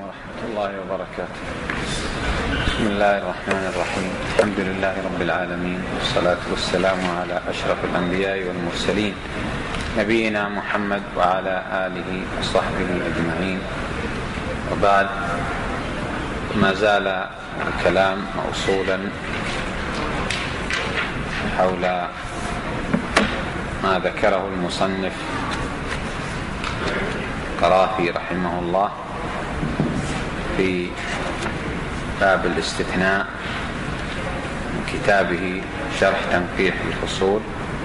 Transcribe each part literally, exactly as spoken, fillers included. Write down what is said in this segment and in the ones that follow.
ورحمة الله وبركاته. بسم الله الرحمن الرحيم. الحمد لله رب العالمين، والصلاة والسلام على أشرف الأنبياء والمرسلين نبينا محمد وعلى آله وصحبه أجمعين، وبعد. ما زال الكلام موصولا حول ما ذكره المصنف القرافي رحمه الله في باب الاستثناء من كتابه شرح تنقيح الفصول.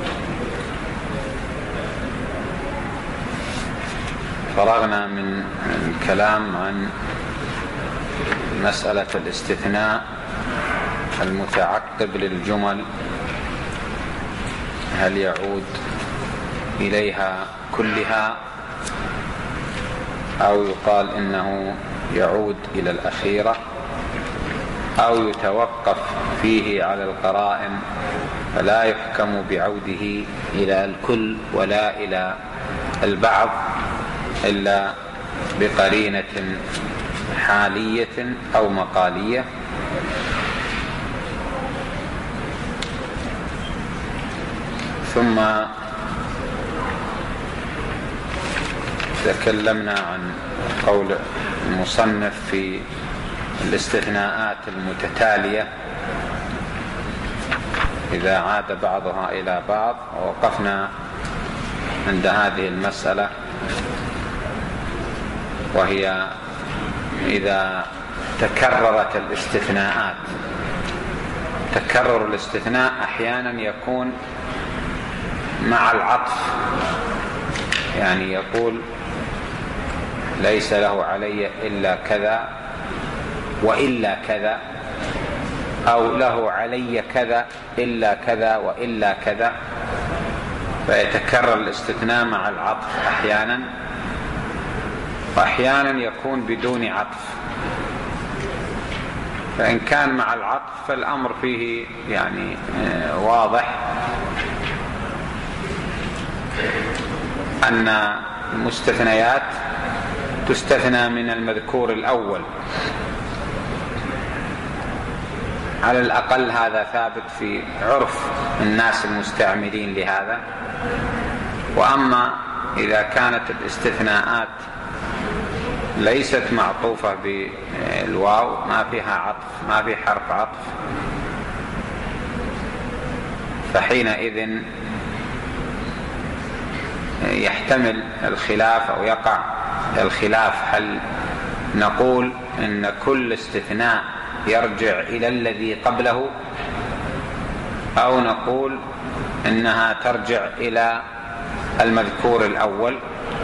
فرغنا من الكلام عن مسألة الاستثناء المتعقب للجمل، هل يعود إليها كلها أو يقال إنه يعود إلى الأخيرة، أو يتوقف فيه على القرائن فلا يحكم بعوده إلى الكل ولا إلى البعض إلا بقرينة حالية أو مقالية. ثم تكلمنا عن قول المصنف في الاستثناءات المتتالية إذا عاد بعضها إلى بعض، ووقفنا عند هذه المسألة، وهي إذا تكررت الاستثناءات. تكرر الاستثناء أحيانا يكون مع العطف، يعني يقول ليس له علي إلا كذا وإلا كذا، أو له علي كذا إلا كذا وإلا كذا، فيتكرر الاستثناء مع العطف أحيانا، وأحيانا يكون بدون عطف. فإن كان مع العطف فالأمر فيه يعني واضح، أن المستثنيات تستثنى من المذكور الأول، على الأقل هذا ثابت في عرف الناس المستعملين لهذا. وأما إذا كانت الاستثناءات ليست معطوفة بالواو، ما فيها عطف، ما في حرف عطف، فحينئذ يحتمل الخلاف أو يقع الخلاف، هل نقول إن كل استثناء يرجع إلى الذي قبله، أو نقول إنها ترجع إلى المذكور الأول.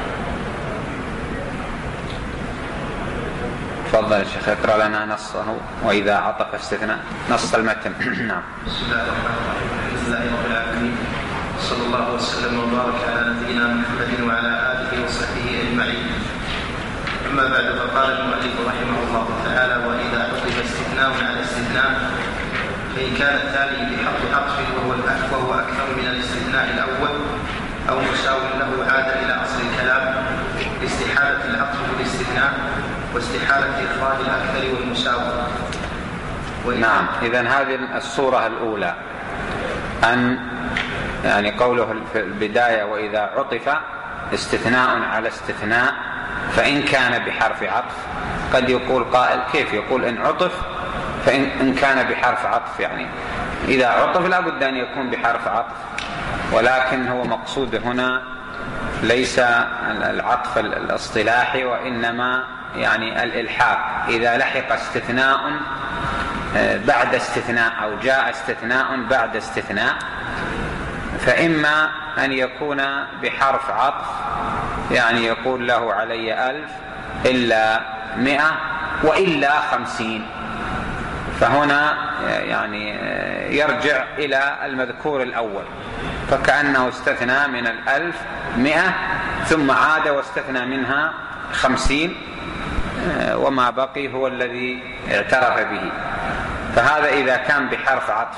تفضل يا شيخ، اقرأ لنا نصه وإذا عطف استثناء، نص المتن. نعم. بسم الله الرحمن الرحيم. الحمد لله رب العالمين، صلى الله وسلم وبارك على نبينا محمد وعلى آله وصحبه أجمعين. أما بعد، فقال المؤلف رحمه الله تعالى: وإذا عطف استثناء على استثناء، فإن كان التالي بحرف عطف وهو أكثر من الاستثناء الأول أو مساو له، عاد إلى أصل الكلام لاستحالة العطف بالاستثناء واستحالة إخراج الأكثر والمساو. نعم. إذن هذه الصورة الأولى، أن يعني قوله في البداية وإذا عطف استثناء على استثناء، فإن كان بحرف عطف. قد يقول قائل كيف يقول إن عطف فإن إن كان بحرف عطف؟ يعني إذا عطف لا بد أن يكون بحرف عطف، ولكن هو مقصود هنا ليس العطف الاصطلاحي، وإنما يعني الإلحاق. إذا لحق استثناء بعد استثناء أو جاء استثناء بعد استثناء، فإما أن يكون بحرف عطف، يعني يقول له علي ألف إلا مئة وإلا خمسين، فهنا يعني يرجع إلى المذكور الأول، فكأنه استثنى من الألف مئة ثم عاد واستثنى منها خمسين، وما بقي هو الذي اعترف به. فهذا إذا كان بحرف عطف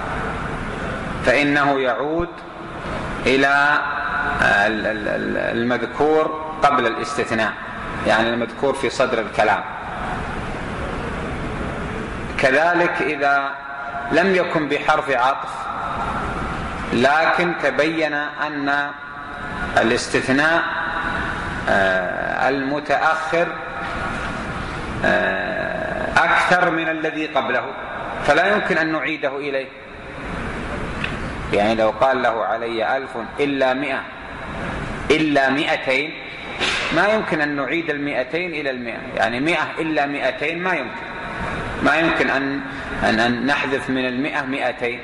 فإنه يعود إلى المذكور قبل الاستثناء، يعني المذكور في صدر الكلام. كذلك إذا لم يكن بحرف عطف لكن تبين أن الاستثناء المتأخر أكثر من الذي قبله فلا يمكن أن نعيده إليه. يعني لو قال له علي ألف إلا مئة إلا مئتين ما يمكن أن نعيد المئتين إلى المئة، يعني مئة إلا مئتين ما يمكن ما يمكن أن, أن نحذف من المئة مئتين.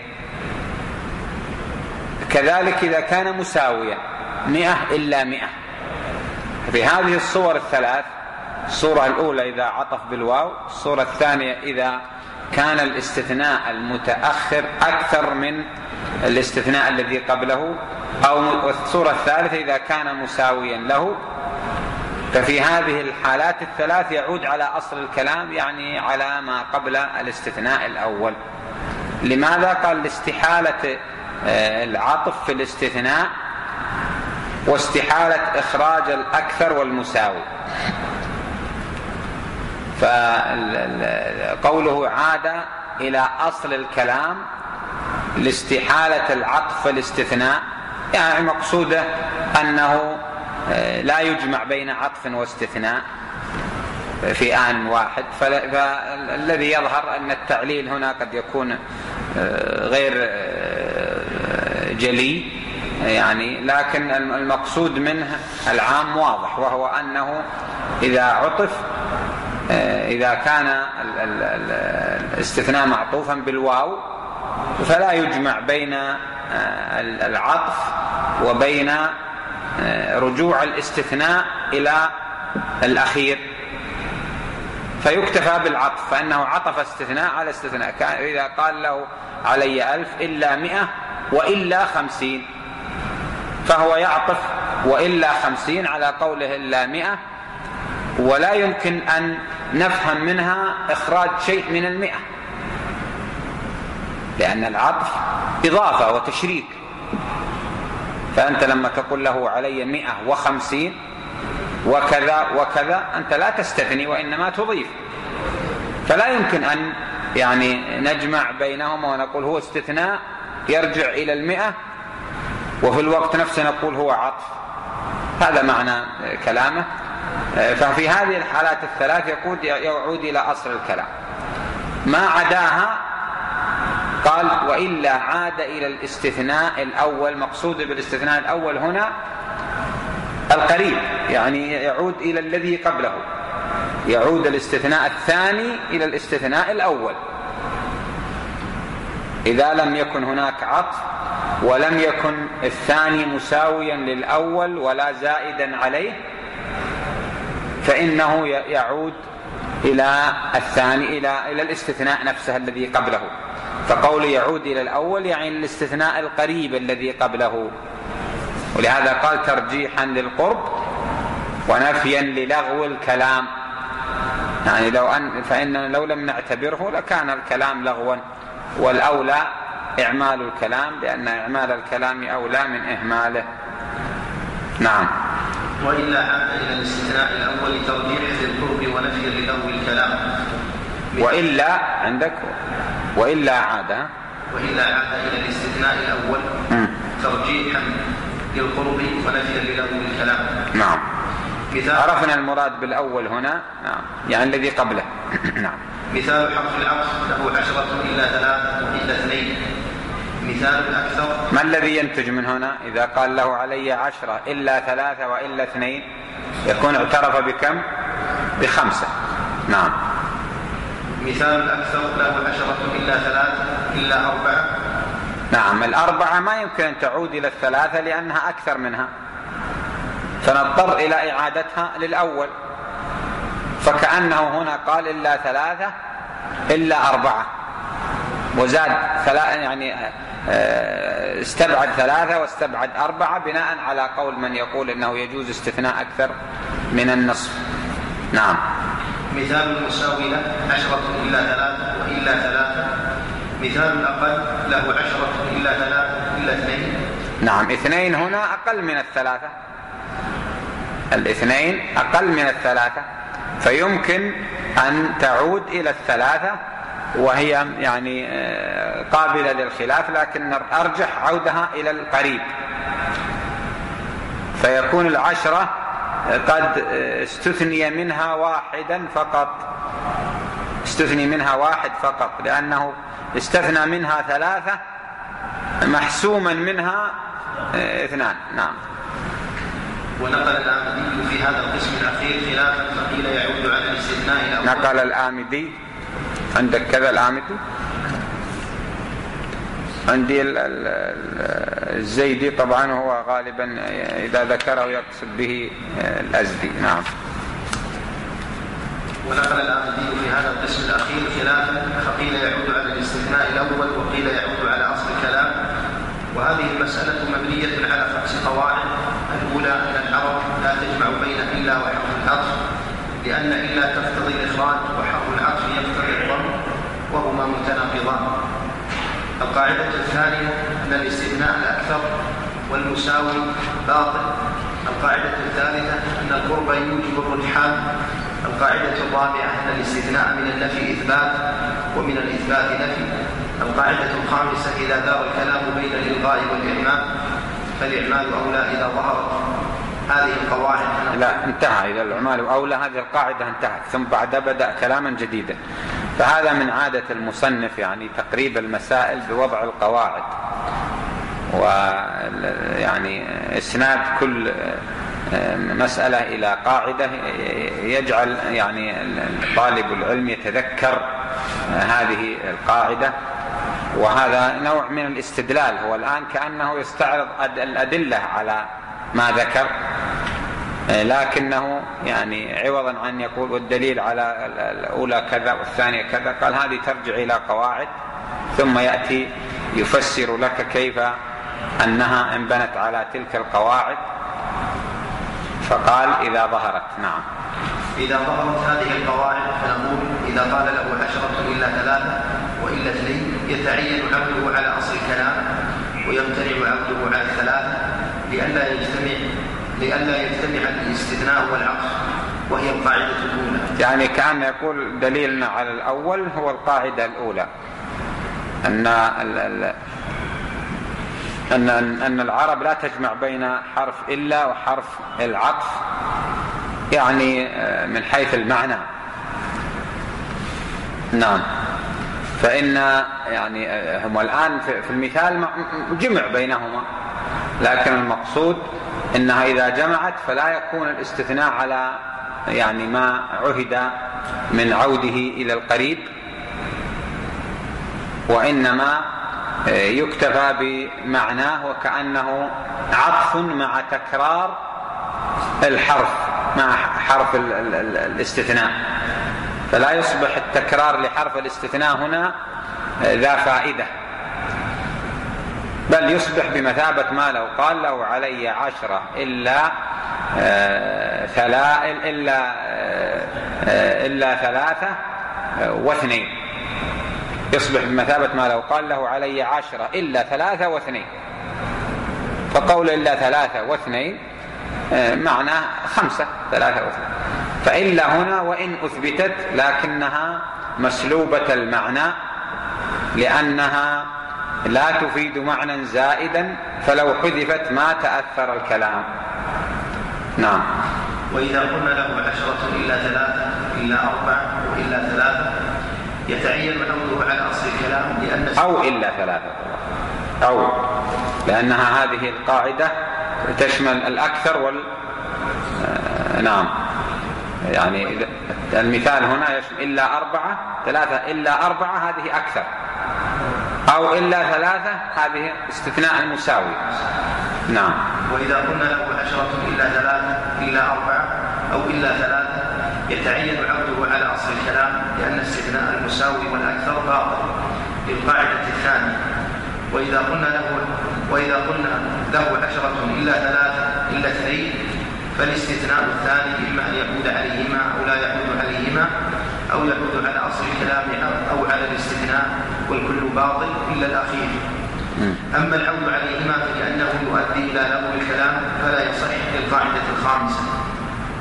كذلك إذا كان مساويا مئة إلا مئة. في هذه الصور الثلاث، الصورة الأولى إذا عطف بالواو، الصورة الثانية إذا كان الاستثناء المتأخر أكثر من الاستثناء الذي قبله، أو الصورة الثالثة إذا كان مساويا له. ففي هذه الحالات الثلاث يعود على أصل الكلام، يعني على ما قبل الاستثناء الأول. لماذا؟ قال لاستحالة العطف في الاستثناء واستحالة إخراج الأكثر والمساوي. فقوله عاد إلى أصل الكلام لاستحالة العطف في الاستثناء، يعني مقصوده أنه لا يجمع بين عطف واستثناء في آن واحد. فالذي يظهر أن التعليل هنا قد يكون غير جلي، يعني لكن المقصود منه العام واضح، وهو أنه إذا عطف إذا كان الاستثناء معطوفا بالواو فلا يجمع بين العطف وبين رجوع الاستثناء إلى الأخير، فيكتفى بالعطف، فإنه عطف استثناء على استثناء. إذا قال له علي ألف إلا مئة وإلا خمسين، فهو يعطف وإلا خمسين على قوله إلا مئة، ولا يمكن أن نفهم منها إخراج شيء من المئة، لأن العطف إضافة وتشريك. فأنت لما تقول له علي مئة وخمسين وكذا وكذا أنت لا تستثني وإنما تضيف، فلا يمكن أن يعني نجمع بينهما ونقول هو استثناء يرجع إلى المئة وفي الوقت نفسه نقول هو عطف. هذا معنى كلامه. ففي هذه الحالات الثلاث يقول يعود إلى أصل الكلام. ما عداها قال وإلا عاد إلى الاستثناء الأول. مقصود بالاستثناء الأول هنا القريب، يعني يعود إلى الذي قبله، يعود الاستثناء الثاني إلى الاستثناء الأول إذا لم يكن هناك عطف ولم يكن الثاني مساويا للأول ولا زائدا عليه، فإنه يعود إلى الثاني إلى إلى الاستثناء نفسه الذي قبله. فقول يعود إلى الأول يعني الاستثناء القريب الذي قبله، ولهذا قال ترجيحا للقرب ونفيا للغو الكلام. يعني لو أن فإن لو لم نعتبره لكان الكلام لغوا، والأولى إعمال الكلام، لأن إعمال الكلام أولى من إهماله. نعم. وإلا عاد إلى الاستثناء الأول ترجيحا للقرب ونفيا للغو الكلام. وإلا عندك وإلا عاد وإلا عاد إلى الاستثناء الأول م. ترجيحا للقرب ونفيا للغو الكلام. نعم. عرفنا المراد بالأول هنا، نعم، يعني الذي قبله. نعم. مثال حرف العطف له عشرة إلا ثلاثة وإلا اثنين. مثال الأكثر. ما الذي ينتج من هنا؟ إذا قال له علي عشرة إلا ثلاثة وإلا اثنين يكون اعترف بكم؟ بخمسة. نعم. مثال الأكثر له عشرة إلا ثلاثة إلا أربعة. نعم. الأربعة ما يمكن أن تعود إلى الثلاثة لأنها أكثر منها، فنضطر إلى إعادتها للأول. فكأنه هنا قال إلا ثلاثة إلا أربعة وزاد ثلاثة، يعني استبعد ثلاثة واستبعد أربعة بناء على قول من يقول إنه يجوز استثناء أكثر من النصف. نعم. مثال المساوي له عشرة إلا ثلاثة وإلا ثلاثة. مثال الأقل له عشرة إلا ثلاثة إلا اثنين. نعم. اثنين هنا أقل من الثلاثة، الاثنين أقل من الثلاثة، فيمكن أن تعود إلى الثلاثة وهي يعني قابلة للخلاف، لكن أرجح عودها إلى القريب، فيكون العشرة قد استثني منها واحدا فقط، استثني منها واحد فقط، لأنه استثنى منها ثلاثة محسوما منها اثنان. نعم. ونقل الآمدي في هذا القسم الأخير خلافا فقيل يعود على الاستثناء الأول. نقل الآمدي، عندك كذا الآمدي؟ عندي الزيدي طبعا، هو غالبا إذا ذكره يقصد به الأزدي. نعم. ونقل الآمدي في هذا القسم الأخير خلافا فقيل يعود على الاستثناء الأول وقيل يعود على أصل الكلام. وهذه المسألة مبنية على خمس قواعد. الأولى أن العرب لا تجمع بين إلا وحرف العطف، لأن إلا تقتضي الإخراج وحرف العطف يقتضي الضم وهما متناقضان. القاعدة الثانية أن الاستثناء الأكثر والمساوي باطل. القاعدة الثالثة أن القرب يوجب الرجحان. القاعدة الرابعة أن الاستثناء من النفي إثبات ومن الإثبات نفي. القاعدة الخامسة إذا دار الكلام بين الإلغاء والإعمال فالإعمال أولى إذا ظهرت هذه القواعد. لا، انتهى. إذا الإعمال أولى هذه القاعدة انتهت، ثم بعد بدأ كلاما جديدا. فهذا من عادة المصنف، يعني تقريب المسائل بوضع القواعد، ويعني إسناد كل مسألة إلى قاعدة يجعل يعني طالب العلم يتذكر هذه القاعدة. وهذا نوع من الاستدلال، هو الآن كأنه يستعرض الأدلة على ما ذكر، لكنه يعني عوضا عن يقول والدليل على الأولى كذا والثانية كذا، قال هذه ترجع إلى قواعد، ثم يأتي يفسر لك كيف أنها انبنت على تلك القواعد. فقال إذا ظهرت. نعم. إذا ظهرت هذه القواعد فنقول إذا قال له عشرة إلا ثلاثة وإلا اثنين يتعين عقده على أصل الكلام ويمتنع عقده على الثلاثة لئلا يجتمع لئلا يجتمع الاستثناء والعطف، وهي القاعدة الأولى. يعني كأن يقول دليلنا على الأول هو القاعدة الأولى، أن أن أن العرب لا تجمع بين حرف إلا وحرف العطف، يعني من حيث المعنى. نعم. فإن يعني هم الآن في المثال جمع بينهما، لكن المقصود إنها إذا جمعت فلا يكون الاستثناء على يعني ما عهد من عوده إلى القريب، وإنما يكتفى بمعناه وكأنه عطف مع تكرار الحرف مع حرف الاستثناء، فلا يصبح التكرار لحرف الاستثناء هنا ذا فائدة، بل يصبح بمثابة ما لو قال له علي عشرة إلا آه ثلا إلا آه إلا ثلاثة آه واثنين، يصبح بمثابة ما لو قال له علي عشرة إلا ثلاثة واثنين، فقول إلا ثلاثة واثنين آه معناه خمسة ثلاثة واثنين. فإلا هنا وإن أثبتت لكنها مسلوبة المعنى، لأنها لا تفيد معنى زائدا، فلو حذفت ما تأثر الكلام. نعم. وإذا قلنا له عشرة إلا ثلاثة إلا أربعة وإلا ثلاثة يتعين عوده على أصل الكلام، لأن أو إلا ثلاثة، أو لأنها هذه القاعدة تشمل الأكثر وال آه نعم، يعني المثال هنا يشمل إلا أربعة ثلاثة إلا أربعة هذه أكثر، أو إلا ثلاثة هذه استثناء المساوي. نعم. وإذا قلنا له عشرة إلا ثلاثة إلا أربعة أو إلا ثلاثة يتعين عقده على أصل الكلام، لأن استثناء المساوي والأكثر باطل للقاعدة الثانية. وإذا قلنا له وإذا قلنا له عشرة إلا ثلاثة إلا اثنين فالاستثناء الثاني إما أن يعود عليهما أو لا يعود عليهما، أو يعود على أصل الكلام أو على الاستثناء، والكل باطل إلا الأخير. أما العود عليهما فلأنه يؤدي إلى لغو الكلام فلا يصح للقاعدة الخامسة.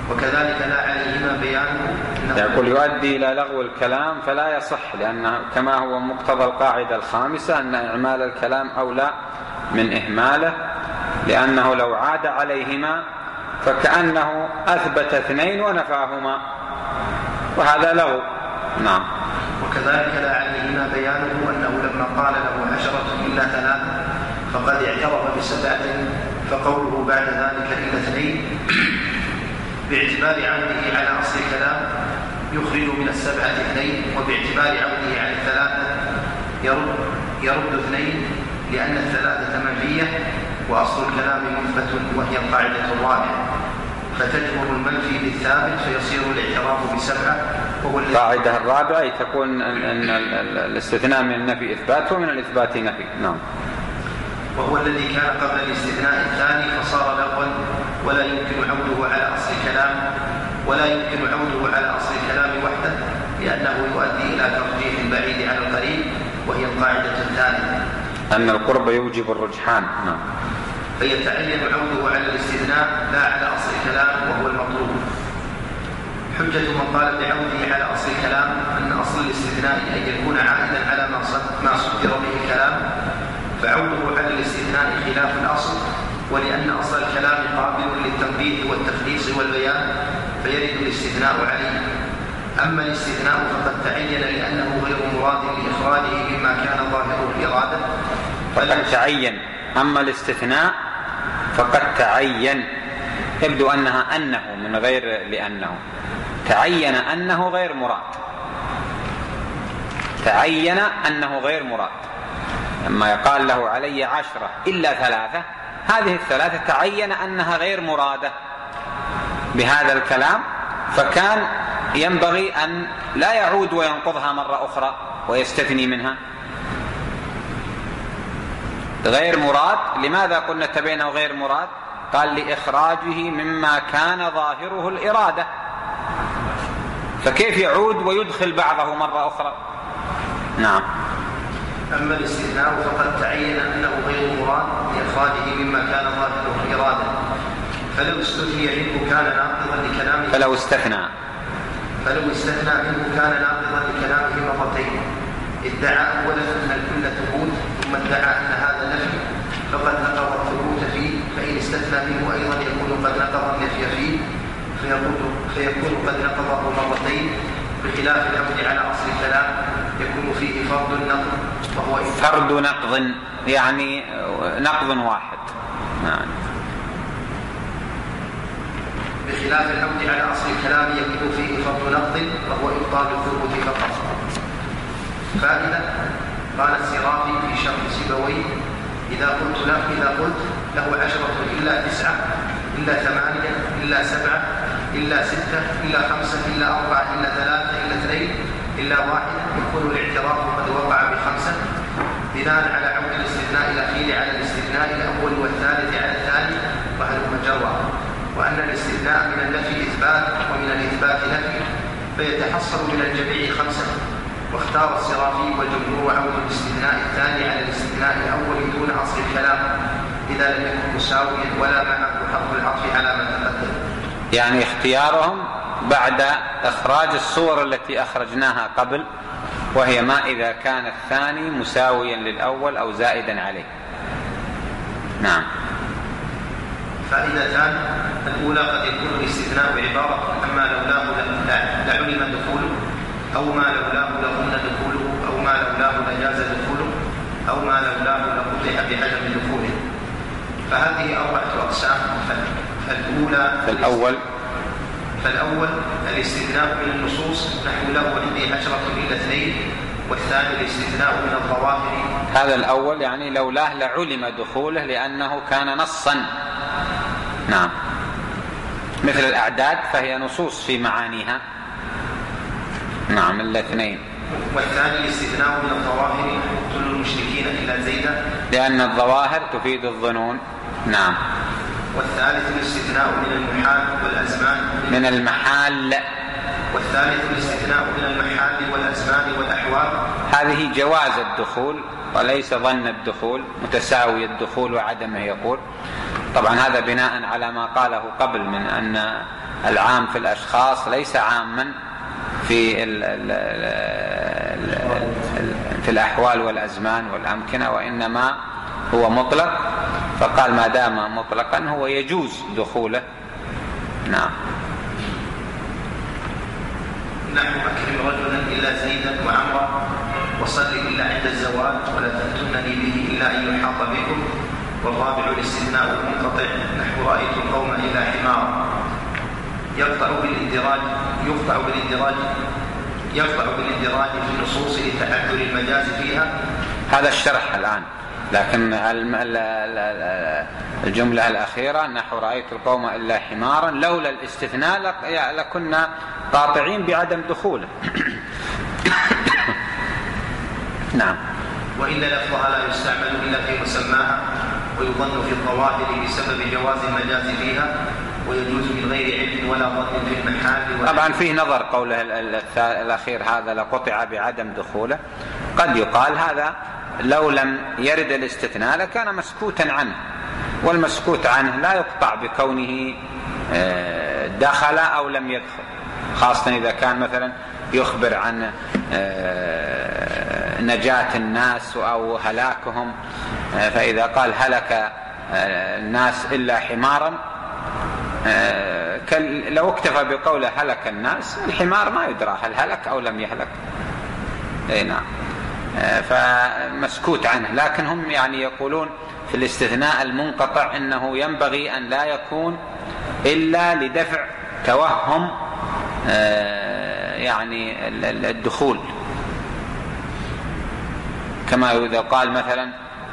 وكذلك لا عليهما بيانه. يقول يؤدي إلى لغو الكلام فلا يصح، لأنه كما هو مقتضى القاعدة الخامسة أن إعمال الكلام أولى من إهماله، لأنه لو عاد عليهما فكأنه أثبت اثنين ونفاهما، وهذا لغو. نعم. وكذلك لا عليهما بيانه أنه لما قال له عشرة إلا ثلاثة فقد اعترف بسبعة، فقوله بعد ذلك إلا اثنين باعتبار عوده على أصل الكلام يخرج من السبعة اثنين، وباعتبار عوده على الثلاثة يرد, يرد اثنين، لأن الثلاثة منفية وأصل الكلام مثبت، وهي القاعدة الرابعة، فتجبر المنفي بالثابت فيصير الاعتراف بسبعة. القاعدة الرابعة تكون أن الاستثناء من النفي إثبات ومن الإثبات نفي. نعم. وهو الذي كان قبل الاستثناء الثاني فصار لغوا، ولا يمكن عوده على أصل الكلام ولا يمكن عوده على أصل الكلام وحده، لأنه يؤدي إلى ترجيح البعيد على القريب، وهي القاعدة الثانية أن القرب يوجب الرجحان. نعم. فيتعين عوده على الاستثناء لا على أصل الكلام، وهو المطلوب. حجة من قال بعوده على أصل الكلام أن أصل الاستثناء أن يكون عائدا على ما صدر به الكلام، فعوده على الاستثناء خلاف الأصل، ولأن أصل الكلام قابل للتنبيه والتخليص والبيان فيرد الاستثناء عليه. أما الاستثناء فقد تعين لأنه غير مراد لإخراجه مما كان ظاهره الإرادة فقد تعين. أما الاستثناء فقد تعين، يبدو أنها أنه من غير لأنه، تعين أنه غير مراد، تعين أنه غير مراد. لما يقال له علي عشرة إلا ثلاثة، هذه الثلاثة تعين أنها غير مرادة بهذا الكلام، فكان ينبغي أن لا يعود وينقضها مرة أخرى ويستثني منها. غير مراد، لماذا قلنا تبينه غير مراد؟ قال لإخراجه مما كان ظاهره الإرادة، فكيف يعود ويدخل بعضه مرة أخرى؟ نعم. أما الاستثناء فقد تعين أنه غير مراد لإخراجه مما كان ظاهره الإرادة، فلو استثني منه كان ناقضا لكلامه فلو استثنى فلو استثنى منه كان ناقضا لكلامه مرتين. ادعى أولا أن الكل ثبوت، ثم ادعى أن هذا نفي، فقد نقض الثبوت فيه، فإن استثنى منه أيضا يكون قد نقض النفي فيه، فيكون قد نقضه مرتين، بخلاف العود على أصل الكلام يكون فيه فرض النقض، وهو فرض نقض يعني نقض واحد. نعم. بخلاف العود على أصل الكلام يكون فيه فرض نقض، وهو إبطال الثبوت فقط. فائدة. قال السرافي في شرح سيبويه: إذا قلت له إذا قلت له عشرة إلا تسعة إلا ثمانية إلا سبعة إلا ستة إلا خمسة إلا أربعة إلا ثلاثة إلا اثنين إلا واحدة، يكون الاعتراف قد وقع بخمسة، بناء على عود الاستثناء الأخير على الاستثناء الأول والثالث على الثاني، وهلم جرا. وأن الاستثناء من النفي إثبات ومن الإثبات نفي، فيتحصل من الجميع خمسة. واختار السرافي والجمهور عود الاستثناء الثاني على الاستثناء الأول دون أصل الكلام إذا لم يكن مساويا ولا معه حرف العطف على ما تقدم. يعني اختيارهم بعد إخراج الصور التي أخرجناها قبل، وهي ما إذا كان الثاني مساويا للأول أو زائدا عليه. نعم. فائدتان: الأولى قد يكون الاستثناء عبارة أما لولاه لعلم دخوله، أو ما لولاه لظن دخوله، أو ما لولاه لجاز دخوله، أو ما لولاه لقطع بعدم دخوله. فهذه أربعة أقسام. فالأولى فالأول فالأول الاستثناء من النصوص نحو له عندي عشرة إلى اثنين، والثاني الاستثناء من الظواهر. هذا الأول يعني لولاه لعلم دخوله لأنه كان نصا. نعم. مثل الأعداد فهي نصوص في معانيها. نعم. الاثنين. والثاني الاستثناء من الظواهر كل المشركين إلا زيدا، لأن الظواهر تفيد الظنون. نعم. والثالث الاستثناء من المحال والأزمان من المحال والثالث الاستثناء من المحال والأزمان والأحوال. هذه جواز الدخول وليس ظن الدخول، متساوي الدخول وعدمه يقول. طبعا هذا بناء على ما قاله قبل من أن العام في الأشخاص ليس عاما في ال ال ال في الأحوال والأزمان والأمكنة، وإنما هو مطلق، فقال ما دام مطلقا هو يجوز دخوله. نعم. نحن أكرم رجلا إلا زيدا وعمرا وصل إلا عند الزوال ولا تأتونني به إلا أن يحاط بكم. والرابع الاستثناء المنقطع نحو رأيت القوم إلا حمارا يقطع بالاندراج يقطع بالاندراج يقطع بالاندراج في النصوص لتعذر المجاز فيها. هذا الشرح الآن، لكن الجملة الأخيرة نحو رأيت القوم إلا حمارا لولا الاستثناء لكنا قاطعين بعدم دخوله. نعم. وإن لفظها لا يستعمل إلا في مسماها ويظن في الظواهر بسبب جواز المجاز فيها ويجوز من غير علم ولا ظن في المحال. طبعا فيه نظر قوله الأخير هذا لقطع بعدم دخوله، قد يقال هذا لو لم يرد الاستثناء لكان مسكوتا عنه، والمسكوت عنه لا يقطع بكونه دخل أو لم يدخل، خاصة إذا كان مثلا يخبر عن نجاة الناس أو هلاكهم، فإذا قال هلك الناس إلا حمارا لو اكتفى بقوله هلك الناس، الحمار ما يدرى هل هلك أو لم يهلك. أي نعم. فمسكوت عنه، لكن هم يعني يقولون في الاستثناء المنقطع إنه ينبغي أن لا يكون إلا لدفع توهم يعني الدخول، كما إذا قال مثلا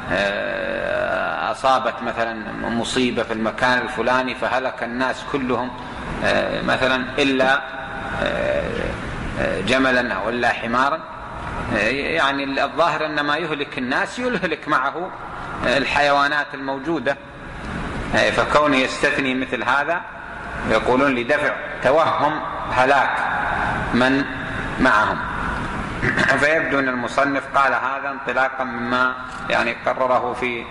أصابت مثلا مصيبة في المكان الفلاني فهلك الناس كلهم مثلا إلا جملا أو إلا حمارا، يعني الظاهر أن ما يهلك الناس يهلك معه الحيوانات الموجودة، فكونه يستثني مثل هذا يقولون لدفع توهم هلاك من معهم. فيبدو أن المصنف قال هذا انطلاقا مما يعني قرره في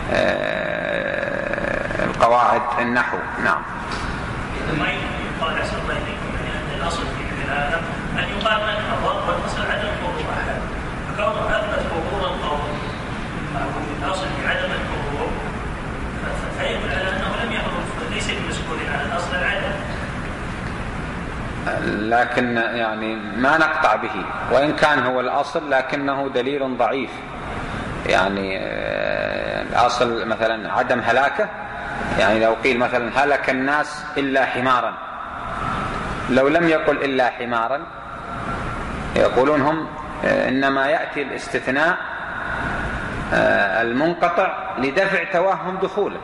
القواعد النحو. نعم. قال أحسن الله إليكم أن الأصل في هذا أن يقال أن الضرب والأصل عدم حضور أحد، فكونه أثبت حضور القوم الأصل في عدم الحضور فيدل على أنه لم يحضر، ليس بمسؤول على الأصل العدم، لكن يعني ما نقطع به وإن كان هو الأصل، لكنه دليل ضعيف. يعني الأصل مثلا عدم هلاكه، يعني لو قيل مثلا هلك الناس إلا حمارا، لو لم يقل إلا حمارا يقولون هم إنما يأتي الاستثناء المنقطع لدفع توهم دخوله،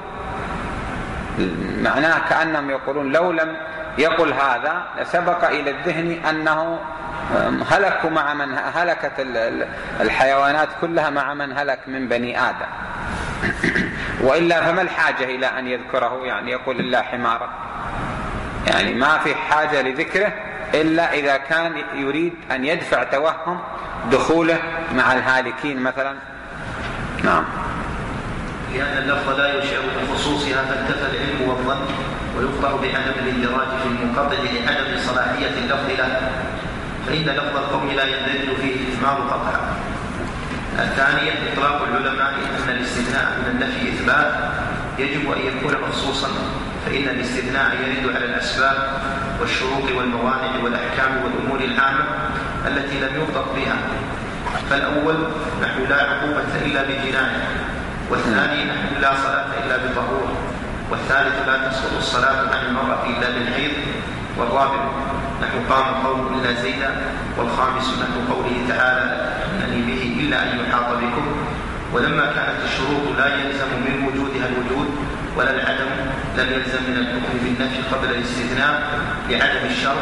معناه كأنهم يقولون لو لم يقول هذا لسبق إلى الذهن أنه هلكوا مع من هلكت الحيوانات كلها مع من هلك من بني آدم، وإلا فما الحاجة إلى أن يذكره، يعني يقول إلا حمارا، يعني ما في حاجة لذكره إلا إذا كان يريد أن يدفع توهم دخوله مع الهالكين مثلا. نعم. لأن اللفظ لا يشعر بخصوصها فانتفى العلم والظن ويقطع بعدم الاندراج في المنقطع لعدم صلاحية اللفظ له، فإن لفظ القوم لا يندرج فيه إثمار قطعا. الثانية إطلاق العلماء أن الاستثناء من النفي إثبات يجب أن يكون مخصوصا، فإن الاستثناء يرد على الأسباب والشروط والموانع والأحكام والأمور العامة التي لم يخطط بها، فالأول نحو لا عقوبة إلا بجناية، والثاني نحو لا صلاة إلا بطهور، والثالث لا تسقط الصلاة عن المرأة إلا بالحيض، والرابع نحو قام قوم إلا زيدا، والخامس نحو قوله تعالى أنني به إلا أن يحاط بكم. ولما كانت الشروط لا يلزم من وجودها الوجود ولا العدم لم يلزم من الحكم بالنفي قبل الاستثناء لعدم الشرط.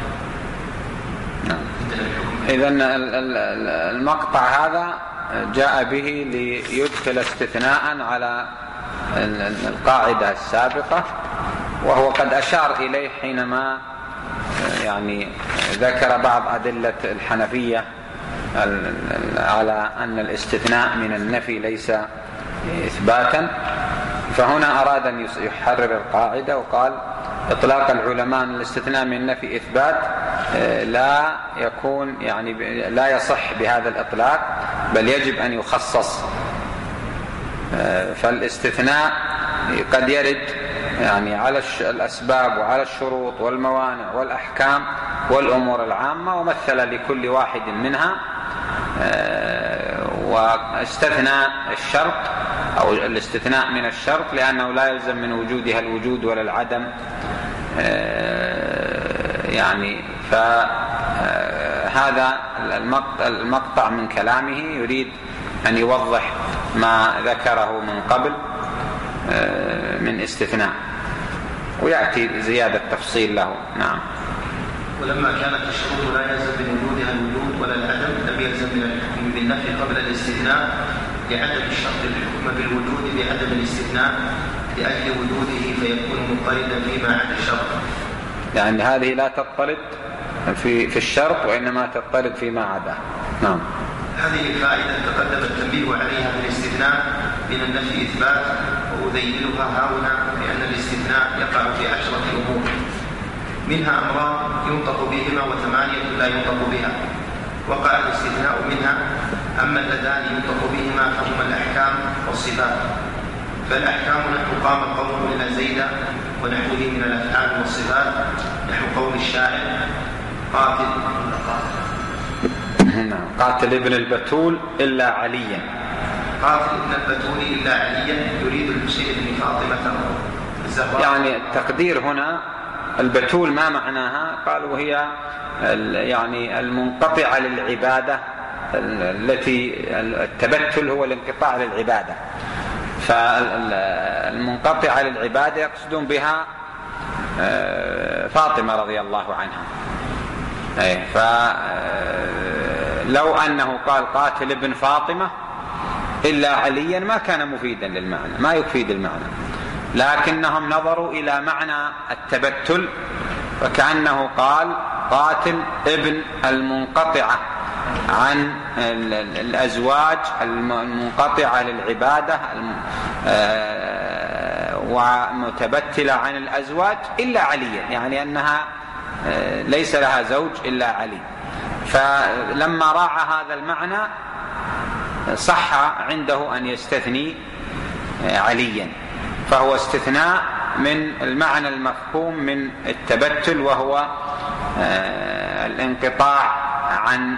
إذن المقطع هذا جاء به ليدخل استثناء على القاعدة السابقة، وهو قد أشار إليه حينما يعني ذكر بعض أدلة الحنفية على أن الاستثناء من النفي ليس إثباتا، فهنا أراد أن يحرر القاعدة وقال إطلاق العلماء الاستثناء من النفي إثبات لا يكون يعني لا يصح بهذا الإطلاق، بل يجب أن يخصص. فالاستثناء قد يرد يعني على الأسباب وعلى الشروط والموانع والأحكام والأمور العامة، ومثل لكل واحد منها واستثنى الشرط أو الاستثناء من الشرط لأنه لا يلزم من وجودها الوجود ولا العدم. يعني فهذا المقطع من كلامه يريد أن يوضح ما ذكره من قبل من استثناء، ويأتي زيادة تفصيل له. نعم. ولما كانت الشروط لا يلزم من وجودها الوجود ولا العدم لم يلزم من الحكم بالنفي قبل الاستثناء لعدم الشرط الحكم بالوجود بعدم الاستثناء لأجل وجوده فيكون مضطردا فيما عدا الشرط. يعني هذه لا تضطرد في في الشرط وإنما تضطرد فيما عدا. نعم. هذه الفائدة تقدم التنبيه عليها في الاستثناء من النفي إثبات، وأذيلها هاهنا لأن الاستثناء يقع في عشرة أمور، منها أمران ينطق بهما وثمانية لا ينطق بها. وقع الاستثناء منها، أما اللذان ينطق بهما فهما الأحكام والصفات. فالأحكام نحو قام القوم إلى زيد ونحوه من الأفعال والصفات، نحو قول الشاعر قاتل قاتل ابن البتول إلا عليا. قاتل ابن البتول إلا عليا يريد الحسين بن فاطمة الزهراء. يعني التقدير هنا البتول ما معناها؟ قالوا هي يعني المنقطعة للعبادة، التي التبتل هو الانقطاع للعبادة، فالمنقطعة للعبادة يقصدون بها فاطمة رضي الله عنها. فلو أنه قال قاتل ابن فاطمة إلا عليا ما كان مفيدا للمعنى، ما يفيد المعنى، لكنهم نظروا إلى معنى التبتل فكأنه قال قاتل ابن المنقطعة عن الأزواج المنقطعة للعبادة ومتبتلة عن الأزواج إلا عليا، يعني أنها ليس لها زوج إلا علي. فلما راعى هذا المعنى صح عنده أن يستثني عليا، فهو استثناء من المعنى المفهوم من التبتل، وهو الانقطاع عن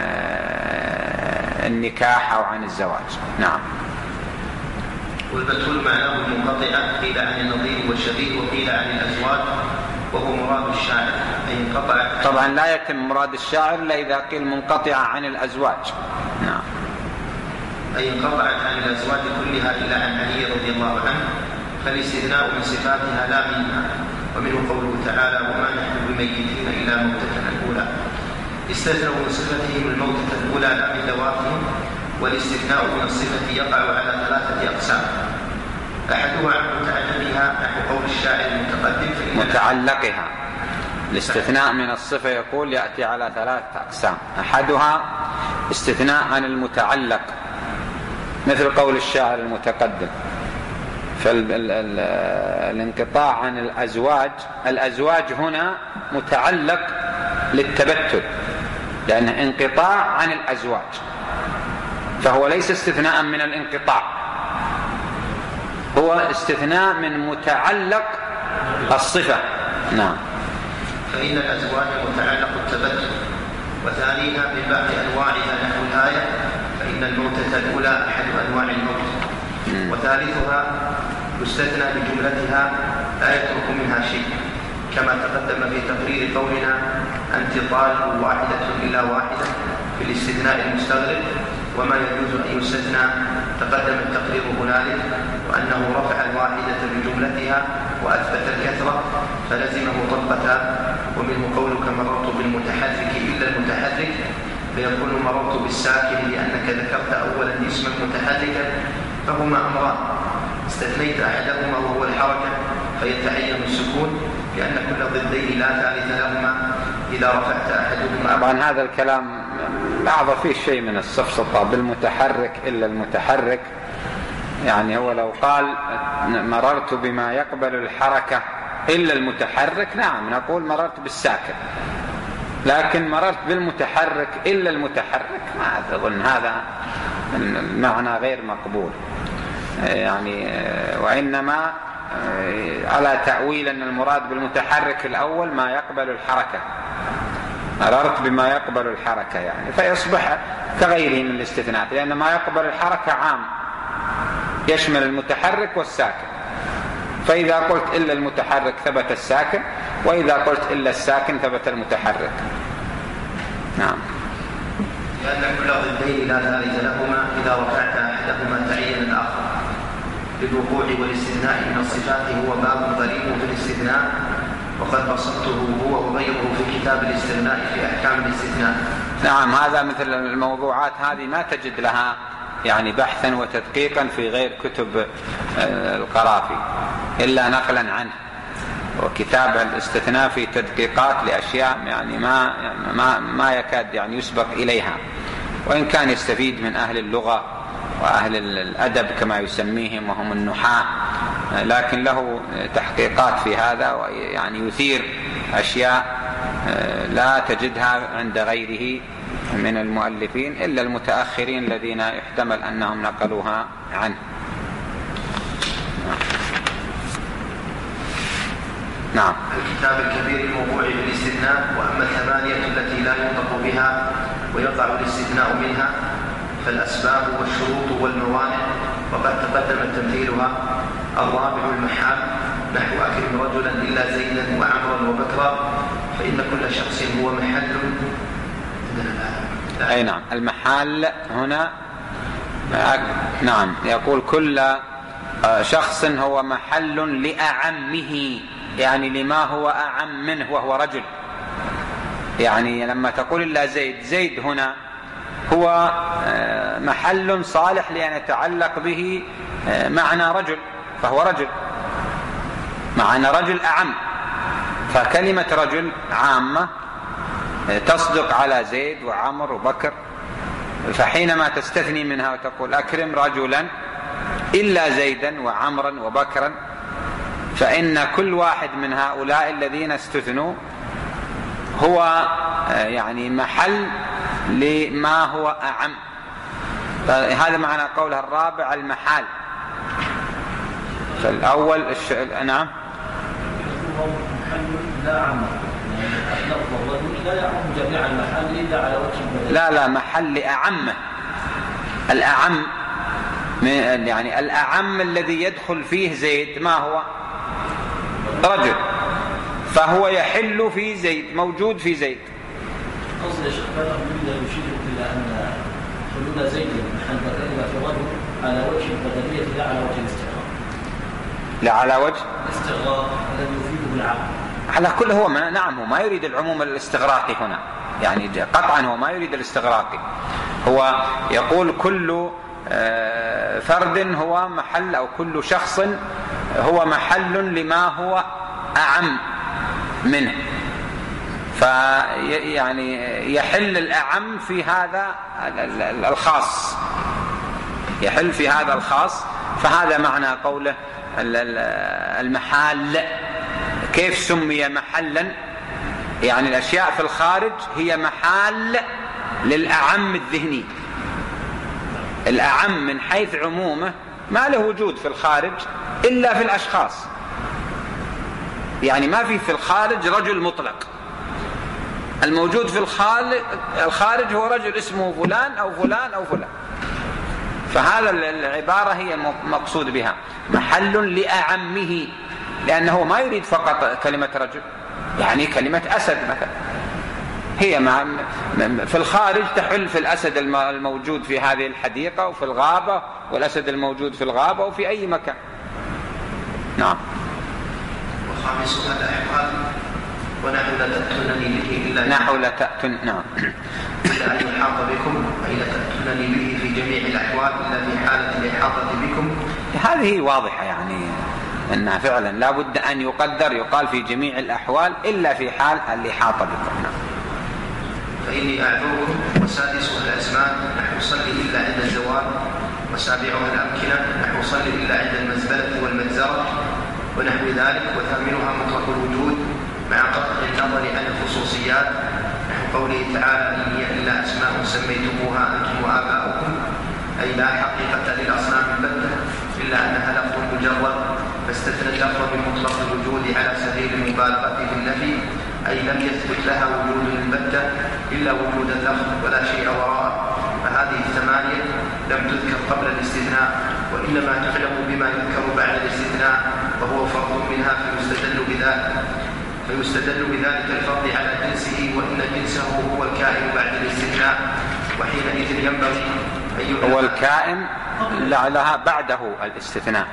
النكاح أو عن الزواج. نعم. والبتول معناه المنقطعة، قيل عن النظير والشبيه وقيل عن الأزواج، وهو مراد الشاعر أي انقطع. طبعا لا يتم مراد الشاعر إلا إذا قيل منقطعة عن الأزواج. نعم. أي انقطعت عن الأزواج كلها إلا عن علي رضي الله عنه، فالاستثناء من صفاتها لا منها. ومنه قوله تعالى وما نحن بميتين إلا موتتنا الأولى. استثنوا من صفتهم الموتة الأولى لا من ذواتهم، والاستثناء من الصفة يقع على ثلاثة أقسام. أحدها عن متعلقها نحو قول الشاعر المتقدم متعلقها. الاستثناء من الصفة يقول يأتي على ثلاثة أقسام. أحدها استثناء عن المتعلق مثل قول الشاعر المتقدم، فالانقطاع عن الأزواج، الأزواج هنا متعلق للتبتل لأنه انقطاع عن الأزواج، فهو ليس استثناء من الانقطاع، هو استثناء من متعلق الصفة. نعم. فإن الأزواج متعلق التبتل، وثانيها من بعض أنواعها نحو الآية فإن الموتة الأولى أحد أنواع الموت، وثالثها يستثنى بجملتها لا يترك منها شيء، كما تقدم في تقرير قولنا أنت طالب واحدة إلا واحدة في الاستثناء المستغرق، وما يجوز أن يستثنى تقدم التقرير هنالك، وأنه رفع الواحدة بجملتها وأثبت الكثرة فلزمه طلقتان. ومنه قولك مررت بالمتحرك إلا المتحرك، فيكون مررت بالساكن لأنك ذكرت أولا اسما متحركا، فهما أمران استثنيت أحدهما وهو الحركة فيتعين السكون، لأن كل ضدين لا ثالث لهما إذا رفعت أحدهما. طبعا هذا الكلام أعظم فيه شيء من السفسطة بالمتحرك إلا المتحرك، يعني هو لو قال مررت بما يقبل الحركة إلا المتحرك نعم نقول مررت بالساكن، لكن مررت بالمتحرك إلا المتحرك ما أظن هذا المعنى غير مقبول يعني، وإنما على تأويل أن المراد بالمتحرك الأول ما يقبل الحركة، مررت بما يقبل الحركة يعني، فيصبح كغيره من الاستثناء، لأن ما يقبل الحركة عام يشمل المتحرك والساكن، فإذا قلت إلا المتحرك ثبت الساكن، وإذا قلت إلا الساكن ثبت المتحرك. نعم. لأن كل ضدين لا ثالث لهما، إذا رفعت أحدهما تعين الآخر. للوقوع والاستثناء من الصفات هو باب غريب في الاستثناء، وقد بسطته هو وغيره في كتاب الاستثناء في أحكام الاستثناء. نعم، هذا مثل الموضوعات هذه ما تجد لها يعني بحثا وتدقيقا في غير كتب القرافي إلا نقلا عنه، وكتاب الاستثناء في تدقيقات لأشياء يعني ما يعني ما ما يكاد يعني يسبق إليها، وإن كان يستفيد من أهل اللغة وأهل الأدب كما يسميهم وهم النحاة، لكن له تحقيقات في هذا ويعني يثير أشياء لا تجدها عند غيره من المؤلفين إلا المتأخرين الذين يحتمل أنهم نقلوها عنه. نعم. الكتاب الكبير الموضوع بالاستثناء. وأما الثمانية التي لا ينطق بها ويقع الاستثناء منها فالأسباب والشروط والموانع، وقد تقدم تمثيلها. الرابع المحال، نحو أكرم رجلا إلا زيدا وعمرا وبكرا، فإن كل شخص هو محل. أي نعم، المحال هنا نعم يقول كل شخص هو محل لأعمه، يعني لما هو أعم منه وهو رجل. يعني لما تقول إلا زيد، زيد هنا هو محل صالح لأن يتعلق به معنى رجل، فهو رجل، معنى رجل أعم، فكلمة رجل عامة تصدق على زيد وعمر وبكر، فحينما تستثني منها وتقول أكرم رجلا إلا زيدا وعمرا وبكرا، فإن كل واحد من هؤلاء الذين استثنوا هو يعني محل لما هو أعم. هذا معنى قوله الرابع المحال. فالأول الش... نعم لا لا محل أعمه، الأعم يعني الأعم الذي يدخل فيه زيد ما هو رجل، فهو يحل في زيد، موجود في زيد. قصد الشيخ بدر من يشير إلى أن حلول زيد محل كلمة في رجل على وجه البدلية لا على وجه الاستغراق، لا على وجه الاستغراق الذي يفيده العام. على كل هو ما نعم هو ما يريد العموم الاستغراقي هنا، يعني قطعا هو ما يريد الاستغراقي، هو يقول كل فرد هو محل أو كل شخص هو محل لما هو أعم منه، فيعني يحل الأعم في هذا الخاص، يحل في هذا الخاص، فهذا معنى قوله المحال. كيف سمي محلا؟ يعني الأشياء في الخارج هي محال للأعم الذهني، الأعم من حيث عمومه ما له وجود في الخارج إلا في الأشخاص، يعني ما في في الخارج رجل مطلق، الموجود في الخارج هو رجل اسمه فلان أو فلان أو فلان، فهذا العبارة هي مقصود بها محل لأعمه، لأنه ما يريد فقط كلمة رجل، يعني كلمة أسد مثلا هي مع في الخارج تحل في الأسد الموجود في هذه الحديقة وفي الغابة، والأسد الموجود في الغابة وفي أي مكان. نعم. وخامسها الأحوال، ونحو لا تأتونني به إلا نحو لا تأتون نعم إلا أن يحاط بكم، أي لا تأتونني به في جميع الأحوال إلا في حالة الإحاطة بكم. هذه واضحة يعني أنها فعلا لا بد أن يقدر، يقال في جميع الأحوال إلا في حال الإحاطة بكم. نعم. فإني أعذركم. وسادسها الأزمان، نحو صلي إلا عند الزوال. وسابعها الأمكنة، نحو صلي إلا عند المزبلة والمجزرة. ونحو ذلك. وثامنها مطلق الوجود مع قطع النظر عن الخصوصيات، نحو قوله تعالى: إن هي إلا أسماء سميتموها أنتم وآباؤكم، أي لا حقيقة للأصنام البتة إلا أنها لفظ مجرد، فاستثنى اللفظ من مطلق الوجود على سبيل المبالغة في النفي، أي لم يثبت لها وجود البتة إلا وجود اللفظ ولا شيء وراءه. فهذه الثمانية لم تذكر قبل الاستثناء، وإنما تعلم بما يذكر بعد الاستثناء، وهو فرض منها فيستدل بذلك فيستدل بذلك الفرض على جنسه، وإن جنسه هو الكائن بعد الاستثناء، وحينئذ ينبغي أن هو الكائن لعلها بعده الاستثناء،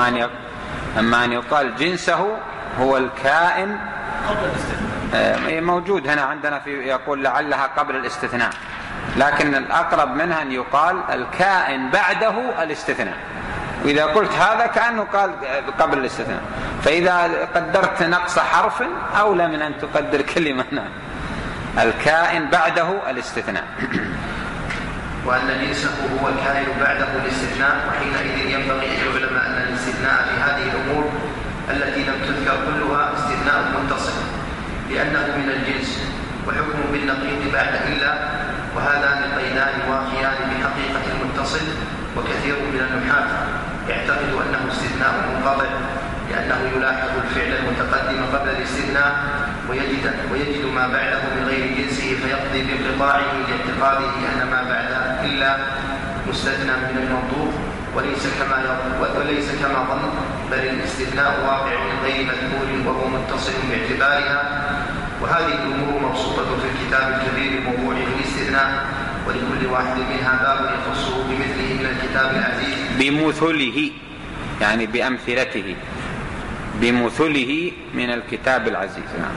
أما أن يقال جنسه هو الكائن قبل الاستثناء موجود هنا عندنا في يقول لعلها قبل الاستثناء، لكن الأقرب منها أن يقال الكائن بعده الاستثناء. وإذا قلت هذا كأنه قال قبل الاستثناء، فإذا قدرت نقص حرف أولى من أن تقدر كلمة. الكائن بعده الاستثناء. وأن جنسه هو الكائن بعده الاستثناء، وحينئذ ينبغي أن يعلم أن الاستثناء في هذه الأمور التي لم تذكر كلها استثناء متصل، لأنه من الجنس، وحكم بالنقيض بعد إلا، وهذان القيدان واقعان بحقيقة المتصل. وكثير من النحاة يعتقد أنه استثناء منقطع، لأنه يلاحظ الفعل المتقدم قبل الاستثناء ويجد, ويجد ما بعده من غير جنسه، فيقضي بانقطاعه لاعتقاده أن ما بعد إلا مستثنى من المنطوق، وليس كما وليس كما ظن، بل الاستثناء واقع من غير مذكور وهو متصل باعتبارها. وهذه الأمور مبسوطة في الكتاب الكبير الموضوع في الاستثناء، ولكل واحد منها باب يخصه بمثله من الكتاب العزيز. بمثله يعني بأمثلته، بمثله من الكتاب العزيز. نعم.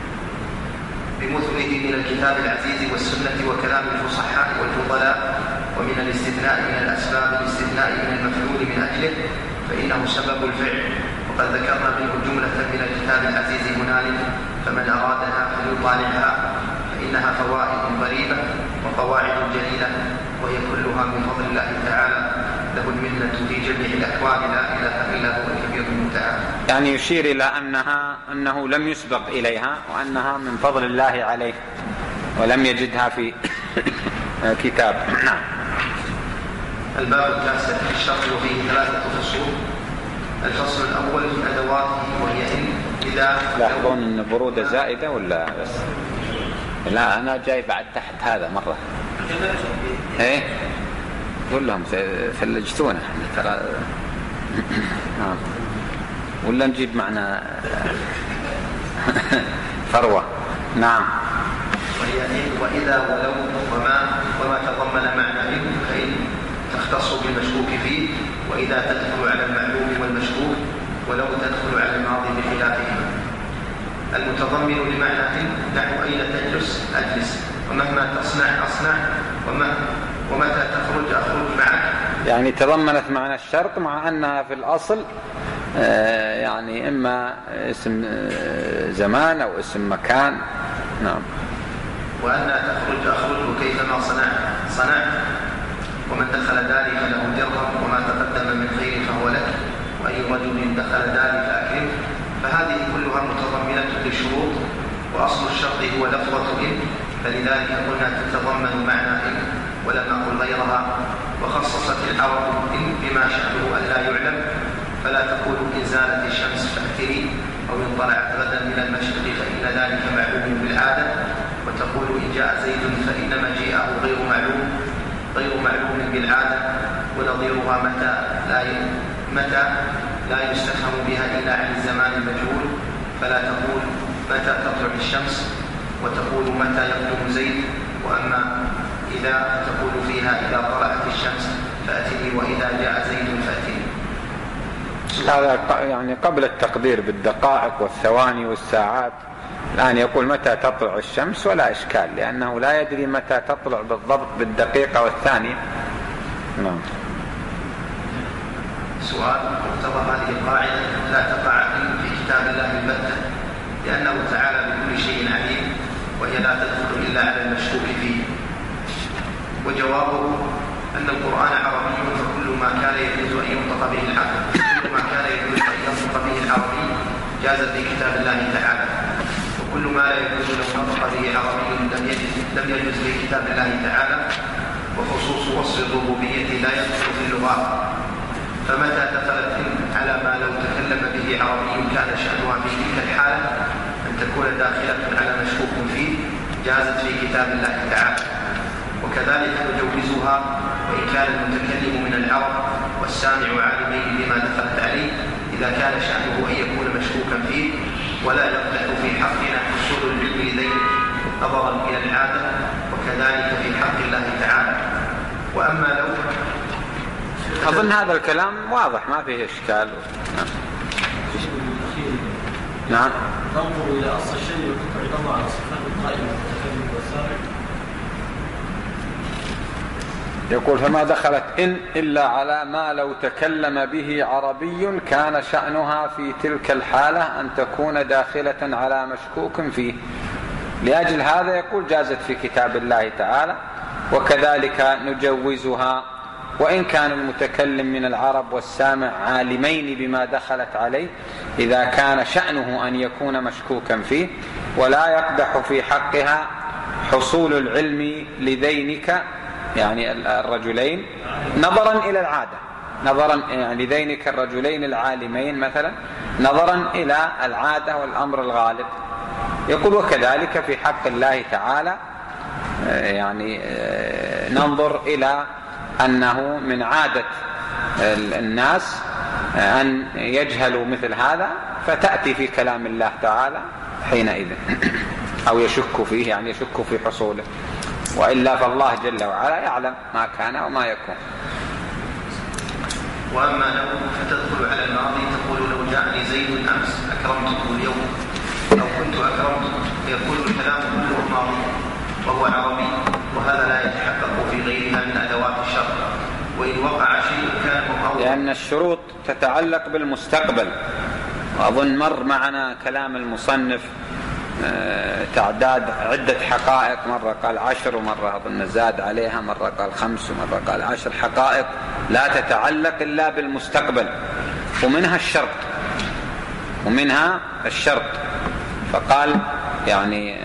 بمثله من الكتاب العزيز والسنة وكلام الفصحاء والفضلاء. ومن الاستثناء من الأسباب الاستثناء من المفعول من أجله، فإنه سبب الفعل، وقد ذكرنا منه جملة من الكتاب العزيز هنالك، فمن أرادها فليطالعها، فإنها فوائد غريبة وقواعد جليلة، وهي كلها من فضل الله تعالى، له المنة في جميع الأحوال، لا إله إلا هو الكبير المتعال. يعني يشير إلى أنها أنه لم يسبق إليها، وأنها من فضل الله عليه، ولم يجدها في كتاب. نعم. الباب التاسع في الشرط، وفيه ثلاثة فصول. الفصل الأول في أدواته، وهي إن إذا. لاحظون أن برودة زائدة ولا بس؟ لا أنا جاي بعد تحت هذا مرة. إيه قول لهم ثلجتونا احنا ترى. نعم. ولا نجيب معنا فروة. نعم. وهي إن وإذا ولو وما وما تضمن معنى إن، فإن تختص بالمشكوك فيه، وإذا تدخل على المعلوم والمشكوك، ولو تدخل على الماضي بخلافهما. المتضمن لمعنى إن نحو أين تجلس أجلس، ومهما تصنع أصنع، ومتى تخرج أخرج معك. يعني تضمنت معنى الشرط، مع أنها في الأصل يعني إما اسم زمان أو اسم مكان. نعم. وأن تخرج أخرج وكيفما صنع صنع، ومن دخل داري فله درهم، وما تقدم من خير فهو لك، وأي رجل دخل داري فأكرمه. فهذه كلها متضمنة للشروط، وأصل الشرط هو لفظة إن، فلذلك قلنا تتضمن معنى إن ولم أقل غيرها. وخصصت العرب إن بما شأنه ألا يعلم، فلا تقول إن زالت الشمس فأتني، أو إن طلعت غدا من المشرق فإن ذلك معلوم بالعادة، وتقول إن جاء زيد فإن مجيئه غير معلوم غير معلوم بالعادة. ونظيرها متى لا متى لا يستفهم بها إلا عن الزمان المجهول، فلا تقول متى تطلع الشمس، وتقول متى يقدم زيد. وأما إذا تقول فيها إذا طلعت الشمس فأتني، وإذا جاء زيد فأتني. هذا يعني قبل التقدير بالدقائق والثواني والساعات. الآن يقول متى تطلع الشمس ولا إشكال، لأنه لا يدري متى تطلع بالضبط بالدقيقة والثانية. نعم. سؤال: مقتضى هذه القاعدة لا تقع في كتاب الله البتة، لأنه تعالى بكل شيء عليم، وهي لا تدخل إلا على المشكوك فيه. وجوابه أن القرآن عربي، فكل ما كان يجوز أن ينطق به العقل كل ما كان يجوز أن ينطق به العربي جاز في كتاب الله تعالى. وكل ما لا يجوز لو نطق به عربي لم يجوز لم يجوز في كتاب الله تعالى. وخصوص وصف الربوبية لا يدخل في اللغات، فمتى دخلت إن على ما لو تكلم به عربي كان شأنها في تلك الحالة أن تكون داخلة على مشكوك فيه جازت في كتاب الله تعالى. وكذلك نجوزها وإن كان المتكلم من العرب والسامع عالمين بما دخلت عليه إذا كان شأنه أن يكون مشكوكا فيه، ولا يقدح في حقنا حصول العلم لذلك نظرا إلى العادة، وكذلك في حق الله تعالى. وأما لو أظن هذا الكلام واضح ما فيه إشكال. نعم. نعم. ننظر إلى أصل الشيء وتقع الله على صفات القائمة والمتكلم والسامع. يقول فما دخلت إن إلا على ما لو تكلم به عربي كان شأنها في تلك الحالة أن تكون داخلة على مشكوك فيه. لأجل هذا يقول جازت في كتاب الله تعالى. وكذلك نجوزها وإن كان المتكلم من العرب والسامع عالمين بما دخلت عليه إذا كان شأنه أن يكون مشكوكا فيه، ولا يقدح في حقها حصول العلم لذينك يعني الرجلين نظرا إلى العادة، نظرا يعني لذينك الرجلين العالمين مثلا نظرا إلى العادة والأمر الغالب. يقول وكذلك في حق الله تعالى يعني ننظر إلى أنه من عادة الناس أن يجهلوا مثل هذا فتأتي في كلام الله تعالى حينئذ أو يشك فيه يعني يشك في حصوله، وإلا فالله جل وعلا يعلم ما كان وما يكون. وأما لو فتدخل على الماضي تقول لو جاءني زيد أمس أكرمته اليوم أو كنت أكرمته، يكون الكلام كله ماضي وهو عربي، وهذا لا يتحقق في غيرها من أدوات الشرط. وإن وقع شيء كان مقوم لأن الشروط تتعلق بالمستقبل. وأظن مر معنا كلام المصنف تعداد عدة حقائق، مرة قال عشر ومرة أظن زاد عليها، مرة قال خمس ومرة قال عشر حقائق لا تتعلق إلا بالمستقبل، ومنها الشرط ومنها الشرط فقال يعني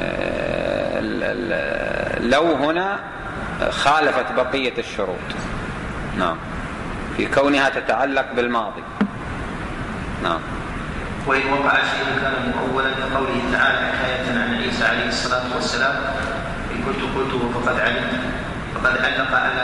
لو هنا خالفت بقية الشروط نعم في كونها تتعلق بالماضي. نعم. وإن وقع شيء كان مؤولا كقوله تعالى حكاية عن عيسى عليه الصلاة والسلام إن كنت قلته فقد علمت، فقد علق على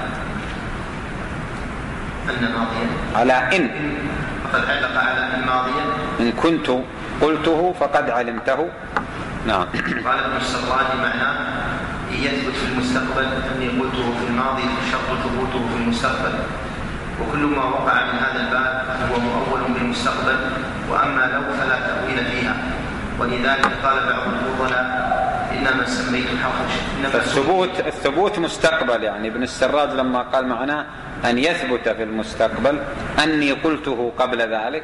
أن ماضيا على إن فقد علق على أن ماضيا إن كنت قلته فقد علمته. نعم. قال ابن السراج معناه إن يثبت في المستقبل أني قلته في الماضي فشرط ثبوته في المستقبل، وكل ما وقع من هذا الباب هو مؤول بالمستقبل. وأما لو فلا تأويل فيها، ولذلك قال بعض الفضلاء إنما سميت حرف فالثبوت الثبوت مستقبل، يعني ابن السراج لما قال معناه أن يثبت في المستقبل أني قلته قبل ذلك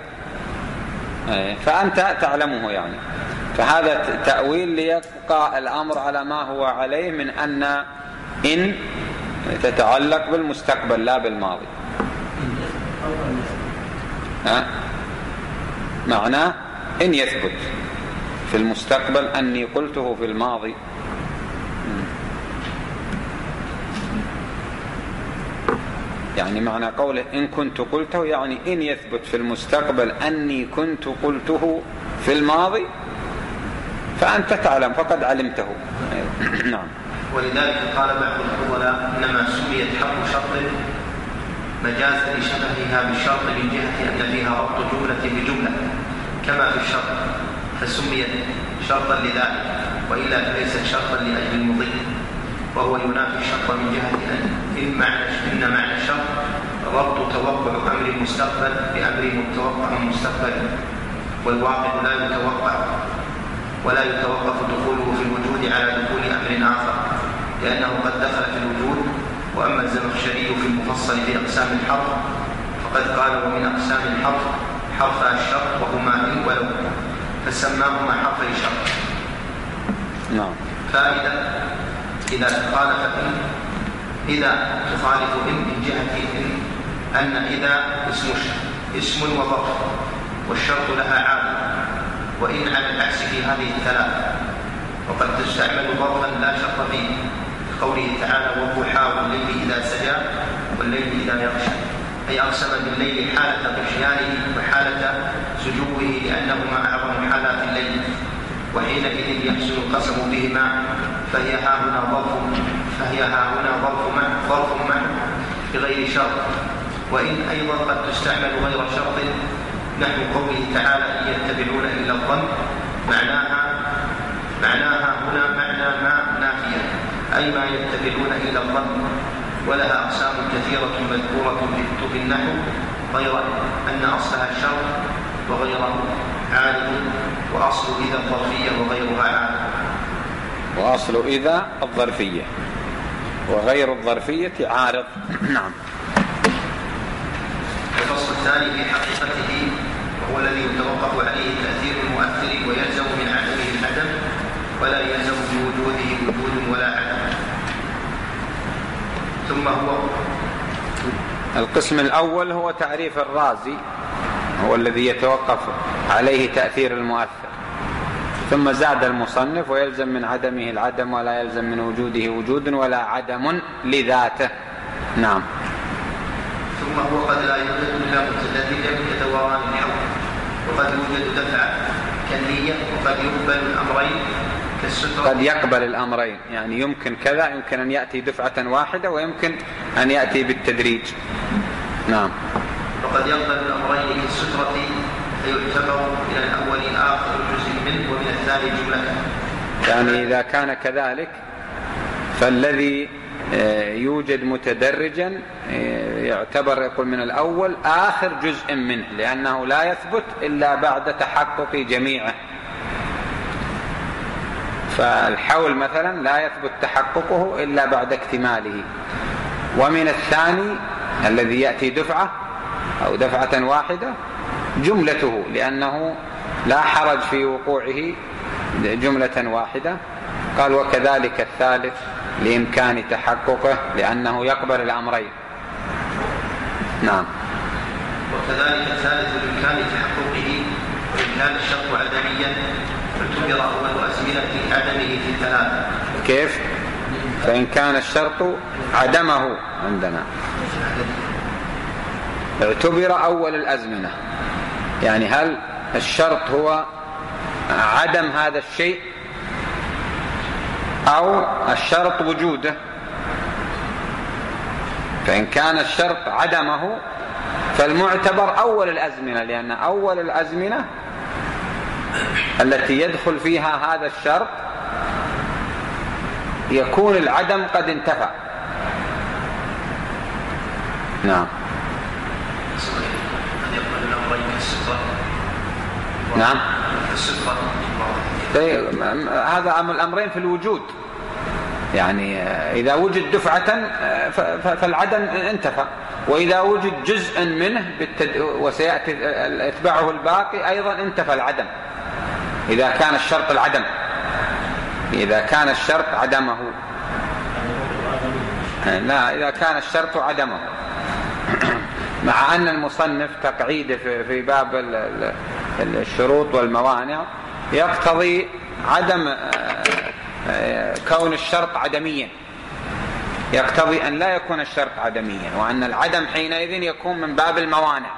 فأنت تعلمه يعني، فهذا تأويل ليبقى الأمر على ما هو عليه من أن إن تتعلق بالمستقبل لا بالماضي. ها؟ معناه إن يثبت في المستقبل أني قلته في الماضي. يعني معنى قوله إن كنت قلته يعني إن يثبت في المستقبل أني كنت قلته في الماضي فأنت تعلم فقد علمته. نعم. ولذلك قال بعض الفضلاء إنما سميت حرف شرط مجازا لشبهها بالشرط من جهة أن فيها ربط جملة بجملة كما في الشرط فسميت شرطا لذلك، وإلا فليست شرطا لأجل المضي، وهو ينافي الشرط من جهة أن معنى إن معنى الشرط ربط توقع أمر المستقبل بأمر متوقع مستقبل، والواقع لا يتوقع ولا يتوقف دخوله في الوجود على دخول أمر آخر لأنه قد دخل في الوجود. وأما الزمخشري في المفصل في أقسام الحرف فقد قال ومن أقسام الحرف حرف الشرط وهما إن ولو فسماهما حرفي شرط. نعم. فإذا إذا تخالف إن إذا تخالف إن من جهة إن أن إذا اسم اسم وظرف والشرط لها عامل وإن على العكس في هذه الثلاث. وقد تستعمل ظرفا لا شرط فيه، قوله تعالى والضحى والليل إذا سجى والليل إذا يغشى، أي أقسم بالليل حالة غشيانه وحالة سجوه لأنهما أعظم حالات الليل، وحينئذ يحسن القسم بهما، فهي ها هنا ظرف فهي ها هنا ظرف مع ظرف مع بغير شرط. وإن أيضا قد تستعمل غير شرط، نحو قوله تعالى إن يتبعون إلا الظن، معناها معناها هنا معنى ما نافية، أي ما يتبعون إلا الظن، ولها أقسام كثيرة مذكورة في كتب النحو، غير أن أصلها الشرط وغيره عارض، وأصل إذا الظرفية وغيرها عارض. وأصل إذا الظرفية وغير الظرفية عارض. نعم. الفصل الثاني في حقيقته، وهو الذي يتوقف عليه تأثير المؤثر ويلزم من عدمه العدم، ولا يلزم بوجوده وجود ولا عدم. ثم هو القسم الأول هو تعريف الرازي، هو الذي يتوقف عليه تأثير المؤثر، ثم زاد المصنف ويلزم من عدمه العدم ولا يلزم من وجوده وجود ولا عدم لذاته. نعم. ثم هو قد لا يوجد إلا متدرجا كدوران الحول، وقد يوجد دفعة كلية، وقد يقبل الأمرين كالسترة. قد يقبل الأمرين، يعني يمكن كذا، يمكن أن يأتي دفعة واحدة ويمكن أن يأتي بالتدريج. نعم. وقد يقبل الأمرين كالسترة، فيعتبر من الأول آخر جزء منه ومن الثاني جملة. يعني إذا كان كذلك فالذي يوجد متدرجا يعتبر يقول من الأول آخر جزء منه، لأنه لا يثبت إلا بعد تحقق جميعه. فالحول مثلا لا يثبت تحققه إلا بعد اكتماله. ومن الثاني الذي يأتي دفعة أو دفعة واحدة جملته، لأنه لا حرج في وقوعه جملة واحدة. قال وكذلك الثالث لإمكان تحققه لأنه يقبل الأمرين. نعم. وكذلك الثالث لإمكان تحققه، وإن كان الشرط عدميا اعتبر أول أزمنة عدمه في الثلاثة. كيف؟ فإن كان الشرط عدمه عندنا اعتبر أول الأزمنة، يعني هل الشرط هو عدم هذا الشيء أو الشرط وجوده؟ فإن كان الشرط عدمه فالمعتبر أول الأزمنة، لأن أول الأزمنة التي يدخل فيها هذا الشرط يكون العدم قد انتفى. نعم. نعم. هذا أمر الأمرين في الوجود، يعني إذا وجد دفعة فالعدم انتفى، وإذا وجد جزء منه وسيأتي اتباعه الباقي أيضا انتفى العدم، إذا كان الشرط العدم، إذا كان الشرط عدمه. لا، إذا كان الشرط عدمه. مع أن المصنف تقعيده في باب الشروط والموانع يقتضي عدم كون الشرط عدميا، يقتضي أن لا يكون الشرط عدميا، وأن العدم حينئذ يكون من باب الموانع.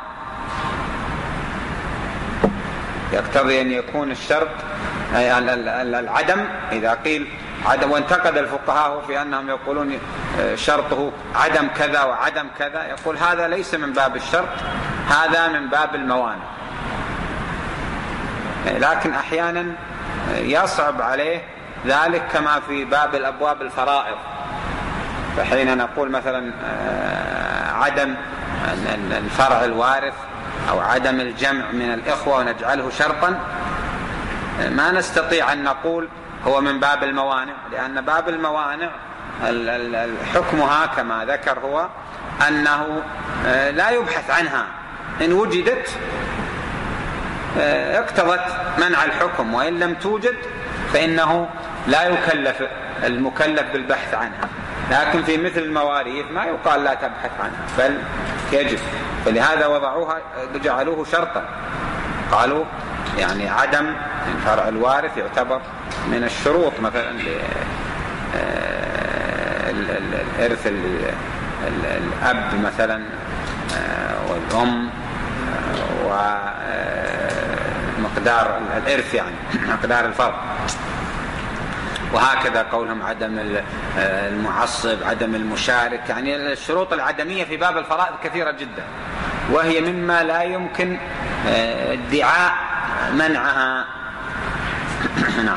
يقتضي أن يكون الشرط العدم إذا قيل عدم، وانتقد الفقهاء في أنهم يقولون شرطه عدم كذا وعدم كذا، يقول هذا ليس من باب الشرط، هذا من باب الموانع. لكن أحيانا يصعب عليه ذلك كما في باب الأبواب الفرائض، فحين نقول مثلا عدم الفرع الوارث أو عدم الجمع من الإخوة ونجعله شرطا، ما نستطيع أن نقول هو من باب الموانع، لأن باب الموانع الحكمها كما ذكر هو أنه لا يبحث عنها، إن وجدت اقتضت منع الحكم، وإن لم توجد فإنه لا يكلف المكلف بالبحث عنها. لكن في مثل المواريث ما يقال لا تبحث عنها، بل يجب، فلهذا وضعوها جعلوه شرطا، قالوا يعني عدم الفرع الوارث يعتبر من الشروط مثلا الإرث الأب مثلا والأم ومقدار الإرث يعني مقدار الفرض. وهكذا قولهم عدم المعصب، عدم المشارك، يعني الشروط العدمية في باب الفرائض كثيرة جدا، وهي مما لا يمكن ادعاء منعها. نعم.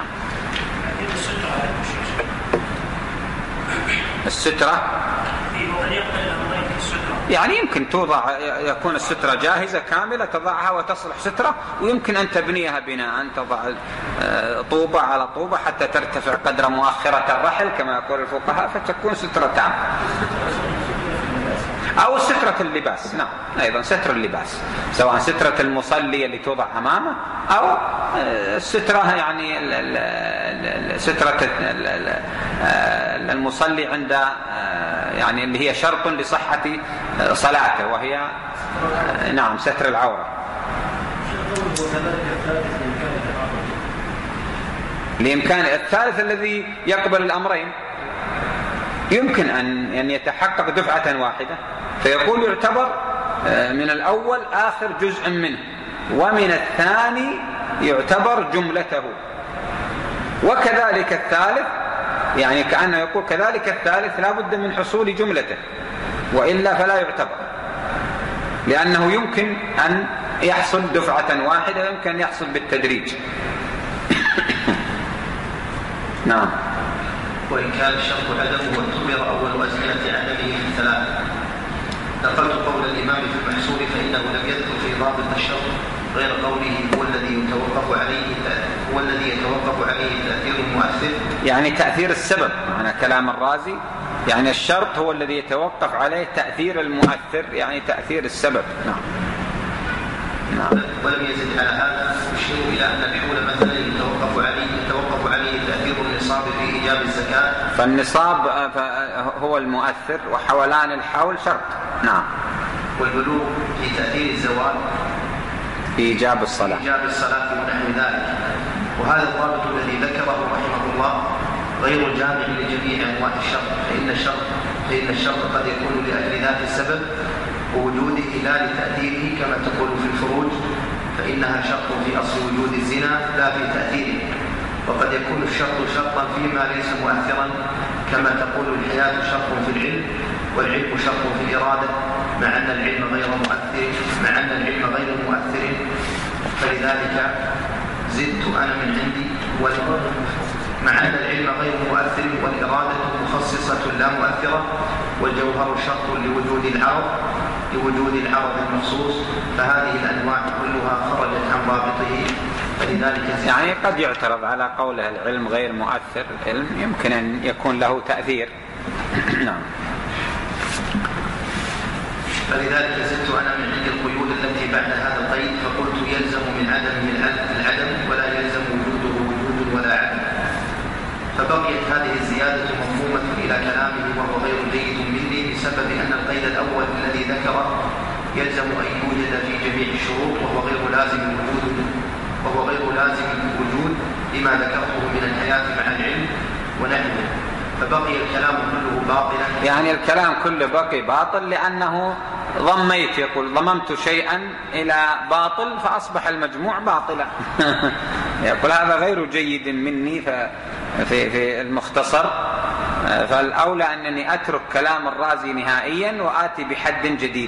السترة يعني يمكن توضع، يكون السترة جاهزة كاملة تضعها وتصلح سترة، ويمكن أن تبنيها بناء، أن تضع طوبة على طوبة حتى ترتفع قدر مؤخرة الرحل كما يقول الفقهاء، فتكون سترة تامة. أو سترة اللباس، نعم أيضا ستر اللباس، سواء سترة المصلي اللي توضع أمامه أو السترة يعني سترة المصلي عند يعني اللي هي شرط لصحة صلاته، وهي نعم ستر العورة. لإمكان الثالث الذي يقبل الأمرين، يمكن أن يتحقق دفعة واحدة، فيقول يعتبر من الأول آخر جزء منه، ومن الثاني يعتبر جملته، وكذلك الثالث، يعني كأنه يقول كذلك الثالث لا بد من حصول جملته، وإلا فلا يعتبر، لأنه يمكن أن يحصل دفعة واحدة، يمكن أن يحصل بالتدريج. نعم. وإن كان الشرط عدمه واعتبر أول أزمنة عدمه في الثلاث. نقلت قول الإمام في المحصول فإنه لم يذكر في ضابط الشرط غير قوله هو الذي يتوقف عليه هو الذي يتوقف عليه تأثير المؤثر، يعني تأثير السبب، معنى كلام الرازي يعني الشرط هو الذي يتوقف عليه تأثير المؤثر، يعني تأثير السبب. نعم. نعم. ولم يزد على هذا، يشير إلى أن الحول مثلا يتوقف عليه يتوقف عليه تأثير النصاب في إيجاب الزكاة، فالنصاب هو المؤثر وحولان الحول شرط. نعم. والبلوغ في تأثير الزوال في إيجاب الصلاة إيجاب الصلاة ونحو ذلك. وهذا الضابط الذي ذكره رحمه الله غير جامع لجميع أنواع الشرط، فإن الشرط فإن الشرط قد يكون لأجل ذات السبب ووجوده لا لتأثيره، كما تقول في الفروج فإنها شرط في أصل وجود الزنا لا في تأثيره. وقد يكون الشرط شرطا فيما ليس مؤثرا، كما تقول الحياة شرط في العلم والعلم شرط في الإرادة، مع أن العلم غير مؤثر مع أن العلم غير مؤثر فلذلك زدت أنا من عندي مع أن العلم غير مؤثر والإرادة مخصصة لا مؤثرة، والجوهر شرط لوجود العرض لوجود العرض المخصوص، فهذه الأنواع كلها خرجت عن ضابطه. فلذلك يعني قد يعترض على قوله العلم غير مؤثر، العلم يمكن أن يكون له تأثير. نعم. فلذلك زدت أنا من عند القيود التي بعد هذا القيد، فقلت يلزم من عدمه العدم ولا يلزم وجوده وجود ولا عدم. فبقيت هذه الزيادة مضمومة إلى كلامه وهو غير جيد مني، بسبب أن القيد الأول الذي ذكره يلزم أن يوجد في جميع الشروط، وهو غير لازم الوجود وهو غير لازم الوجود لما ذكرته من الحياة مع العلم ونحوه. فبقي الكلام كله باطلا، يعني الكلام كله بقي باطل لأنه ضميت، يقول ضممت شيئا إلى باطل فأصبح المجموع باطلا. يقول هذا غير جيد مني في في المختصر، فالأولى أنني أترك كلام الرازي نهائيا وآتي بحد جديد.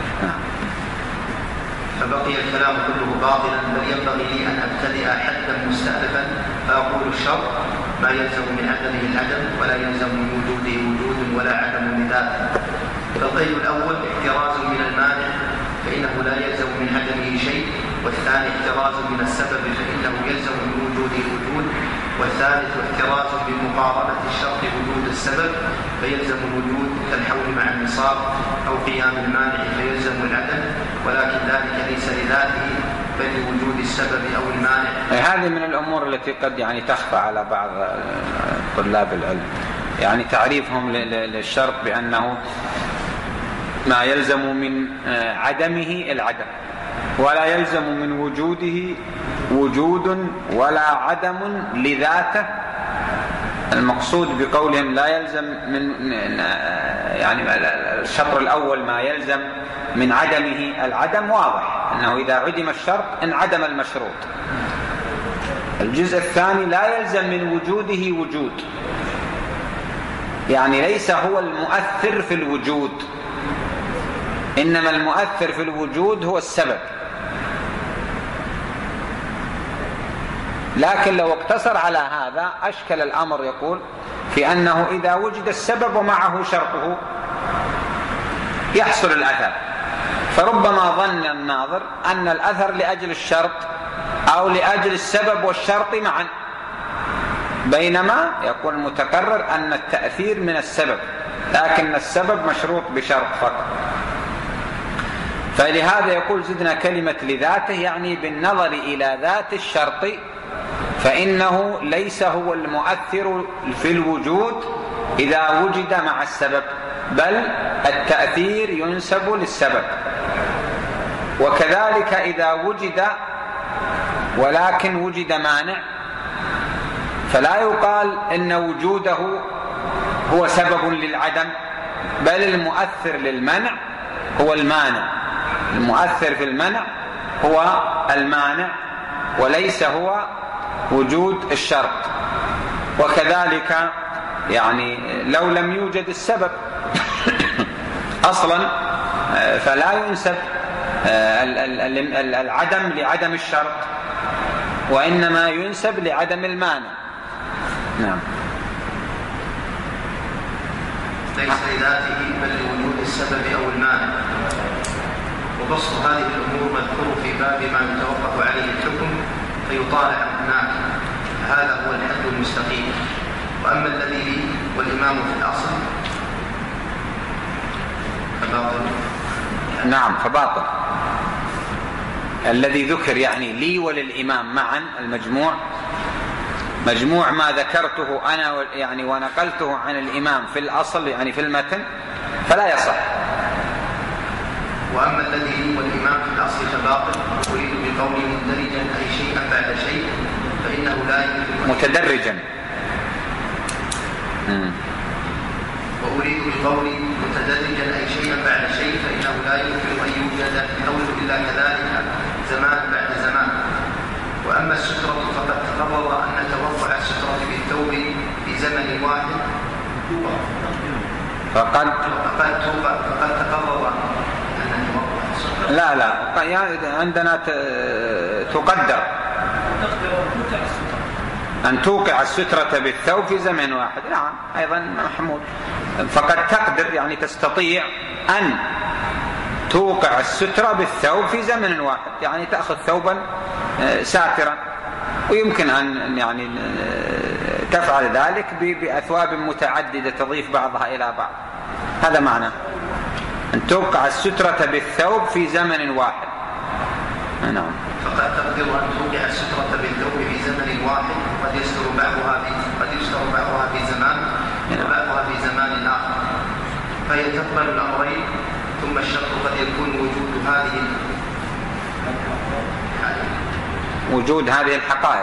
فبقي الكلام كله باطلا، بل ينبغي لي أن أبتدئ حدا مستأنفا فأقول الشرط ما يلزم من عدمه العدم ولا يلزم من وجوده وجود ولا عدم لذاته. فالقيد الأول احتراز من المانع فإنه لا يلزم من عدمه شيء، والثاني احتراز من السبب فإنه يلزم من وجوده وجود، والثالث احتراز بمقارنة الشرط وجود السبب فيلزم الوجود كالحول مع النصاب، أو قيام المانع فيلزم العدم، ولكن ذلك ليس لذاته بل لوجود السبب أو المانع. هذه من الأمور التي قد يعني تخفى على بعض طلاب العلم، يعني تعريفهم للشرط بأنه ما يلزم من عدمه العدم ولا يلزم من وجوده وجود ولا عدم لذاته. المقصود بقولهم لا يلزم من يعني الشطر الأول ما يلزم من عدمه العدم واضح، أنه إذا عدم الشرط انعدم المشروط. الجزء الثاني لا يلزم من وجوده وجود، يعني ليس هو المؤثر في الوجود، إنما المؤثر في الوجود هو السبب. لكن لو اقتصر على هذا أشكل الأمر، يقول في أنه إذا وجد السبب ومعه شرطه يحصل الأثر، فربما ظن الناظر أن الأثر لأجل الشرط أو لأجل السبب والشرط معا، بينما يقول المتقرر أن التأثير من السبب، لكن السبب مشروط بشرط فقط. فلهذا يقول زدنا كلمة لذاته، يعني بالنظر إلى ذات الشرط فإنه ليس هو المؤثر في الوجود إذا وجد مع السبب، بل التأثير ينسب للسبب. وكذلك إذا وجد ولكن وجد مانع فلا يقال إن وجوده هو سبب للعدم، بل المؤثر للمنع هو المانع، المؤثر في المنع هو المانع وليس هو وجود الشرط. وكذلك يعني لو لم يوجد السبب أصلا فلا ينسب العدم لعدم الشرط، وإنما ينسب لعدم المانع. نعم. ليس لذاته بل لوجود السبب أو المانع. وبسط هذه الأمور مذكور في باب ما يتوقف عليه الحكم فيطالع هناك، هذا هو الحد المستقيم. وأما الذي لي والإمام في الأصل فباطل. نعم فباطل. الذي ذكر يعني لي وللإمام معا، المجموع مجموع ما ذكرته أنا يعني ونقلته عن الإمام في الأصل يعني في المتن فلا يصح. وأما الذي لي والإمام في الأصل فباطل. أريد بقولي مندرجا أي شيئا بعد شيء فإنه لا يمكن متدرجا. وأريد بقولي متدرجا أي شيئا بعد شيء فإنه لا يمكن أن يوجد القول إلا كذلك زمان بعد زمان. وأما السترة فقد تقرر أن توقع السترة بالثوب في زمن واحد فقد فقد فقد تقرر أن توقع السترة. لا لا عندنا تقدر أن توقع السترة بالثوب في زمن واحد. نعم أيضا محمود. فقد تقدر يعني تستطيع أن توقع السترة بالثوب في زمن واحد، يعني تأخذ ثوبا ساترا، ويمكن أن يعني تفعل ذلك بأثواب متعددة تضيف بعضها إلى بعض. هذا معنى أن توقع السترة بالثوب في زمن واحد. نعم. فقد تقدر أن توقع السترة بالثوب في زمن واحد، قد يستر بعضها في قد يستر بعضها في زمان وبعضها في زمان آخر، فهي تقبل الأمرين. ثم الشرط قد يكون وجود هذه وجود هذه الحقائق.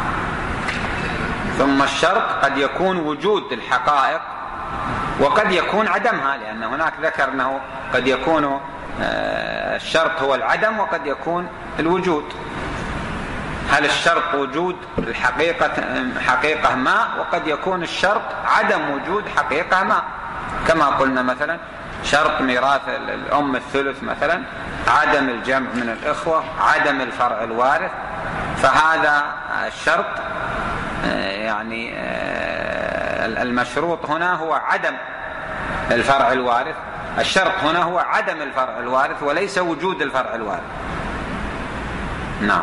ثم الشرط قد يكون وجود الحقائق وقد يكون عدمها، لأن هناك ذكر أنه قد يكون الشرط هو العدم وقد يكون الوجود. هل الشرط وجود الحقيقة حقيقة ما، وقد يكون الشرط عدم وجود حقيقة ما، كما قلنا مثلا شرط ميراث الأم الثلث مثلا، عدم الجمع من الإخوة، عدم الفرع الوارث. فهذا الشرط يعني المشروط هنا هو عدم الفرع الوارث، الشرط هنا هو عدم الفرع الوارث وليس وجود الفرع الوارث. نعم.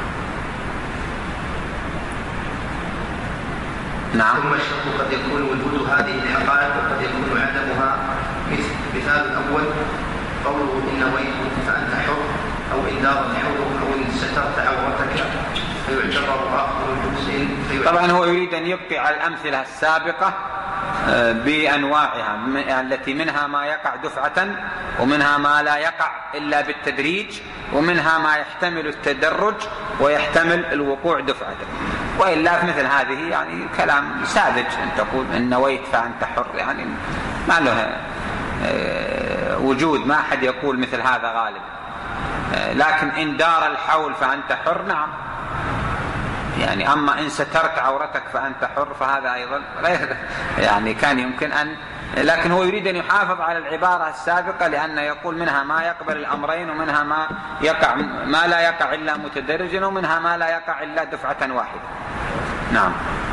نعم. ثم الشرط قد يكون وجود هذه الحقائق وقد يكون عدمها. مثال الأول قوله إن نويت فأنت حر، أو إن دار حر، أو إن سترت عورتك، فيعتبر آخر الجزء. طبعا هو يريد أن يبقي على الأمثلة السابقة بأنواعها التي منها ما يقع دفعة، ومنها ما لا يقع إلا بالتدريج، ومنها ما يحتمل التدرج ويحتمل الوقوع دفعة. وإلا في مثل هذه يعني كلام ساذج أن تقول إن نويت فأنت حر، يعني ما له وجود، ما أحد يقول مثل هذا غالبا. لكن إن دار الحول فأنت حر، نعم. يعني أما إن سترت عورتك فأنت حر فهذا أيضا يعني كان يمكن أن، لكن هو يريد أن يحافظ على العبارة السابقة، لأن يقول منها ما يقبل الأمرين، ومنها ما يقع ما لا يقع إلا متدرجا، ومنها ما لا يقع إلا دفعة واحدة. نعم.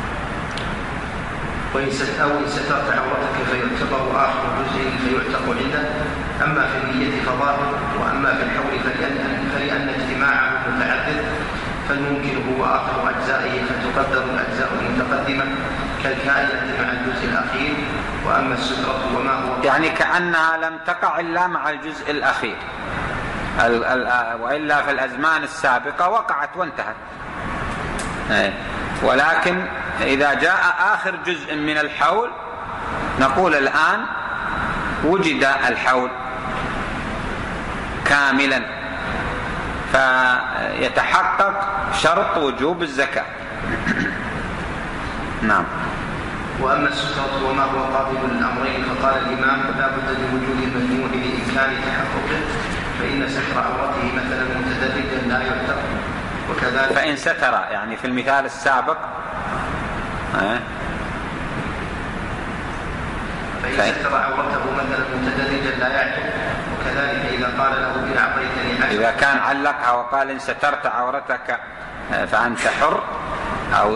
وإن سترت عورتك فيعتبر آخر جزء فيعتق عنده، أما في النية فظاهر، وأما في الحول فلأن, فلأن اجتماعه متعدد فالممكن هو آخر أجزائه، فتقدر الأجزاء المتقدمة كالكائنة مع الجزء الأخير. وأما السترة وما هو يعني كأنها لم تقع إلا مع الجزء الأخير، وإلا في الأزمان السابقة وقعت وانتهت. ولكن إذا جاء آخر جزء من الحول نقول الآن وجد الحول كاملا، فيتحقق شرط وجوب الزكاة. نعم. وأما السترة وما هو قابل للأمرين فقال الإمام لا بد من وجود المجموع لإمكان تحققه، فإن ستر عورته مثلا متدرجا لا يعتق، وكذلك فإن ستر يعني في المثال السابق أه؟ فإن ستر عورته مثلا متدرجا لا يعتق، وكذلك إذا قال له إن أعطيتني عشرة، إذا كان علقها وقال إن سترت عورتك فأنت حر، أو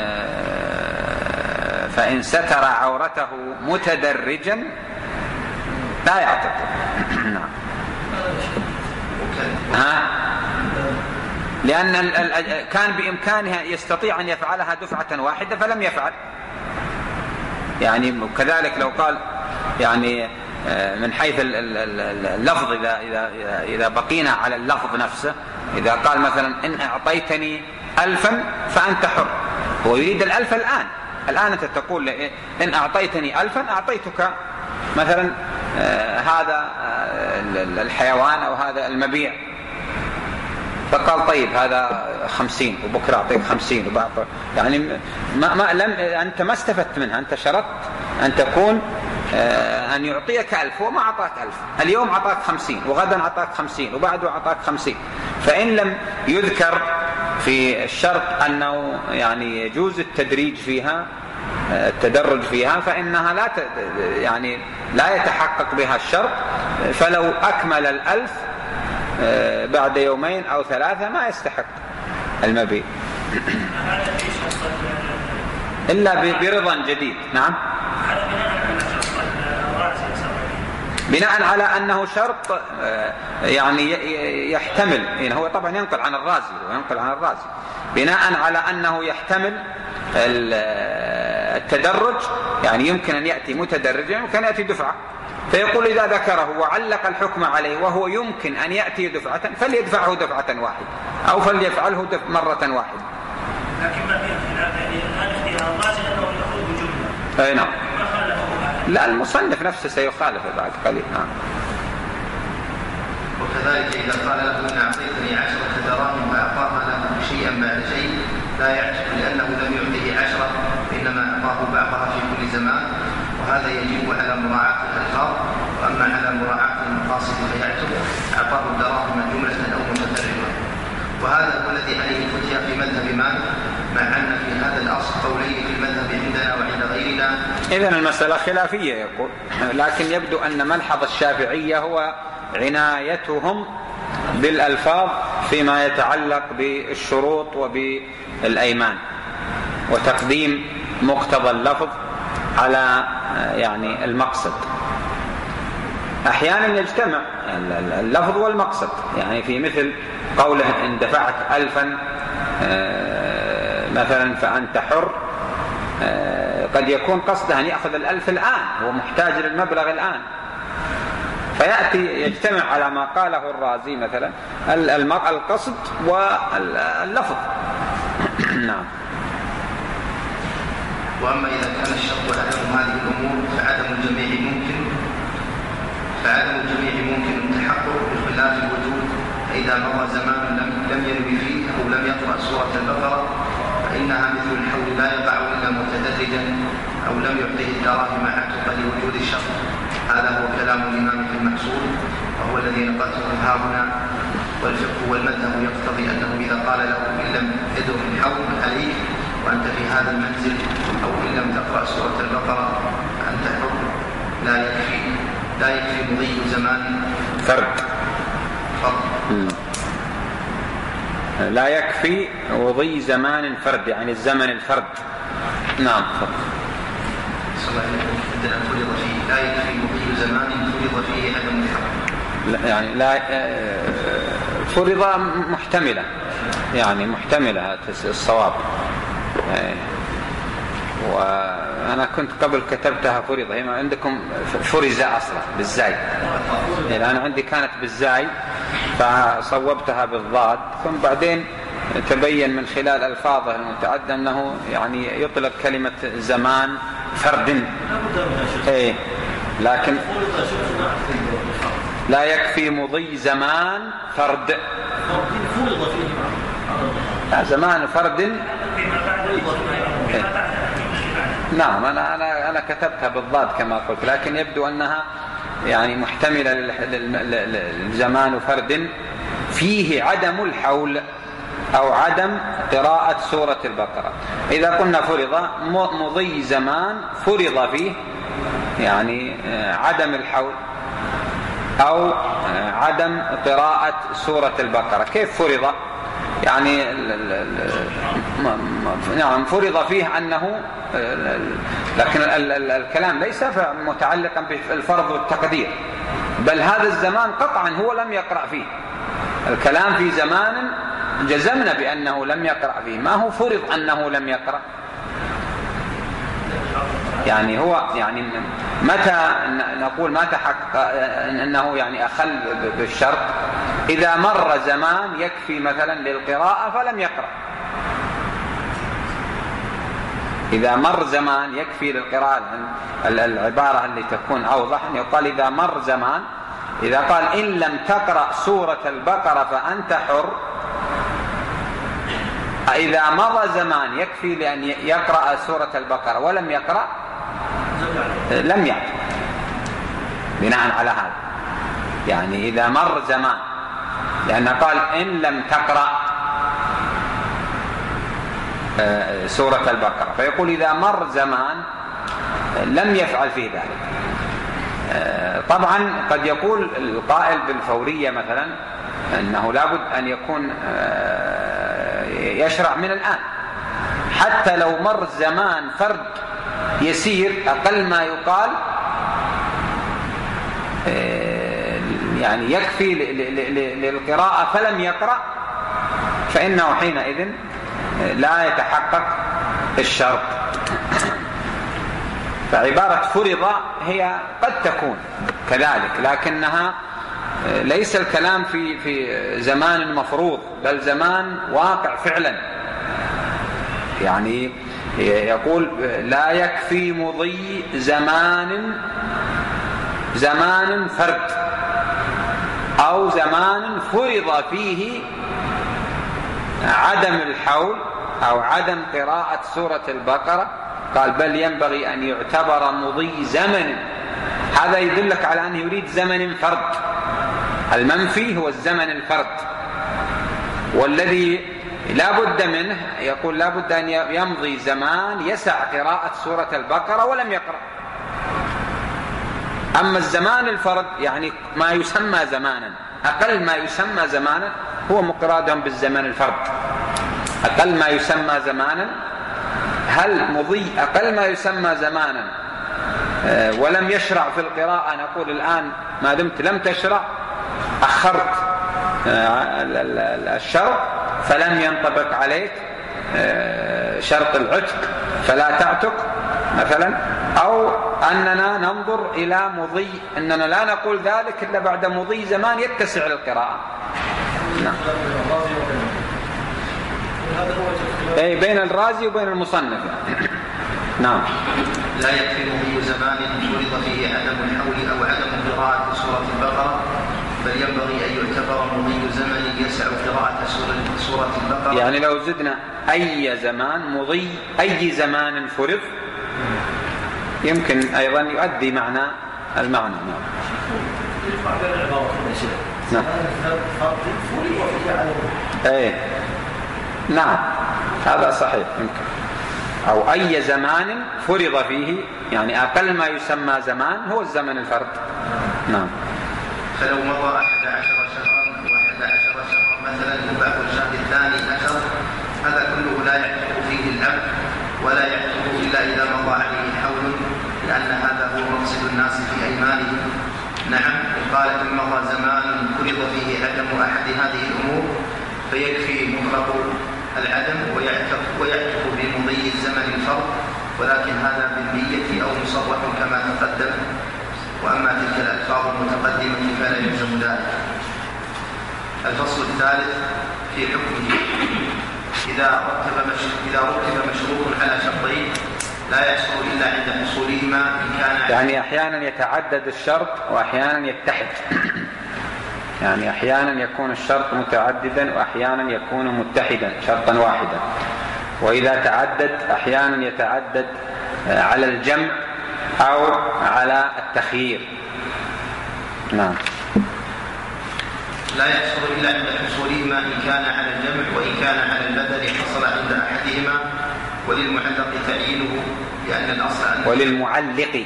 فإن ستر عورته متدرجا لا يعتق. نعم. ها؟ لأن كان بإمكانها يستطيع أن يفعلها دفعة واحدة فلم يفعل. يعني كذلك لو قال يعني من حيث اللفظ، إذا إذا إذا بقينا على اللفظ نفسه، إذا قال مثلا إن أعطيتني ألفا فأنت حر، هو يريد الألف الآن. الآن أنت تقول إن أعطيتني ألفا أعطيتك مثلا هذا الحيوان أو هذا المبيع، فقال طيب هذا خمسين وبكرة أعطيك خمسين وبعض، يعني ما ما لم أنت ما استفدت منها. أنت شرطت أن تكون أن يعطيك ألف وما أعطاك ألف، اليوم أعطاك خمسين وغدا أعطاك خمسين وبعده أعطاك خمسين. فإن لم يذكر في الشرط أنه يعني يجوز التدريج فيها التدرج فيها فإنها لا يعني لا يتحقق بها الشرط. فلو أكمل الألف بعد يومين أو ثلاثة ما يستحق المبيع إلا برضا جديد. نعم. بناء على أنه شرط يعني يحتمل، يعني هو طبعا ينقل عن الرازي وينقل عن الرازي بناء على أنه يحتمل التدرج، يعني يمكن أن يأتي متدرجا يمكن أن يأتي دفعة، فيقول إذا ذكره وعلق الحكم عليه وهو يمكن أن يأتي دفعة فليدفعه دفعة واحدة أو فليفعله مرة واحدة. لكن ما فيه خلاف، يعني الآن اختيار الرازي أنه يأخذ بجملة. أي نعم. لا المصنف نفسه سيخالف بعد قليل. نعم. وكذلك إذا قال له إن أعطيتني عشرة دراهم فأعطاها له شيئا بعد شيء لا يعتق، لأنه لم يعطيه عشرة إنما أعطاه بعضها في كل زمان، وهذا يجب على مراعاة الألفاظ. وأما على مراعاة المقاصد فيعتق، أعطاه الدراهم جملة أو متفرقة. وهذا هو الذي عليه فتيا في مذهب مالك، مع أن في هذا الأصل قولين في المذهب عندنا وعند غيرنا. إذن المسألة خلافية يقول، لكن يبدو أن ملحظ الشافعية هو عنايتهم بالألفاظ فيما يتعلق بالشروط وبالأيمان، وتقديم مقتضى اللفظ على يعني المقصد. أحيانا يجتمع اللفظ والمقصد، يعني في مثل قوله إن دفعت ألفا مثلا فأنت حر، قد يكون قصده أن يأخذ الألف الآن، هو محتاج للمبلغ الآن، فيأتي يجتمع على ما قاله الرازي مثلا القصد واللفظ. نعم. وأما إذا كان الشرط عدم هذه الأمور فعدم الجميع ممكن فعدم الجميع ممكن التحقق بخلاف الوجود. فإذا مضى زمان لم لم ينوي فيه أو لم يقرأ سورة البقرة فإنها مثل الحول لا يقع إلا متدرجا أو لم يعطيه الدراهم عتق لوجود الشرط. هذا هو كلام الإمام في المحصول وهو الذي نقلته ها هنا. والفقه والمذهب يقتضي أنه إذا قال له إن لم يدرك الحول عليك وأنت في هذا المنزل أو إن لم تقرأ سورة البقرة أنت حر لا يكفي لا يكفي مضي زمان فرد فرد لا يكفي مضي زمان فرد يعني الزمن الفرد. نعم فرد. صلى الله عليه وسلم فرض فيه لا يكفي مضي زمان فرض فيه عدم الحرم يعني لا فرض محتملة يعني محتملة الصواب. وأنا كنت قبل كتبتها فرض هي عندكم فرز أصلا بالزاي لأن عندي كانت بالزاي فصوبتها بالضاد ثم بعدين تبين من خلال ألفاظه المتعددة أنه يعني يطلق كلمة زمان فرد إيه لكن لا يكفي مضي زمان فرد لا زمان فرد إيه. نعم أنا أنا أنا كتبتها بالضاد كما قلت لكن يبدو أنها يعني محتملة للزمان فرد فيه عدم الحول أو عدم قراءة سورة البقرة. إذا قلنا فرض مضي زمان فرض فيه يعني عدم الحول أو عدم قراءة سورة البقرة. كيف فرض؟ يعني نعم فرض فيه أنه لكن الكلام ليس متعلقا بالفرض والتقدير بل هذا الزمان قطعا هو لم يقرأ فيه. الكلام في زمان جزمنا بأنه لم يقرأ فيه ما هو فرض أنه لم يقرأ. يعني هو يعني متى نقول ما تحقق أنه يعني أخل بالشرط إذا مر زمان يكفي مثلا للقراءة فلم يقرأ. إذا مر زمان يكفي للقراءة العبارة اللي تكون أوضح أن يقال إذا مر زمان إذا قال إن لم تقرأ سورة البقرة فأنت حر إذا مضى زمان يكفي لأن يقرأ سورة البقرة ولم يقرأ لم يعتق بناء على هذا. يعني إذا مر زمان لأنه قال إن لم تقرأ سورة البقرة فيقول إذا مر زمان لم يفعل فيه ذلك. طبعا قد يقول القائل بالفورية مثلا أنه لابد أن يكون يشرع من الآن حتى لو مر زمان فرد يسير أقل ما يقال يعني يكفي للقراءة فلم يقرأ فإنه حينئذ لا يتحقق الشرط. فعبارة فرض هي قد تكون كذلك لكنها ليس الكلام في في زمان مفروض بل زمان واقع فعلا. يعني يقول لا يكفي مضي زمان زمان فرد أو زمان فرض فيه عدم الحول أو عدم قراءة سورة البقرة. قال بل ينبغي أن يعتبر مضي زمن. هذا يدلك على أنه يريد زمن فرد. المنفي هو الزمن الفرد والذي لا بد منه يقول لا بد أن يمضي زمان يسع قراءة سورة البقرة ولم يقرأ. أما الزمان الفرد يعني ما يسمى زمانا أقل ما يسمى زمانا هو مقرادهم بالزمن الفرد. أقل ما يسمى زمانا هل مضي أقل ما يسمى زمانا ولم يشرع في القراءة نقول الآن ما دمت لم تشرع أخرت الشرط فلم ينطبق عليك شرط العتق فلا تعتق مثلا. أو أننا ننظر إلى مضي أننا لا نقول ذلك إلا بعد مضي زمان يتسع للقراءة. نعم. أي بين الرازي وبين المصنف. نعم. لا يكفي مضي زمان فرض فيه عدم الحول أو عدم قراءة سورة البقرة، بل ينبغي أن يعتبر مضي زمن يسع قراءة سورة البقرة. يعني لو زدنا أي زمان مضي أي زمان فرض يمكن أيضا يؤدي معنى المعنى. نعم. نعم. ايه نعم هذا صحيح يمكن. أو أي زمان فرض فيه، يعني أقل ما يسمى زمان هو الزمن الفرد. نعم. فلو مضى أحد عشر شهرا وأحد عشر شهرا مثلا وبعد الشهر الثاني عشر، هذا كله لا يعتق فيه العبد ولا يعتق إلا إذا مضى عليه حول، لأن هذا هو مقصد الناس في أيمانهم. نعم. قال إن مضى زمان فرض فيه عدم أحد هذه الأمور فيكفي مطلق العدم ويعتق ويعتق بمضي الزمن الفرض، ولكن هذا بالنية أو مصرح كما تقدم. وأما تلك الألفاظ المتقدمة فلا يلزم ذلك. الفصل الثالث في حكمه. إذا رتب إذا رتب مشروط على شرطين لا يحصل إلا عند حصولهما إن كان، يعني أحيانا يتعدد الشرط وأحيانا يتحد. يعني أحيانا يكون الشرط متعددا وأحيانا يكون متحدا شرطا واحدا. وإذا تعدد أحيانا يتعدد على الجمع أو على التخيير. نعم. لا يحصل إلا عند حصولهما إن كان على الجمع، وإن كان على البدل حصل عند أحدهما. وللمعلق تعيينه لأن الأصل أن وللمعلق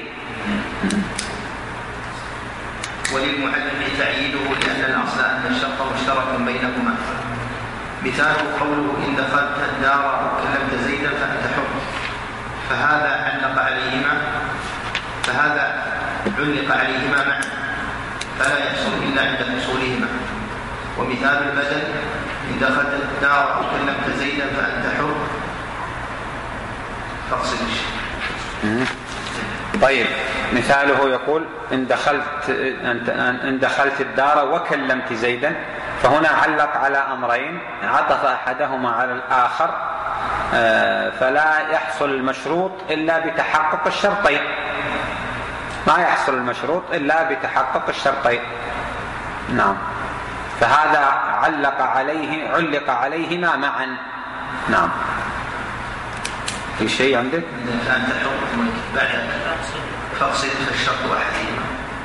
وللمعلق تعيينه لأن الأصل أن الشرط مشترك بينهما. مثال قوله إن دخلت الدار وكلمت زيدا فأنت حر، فهذا علق عليهما فهذا علق عليهما معا فلا يحصل إلا عند حصولهما. ومثال البدل إن دخلت الدار وكلمت زيدا فأنت حر فاقصد الشيء. طيب مثاله يقول إن دخلت إن دخلت الدار وكلمت زيدا، فهنا علق على أمرين عطف أحدهما على الآخر، فلا يحصل المشروط إلا بتحقق الشرطين. ما يحصل المشروط إلا بتحقق الشرطين. نعم. فهذا علق عليه علق عليهما معا. نعم. في شيء عندك؟ أنت حر بعد فاقصد الشرط أحدهما.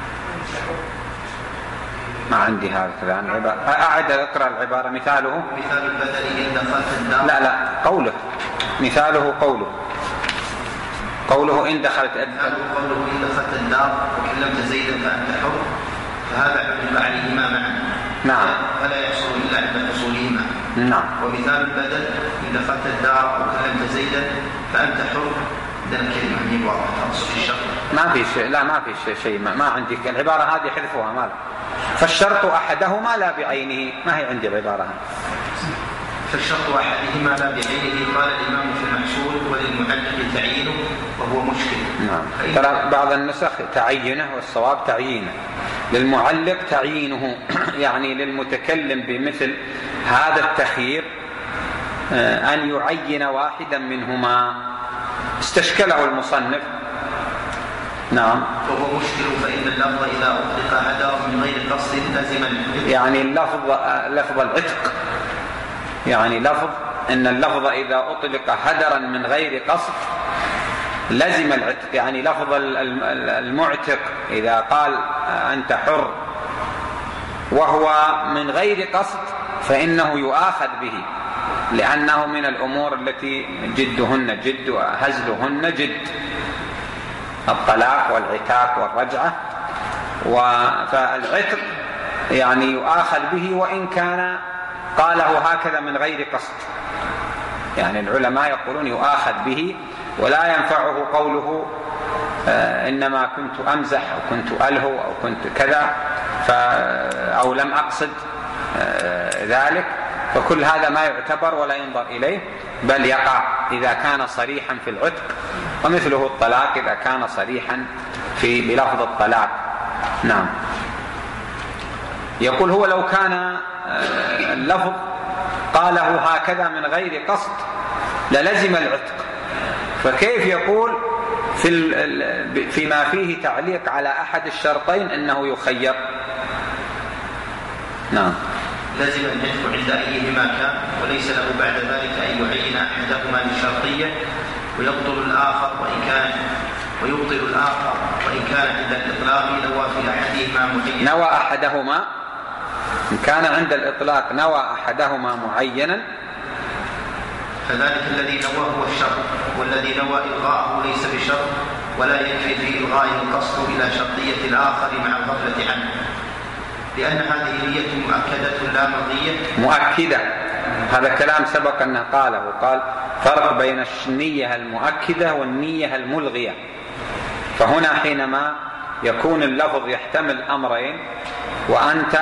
ما عندي هذا الكلام. أعد أقرأ العبارة. مثاله مثال البدل إن دخلت الدار. لا لا قوله مثاله قوله قوله إن دخلت مثاله قوله إن دخلت الدار وكلمت زيدا فأنت حر، فهذا علق عليهما معا. نعم. فلا يحصل إلا عند حصولهما. نعم. ومثال البدل إن دخلت الدار وكلمت زيدا فأنت حر، ده الكلمة هي واضحة تقصد الشرط. ما في شيء. لا ما في شيء, شيء ما, ما عندي العبارة هذه حذفوها. ما لا. فالشرط أحدهما لا بعينه. ما هي عندي العبارة هذه. فالشرط أحدهما لا بعينه. قال الإمام في المحصول وللمعلق تعيينه وهو مشكل. نعم. ترى بعض النسخ تعينه والصواب تعيينه. للمعلق تعيينه يعني للمتكلم بمثل هذا التخيير أن يعين واحدا منهما. استشكله المصنف. نعم. وهو مشكل فإن اللفظ إذا أطلق هدر من غير قصد لازم العتق. يعني اللفظ لفظ العتق، يعني لفظ إن اللفظ إذا أطلق هدرا من غير قصد لازم العتق. يعني لفظ المعتق إذا قال أنت حر وهو من غير قصد فإنه يؤاخذ به، لأنه من الأمور التي جدهن جد وهزلهن جد، الطلاق والعتاق والرجعة. فالعتق يعني يؤاخذ به وإن كان قاله هكذا من غير قصد. يعني العلماء يقولون يؤاخذ به ولا ينفعه قوله آه إنما كنت أمزح أو كنت ألهو أو كنت كذا أو لم أقصد آه ذلك. فكل هذا ما يعتبر ولا ينظر إليه، بل يقع إذا كان صريحا في العتق، ومثله الطلاق إذا كان صريحا في بلفظ الطلاق. نعم. يقول هو لو كان اللفظ قاله هكذا من غير قصد للزم العتق، فكيف يقول في فيما فيه تعليق على أحد الشرطين أنه يخير؟ نعم. لازم الحلف عند أيهما كان، وليس له بعد ذلك أن يعين أحدهما للشرطية ويبطل الآخر وإن كان ويبطل الآخر وإن كان عند الإطلاق نوى في أحدهما معينا. نوى أحدهما إن كان عند الإطلاق نوى أحدهما معينا، فذلك الذي نواه هو الشرط، والذي نوى إلغاءه ليس بشرط، ولا يكفي في إلغائه القصد إلى شرطية الآخر مع الغفلة عنه، لأن هذه نية مؤكدة لا مرضية. مؤكدة، هذا كلام سبق أنه قاله، قال فرق بين النية المؤكدة والنية الملغية. فهنا حينما يكون اللفظ يحتمل أمرين وأنت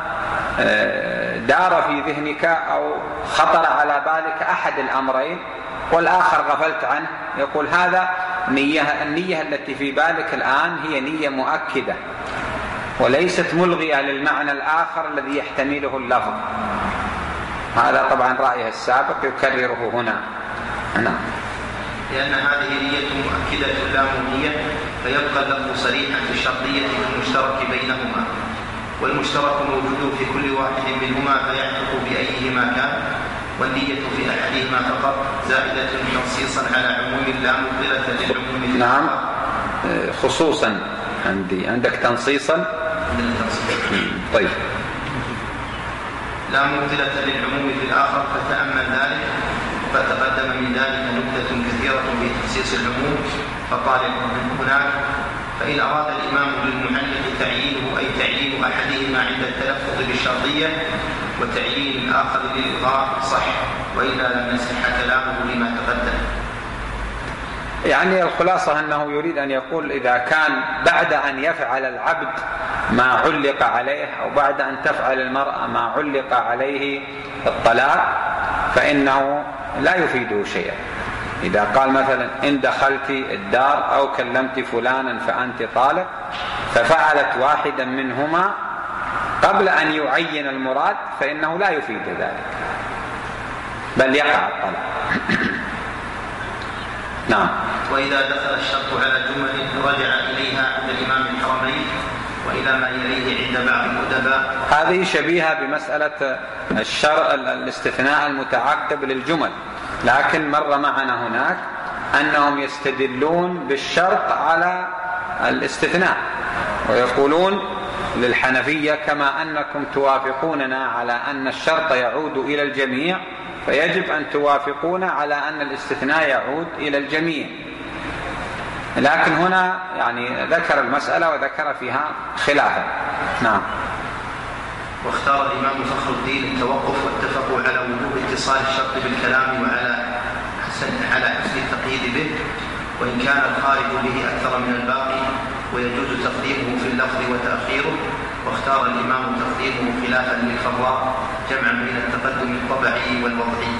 دار في ذهنك أو خطر على بالك أحد الأمرين والآخر غفلت عنه، يقول هذا نية النية التي في بالك الآن هي نية مؤكدة وليست ملغية للمعنى الآخر الذي يحتمله اللفظ. هذا طبعا رأيه السابق يكرره هنا. نعم. لأن هذه نية مؤكدة لا ملغية، فيبقى اللفظ صريحا في الشرطية والمشترك بينهما، والمشترك موجود في كل واحد منهما فيعتق بأيهما كان، والنية في أحدهما فقط زائدة تنصيصا على عموم لا مبطلة للعموم. نعم، خصوصا عندي عندك تنصيصا. طيب. لا مبطلة للعموم في الآخر، فتأمل ذلك، فتقدم من ذلك نكتة كثيرة في تخصيص العموم، فطالب من هناك. فإن أراد الإمام للمعلق تعيينه أي تعيين أحدهما عند التلفظ بالشرطية وتعيين الآخر للإلغاء صح، وإلا لم يصح كلامه لما تقدم. يعني الخلاصة أنه يريد أن يقول إذا كان بعد أن يفعل العبد ما علق عليه أو بعد أن تفعل المرأة ما علق عليه الطلاق فإنه لا يفيده شيئا. إذا قال مثلا إن دخلت الدار أو كلمت فلانا فأنت طالق، ففعلت واحدا منهما قبل أن يعين المراد، فإنه لا يفيد ذلك بل يقع الطلاق. نعم. وإذا دخل الشرط على جمل رجع إليها عند الإمام الحرمين وإلى ما يليه عند بعض الأدباء. هذه شبيهة بمسألة الشرع الاستثناء المتعقب للجمل، لكن مر معنا هناك أنهم يستدلون بالشرط على الاستثناء، ويقولون للحنفية كما أنكم توافقوننا على أن الشرط يعود إلى الجميع فيجب أن توافقون على أن الاستثناء يعود إلى الجميع. لكن هنا يعني ذكر المسألة وذكر فيها خلافا. نعم. واختار الإمام فخر الدين التوقف، واتفقوا على وجوب اتصال الشرط بالكلام وعلى حسن على حسن التقييد به، وإن كان الخارج به أكثر من الباقي ويجوز تقديمه في اللفظ وتأخيره. واختار الإمام تقديمه خلافا للفراء جمعا بين التقدم الطبعي والوضعي.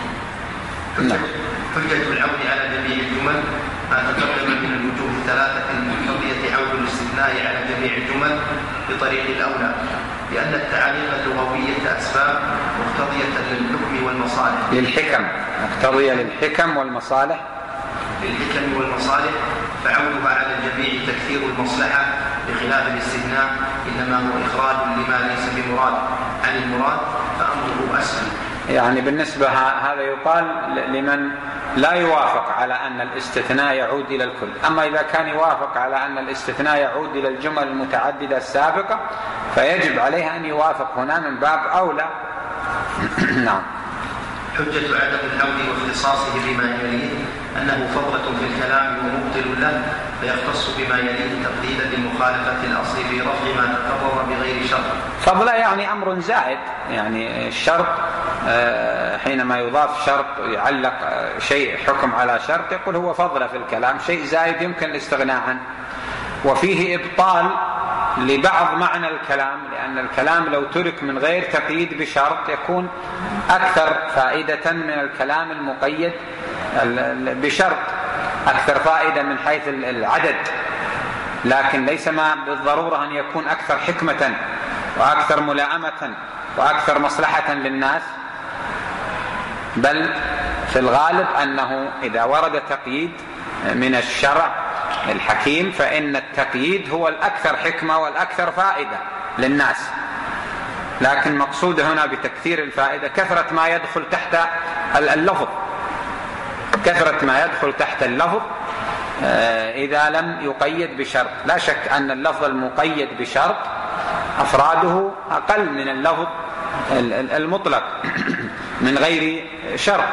حجة العود على جميع الجمل ما تقدم من الوجوه الثلاثة المقتضية عود الاستثناء على جميع الجمل بطريق الأولى، لأن التعاليق اللغوية أسباب مقتضية للحكم والمصالح للحكم مقتضية للحكم والمصالح للحكم والمصالح فعودها على الجميع تكثير المصلحة، بخلاف الاستثناء إنما هو إخراج لما ليس بمراد عن المراد فأمره أسهل. يعني بالنسبة هذا يقال لمن لا يوافق على أن الاستثناء يعود إلى الكل. أما إذا كان يوافق على أن الاستثناء يعود إلى الجمل المتعددة السابقة فيجب عليه أن يوافق هنا من باب أولى. نعم. حجة عدم العود واختصاصه بما يليه أنه فضلة في الكلام ومبطل له، فيختص بما يليه تقليدا لمخالفة الأصل في رفع ما تكرر بغير شرط. فضلة يعني أمر زائد، يعني الشرط حينما يضاف شرط يعلق شيء حكم على شرط يقول هو فضلة في الكلام، شيء زائد يمكن الاستغناء عنه، وفيه إبطال لبعض معنى الكلام، لأن الكلام لو ترك من غير تقييد بشرط يكون أكثر فائدة من الكلام المقيد بشرط، أكثر فائدة من حيث العدد، لكن ليس ما بالضرورة أن يكون أكثر حكمة وأكثر ملائمة وأكثر مصلحة للناس، بل في الغالب أنه إذا ورد تقييد من الشرع الحكيم، فإن التقييد هو الأكثر حكمة والأكثر فائدة للناس. لكن مقصود هنا بتكثير الفائدة كثرة ما يدخل تحت اللفظ، كثرة ما يدخل تحت اللفظ إذا لم يقيد بشرط. لا شك أن اللفظ المقيد بشرط أفراده أقل من اللفظ المطلق من غير شرط.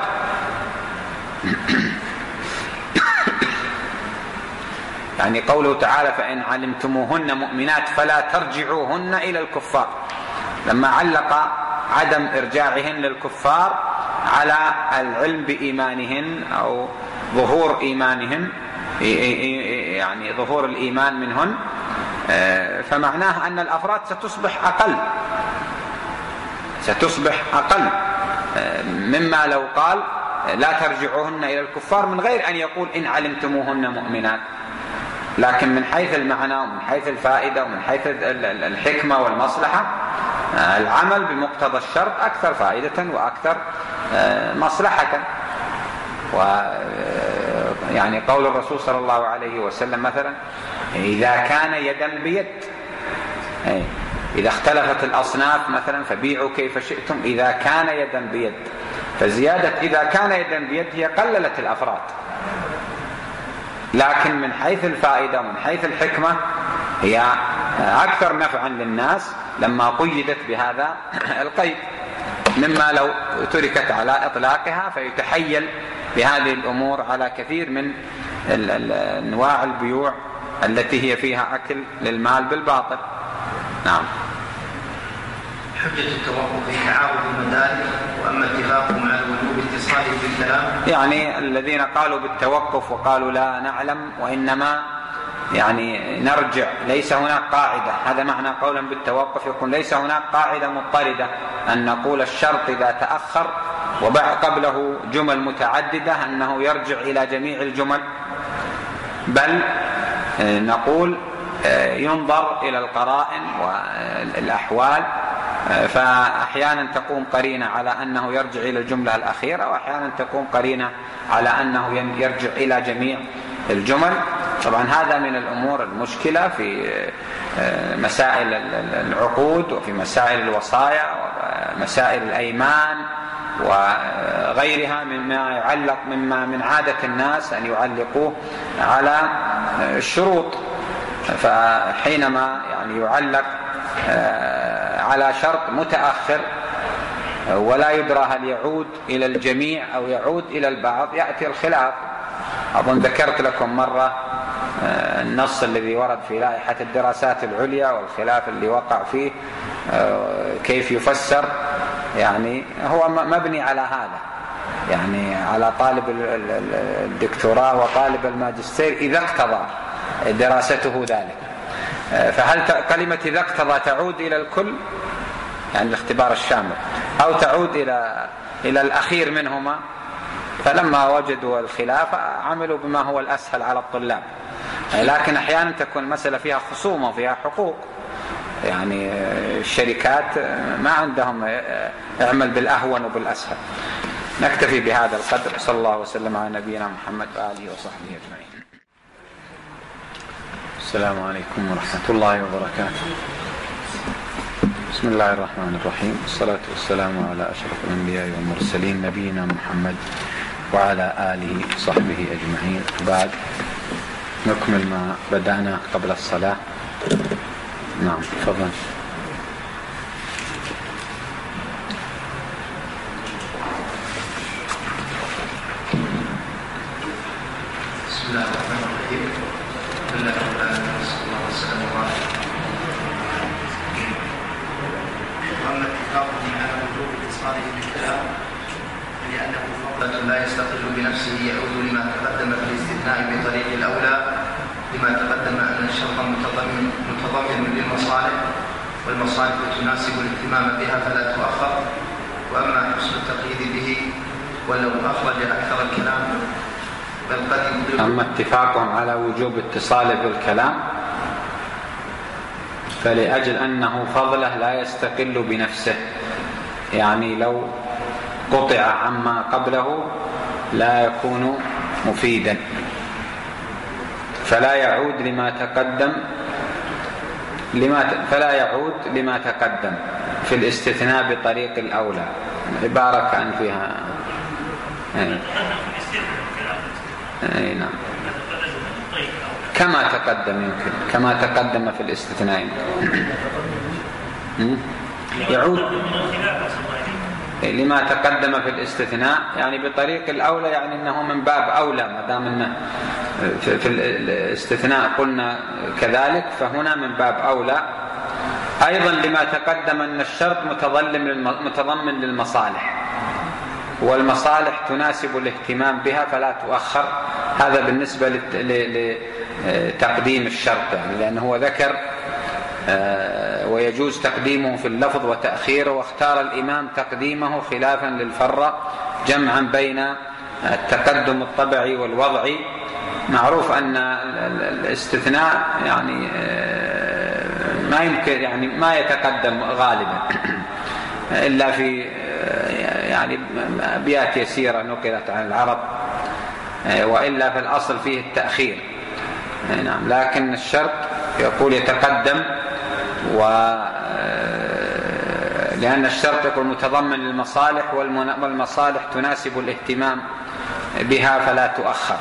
يعني قوله تعالى فإن علمتموهن مؤمنات فلا ترجعوهن إلى الكفار، لما علق عدم إرجاعهن للكفار على العلم بإيمانهن أو ظهور إيمانهن، يعني ظهور الإيمان منهن، فمعناه أن الأفراد ستصبح أقل ستصبح أقل مما لو قال لا ترجعوهن إلى الكفار من غير أن يقول إن علمتموهن مؤمنات. لكن من حيث المعنى ومن حيث الفائدة ومن حيث الحكمة والمصلحة العمل بمقتضى الشرط أكثر فائدة وأكثر مصلحة. ويعني قول الرسول صلى الله عليه وسلم مثلا إذا كان يدا بيد، إذا اختلفت الأصناف مثلا فبيعوا كيف شئتم إذا كان يدا بيد، فزيادة إذا كان يدا بيد هي قللت الأفراد، لكن من حيث الفائدة ومن حيث الحكمة هي أكثر نفعا للناس لما قيدت بهذا القيد، مما لو تركت على إطلاقها فيتحيل بهذه الأمور على كثير من أنواع البيوع التي هي فيها أكل للمال بالباطل. نعم. حجة التوقف في تعارض المدارك، وأما اتفاقهم على وجوب اتصاله بالكلام. يعني الذين قالوا بالتوقف وقالوا لا نعلم وإنما يعني نرجع، ليس هناك قاعدة، هذا معنى قولا بالتوقف، يكون ليس هناك قاعدة مضطردة أن نقول الشرط إذا تأخر وبعد قبله جمل متعددة أنه يرجع إلى جميع الجمل، بل نقول ينظر إلى القرائن والأحوال، فأحيانا تقوم قرينة على أنه يرجع إلى الجملة الأخيرة، وأحيانا تقوم قرينة على أنه يرجع إلى جميع الجمل. طبعا هذا من الأمور المشكلة في مسائل العقود وفي مسائل الوصايا ومسائل الأيمان وغيرها مما يعلق مما من عادة الناس أن يعلقوه على الشروط، فحينما يعني يعلق على شرط متأخر ولا يدرى هل يعود إلى الجميع أو يعود إلى البعض يأتي الخلاف. أظن ذكرت لكم مرة النص الذي ورد في لائحة الدراسات العليا والخلاف اللي وقع فيه كيف يفسر، يعني هو مبني على هذا، يعني على طالب الدكتوراه وطالب الماجستير إذا اقتضى دراسته ذلك. فهل كلمة إذا اقتضى تعود إلى الكل يعني الاختبار الشامل أو تعود إلى إلى الأخير منهما؟ فلما وجدوا الخلاف عملوا بما هو الأسهل على الطلاب، لكن أحيانا تكون المسألة فيها خصومة وفيها حقوق، يعني الشركات ما عندهم اعمل بالأهون وبالأسهل. نكتفي بهذا القدر، صلى الله وسلم على نبينا محمد وآله وصحبه أجمعين. السلام عليكم ورحمة الله وبركاته. بسم الله الرحمن الرحيم، والصلاة والسلام على أشرف الأنبياء والمرسلين نبينا محمد وعلى آله وصحبه أجمعين. بعد نكمل ما بدأنا قبل الصلاة. نعم تفضل. بسم الله الرحمن الرحيم. الحمد لله رب العالمين، صلى الله وسلم وبارك. واما اتفاقهم على وجوب اتصاله بالكلام لانه فضل لا يستقل بنفسه يعود لما تقدم في الاستثناء بطريق الاولى، لما تقدم ان الشرط متضمن متضمن للمصالح، والمصالح تناسب الاهتمام بها فلا تؤخر. واما حسن التقييد به ولو اخرج اكثر الكلام بل قد يبدل. اما اتفاقهم على وجوب اتصاله بالكلام فلأجل أنه فضله لا يستقل بنفسه، يعني لو قطع عما قبله لا يكون مفيدا، فلا يعود لما تقدم لما فلا يعود لما تقدم في الاستثناء بطريق الأولى. عبارة كان فيها أي. أي نعم كما تقدم يمكن كما تقدم في الاستثناء يعود لما تقدم في الاستثناء يعني بطريق الأولى، يعني أنه من باب أولى ما دام أنه في الاستثناء قلنا كذلك، فهنا من باب أولى. أيضا لما تقدم أن الشرط متضمن للمصالح، والمصالح تناسب الاهتمام بها فلا تؤخر. هذا بالنسبة لتقديم الشرط، يعني لأنه هو ذكر ويجوز تقديمه في اللفظ وتأخيره، واختار الإمام تقديمه خلافا للفرة جمعا بين التقدم الطبعي والوضعي. معروف أن الاستثناء يعني ما يمكن يعني ما يتقدم غالبا إلا في يعني أبيات يسيرة نقلت عن العرب، وإلا في الأصل فيه التأخير. نعم لكن الشرط يقول يتقدم، و لأن الشرط يقول متضمن للمصالح، والمصالح تناسب الاهتمام بها فلا تؤخر.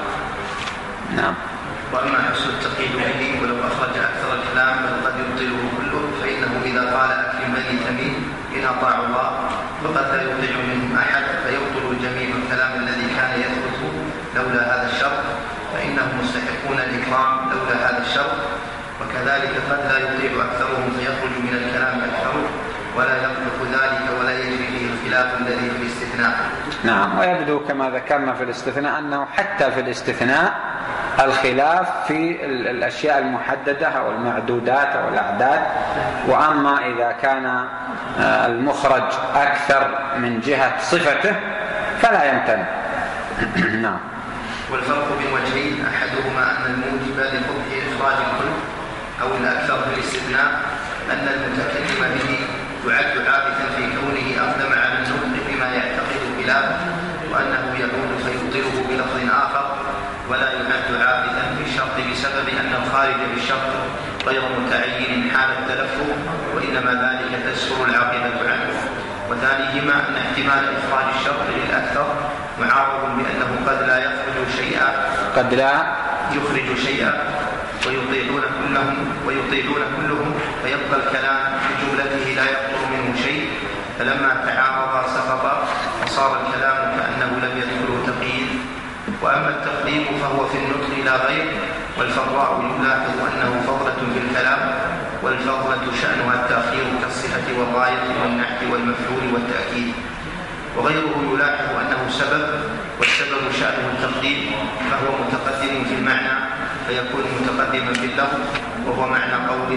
نعم. وأما حسن التقييد به ولو أخرج أكثر الكلام بل قد يبطله كله، فإنه إذا قال أكرم بني تميم إن أطاعوا الله فقد لا يطيع منهم أحد فيبطل جميع الكلام الذي كان يثبت لولا هذا الشرط، فإنهم مستحقون الإكرام لولا هذا الشرط. وكذلك قد لا يطيع أكثرهم فيخرج من الكلام أكثره ولا يطلق ذلك ولا يجري فيه الخلاف الذي في الاستثناء. نعم. ويبدو كما ذكرنا في الاستثناء أنه حتى في الاستثناء الخلاف في الأشياء المحددة أو المعدودات أو الأعداد، وأما إذا كان المخرج أكثر من جهة صفته فلا يمتنع. نعم. والفرق بين وجهين أحدهما أن الموجب لقبح إخراج الكل أو الأكثر في الاستثناء أن المتكلم به يعد عابثا في كونه أقدم على النطق بما يعتقد خلافه، وأنه يعود فيبطله بلفظ آخر، ولا يعد عابثا في الشرط بسبب أن الخارج بالشرط غير متعين حال التلفظ، وإنما ذلك تسهر العاقبة عنه. وثانيهما أن احتمال إخراج الشرط للأكثر معارض بأنه قد لا يخرج شيئا قد لا يخرج شيئا ويطيعون كلهم ويطيعون كلهم فيبقى الكلام بجملته لا يخطر منه شيء، فلما تعارض سقط وصار الكلام كأنه لم يدخله تقييد. وأما التقديم فهو في النطق لا غير، والفراء يلاحظ أنه فضلة في الكلام، والفضلة شأنها التأخير كالصفة والغاية والنحت والمفعول والتأكيد. وغيره يلاحظ أنه سبب، والسبب شأنه التقديم، فهو متقدم في المعنى فيكون متقدما في اللفظ وهو معنى قوله،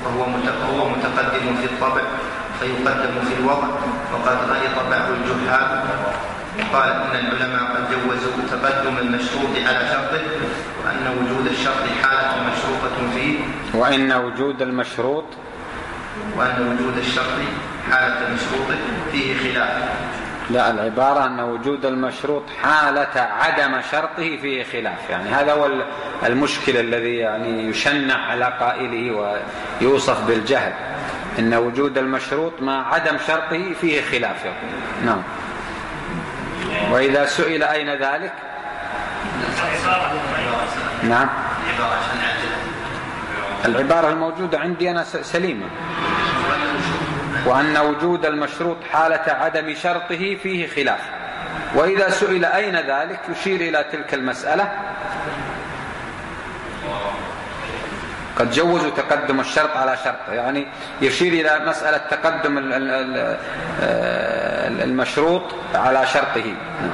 وهو متقدم في الطبع فيقدم في الوضع. وقد غلط بعض الجهال وقال إن العلماء قد جوزوا تقدم المشروط على شرطه، وأن وجود الشرط حالة مشروطة فيه وإن وجود المشروط وأن وجود الشرط حالة مشروطه فيه خلاف. لا، العبارة أن وجود المشروط حالة عدم شرطه فيه خلاف، يعني هذا هو المشكل الذي يعني يشنع على قائله ويوصف بالجهل، إن وجود المشروط مع عدم شرطه فيه خلاف. نعم. وإذا سئل أين ذلك؟ نعم. العبارة الموجودة عندي أنا سليمة، وأن وجود المشروط حالة عدم شرطه فيه خلاف. وإذا سئل أين ذلك يشير إلى تلك المسألة. قد جوزوا تقدم الشرط على شرطه، يعني يشير إلى مسألة تقدم المشروط على شرطه.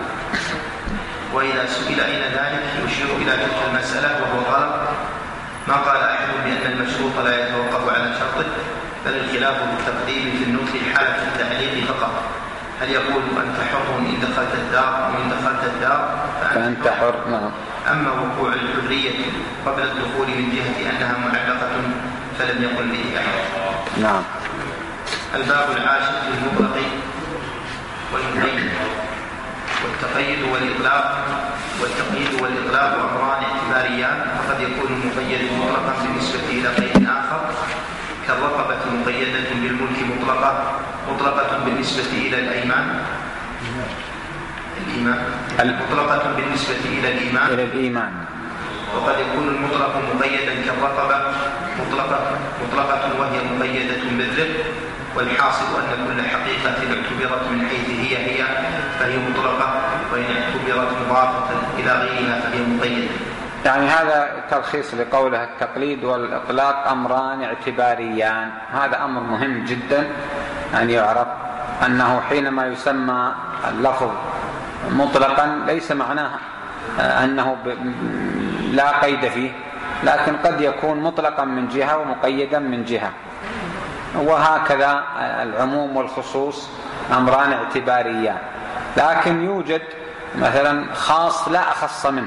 وإذا سئل أين ذلك يشير إلى تلك المسألة وهو غلط. ما قال أحد بأن المشروط لا يتوقف على شرطه، بل الخلاف بالتقديم في النطق حالة التعليق فقط. هل يقول أنت حر إن دخلت الدار وإن دخلت الدار فأنت حر؟ نعم. أما وقوع الحرية قبل الدخول من جهة أنها معلقة فلم يقل به أحد. نعم. الباب العاشر في المطلق والمقيد والتقيد والإطلاق والتقييد والإطلاق أمران اعتباريان، فقد يكون المقيد مطلقا بالنسبة إلى قيد آخر كالرقبة مقيدة بالملك مطلقة مطلقة بالنسبة إلى الأيمان الإيمان مطلقة بالنسبة إلى الإيمان إلى الإيمان وقد يكون المطلق مقيدا كالرقبة مطلقة مطلقة وهي مقيدة بالرق. والحاصل أن كل حقيقة اعتبرت من حيث هي هي فهي مطلقة، وإن اعتبرت مضافة إلى غيرها فهي مقيدة. يعني هذا تلخيص لقوله التقليد والإطلاق أمران اعتباريان. هذا أمر مهم جدا أن يعرف، أنه حينما يسمى اللفظ مطلقا ليس معناه أنه لا قيد فيه، لكن قد يكون مطلقا من جهة ومقيدا من جهة، وهكذا العموم والخصوص أمران اعتباريان. لكن يوجد مثلا خاص لا أخص منه،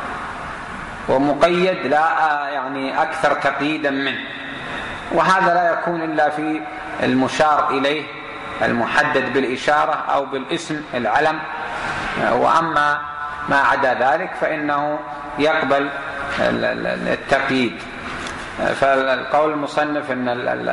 ومقيد لا يعني أكثر تقييدا منه، وهذا لا يكون إلا في المشار إليه المحدد بالإشارة أو بالاسم العلم. وأما ما عدا ذلك فإنه يقبل التقييد. فالقول المصنف أن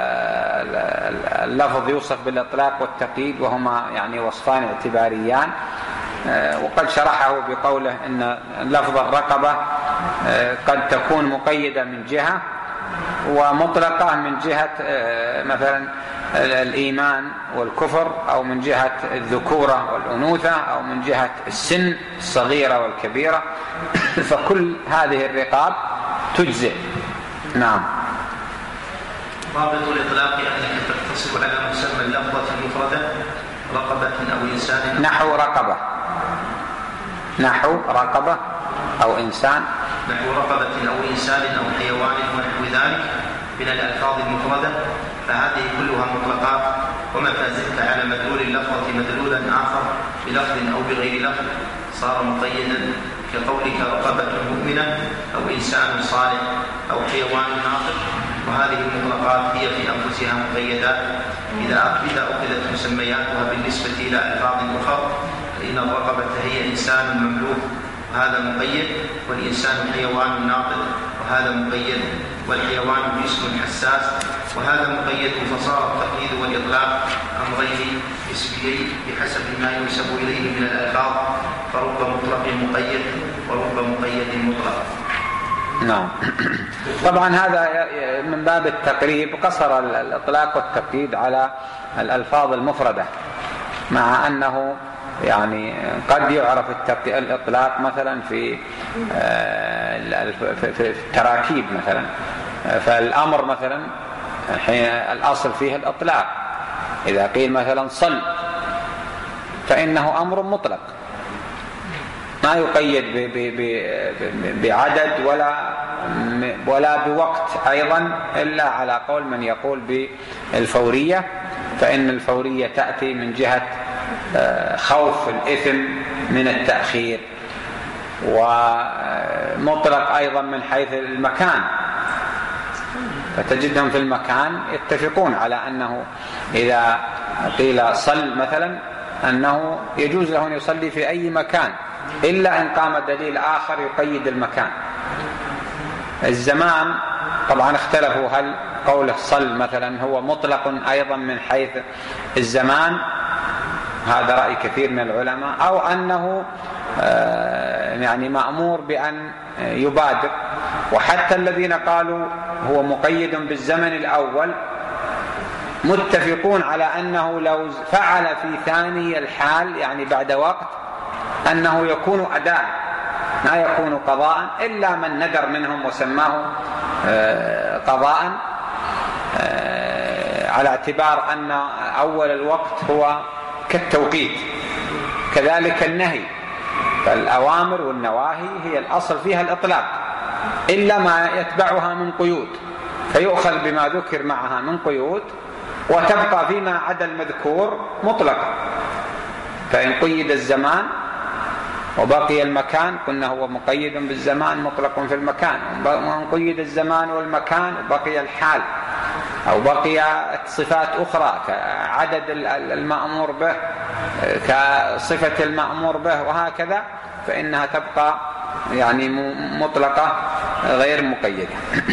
اللفظ يوصف بالإطلاق والتقييد وهما يعني وصفان اعتباريان، وقد شرحه بقوله أن لفظ الرقبة قد تكون مقيدة من جهة ومطلقة من جهة مثلا الإيمان والكفر، أو من جهة الذكورة والأنوثة، أو من جهة السن الصغيرة والكبيرة، فكل هذه الرقاب تجزئ. نعم. ضابط الإطلاق أنك تقتصر على مسمى اللفظة المفردة رقبة أو إنسان نحو رقبة نحو رقبة أو إنسان نحو رقبة أو إنسان أو حيوان ونحو ذلك من الألفاظ المفردة، فهذه كلها مطلقات. ومتى زدت على مدلول اللفظة مدلولا آخر بلفظ أو بغير لفظ صار مقيدا، كقولك رقبة مؤمنة أو إنسان صالح أو حيوان ناطق. وهذه المطلقات هي في أنفسها مقيدات إذا أخذت مسمياتها بالنسبة إلى ألفاظ أخرى، فإن الرقبة هي إنسان مملوك وهذا مقيد، والإنسان حيوان ناطق وهذا مقيد، والحيوان جسم حساس وهذا مقيد. فصار التقييد والإطلاق أمرين اسميين بحسب ما ينسب إليه من الألفاظ، فرب مطلق مقيد ورب مقيد مطلق. نعم. طبعا هذا من باب التقريب، قصر الإطلاق والتقييد على الألفاظ المفردة، مع أنه يعني قد يعرف الإطلاق مثلا في في التراكيب مثلا. فالأمر مثلا الأصل فيه الإطلاق، إذا قيل مثلا صل فإنه أمر مطلق ما يقيد بعدد ولا ولا بوقت أيضا، إلا على قول من يقول بالفورية، فإن الفورية تأتي من جهة خوف الإثم من التأخير. ومطلق أيضا من حيث المكان، فتجدهم في المكان يتفقون على أنه إذا قيل صل مثلا أنه يجوز له أن يصلي في أي مكان، إلا إن قام دليل آخر يقيد المكان. الزمان طبعا اختلفوا، هل قوله صل مثلا هو مطلق أيضا من حيث الزمان، هذا رأي كثير من العلماء، أو أنه يعني مأمور بأن يبادر. وحتى الذين قالوا هو مقيد بالزمن الأول متفقون على أنه لو فعل في ثاني الحال يعني بعد وقت أنه يكون أداء ما يكون قضاء، إلا من ندر منهم وسماه قضاء على اعتبار أن أول الوقت هو كالتوقيت. كذلك النهي، فالأوامر والنواهي هي الأصل فيها الإطلاق إلا ما يتبعها من قيود، فيؤخذ بما ذكر معها من قيود وتبقى فيما عدا المذكور مطلقا. فإن قيد الزمان وبقي المكان قلنا هو مقيد بالزمان مطلق في المكان، وإن قيد الزمان والمكان وبقي الحال أو بقي صفات أخرى كعدد المأمور به كصفة المأمور به وهكذا، فإنها تبقى يعني مطلقة غير مقيدة.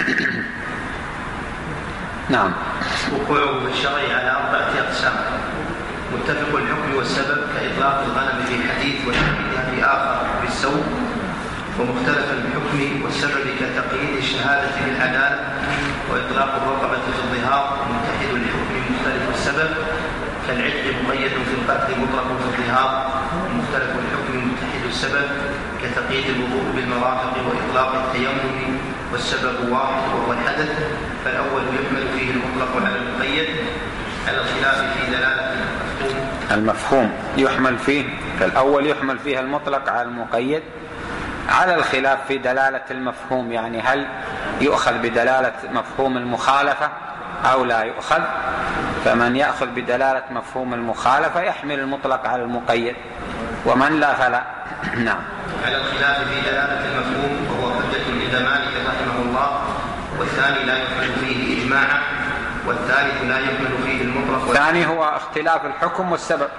نعم. وقوعه في الشرع على أربعة أقسام: متفق الحكم والسبب كإطلاق الغنم في حديث وتقييدها في آخر بالسوق، ومختلف الحكم والسبب كتقييد الشهادة بالعدالة وإطلاق الرقبة في الظهار. ومتحد الحكم مختلف السبب كالعتق مقيد في القتل مطلق في الظهار. ومختلف الحكم متحد السبب كتقييد الوضوء بالمرافق وإطلاق التيمم، والسبب واحد وهو الحدث، فالأول يحمل فيه المطلق على المقيد على الخلاف في دلالة المفهوم. المفهوم يحمل فيه، فالأول يحمل فيه المطلق على المقيد على الخلاف في دلالة المفهوم، يعني هل يؤخذ بدلالة مفهوم المخالفة أو لا يؤخذ. فمن يأخذ بدلالة مفهوم المخالفة يحمل المطلق على المقيد، ومن لا فلا. نعم. على الخلاف في دلالة المفهوم وهو حجة عند مالك رحمه الله، والثاني لا يحمل فيه إجماعا، والثالث لا يحمل فيه المطلق. الثاني هو اختلاف الحكم والسبب.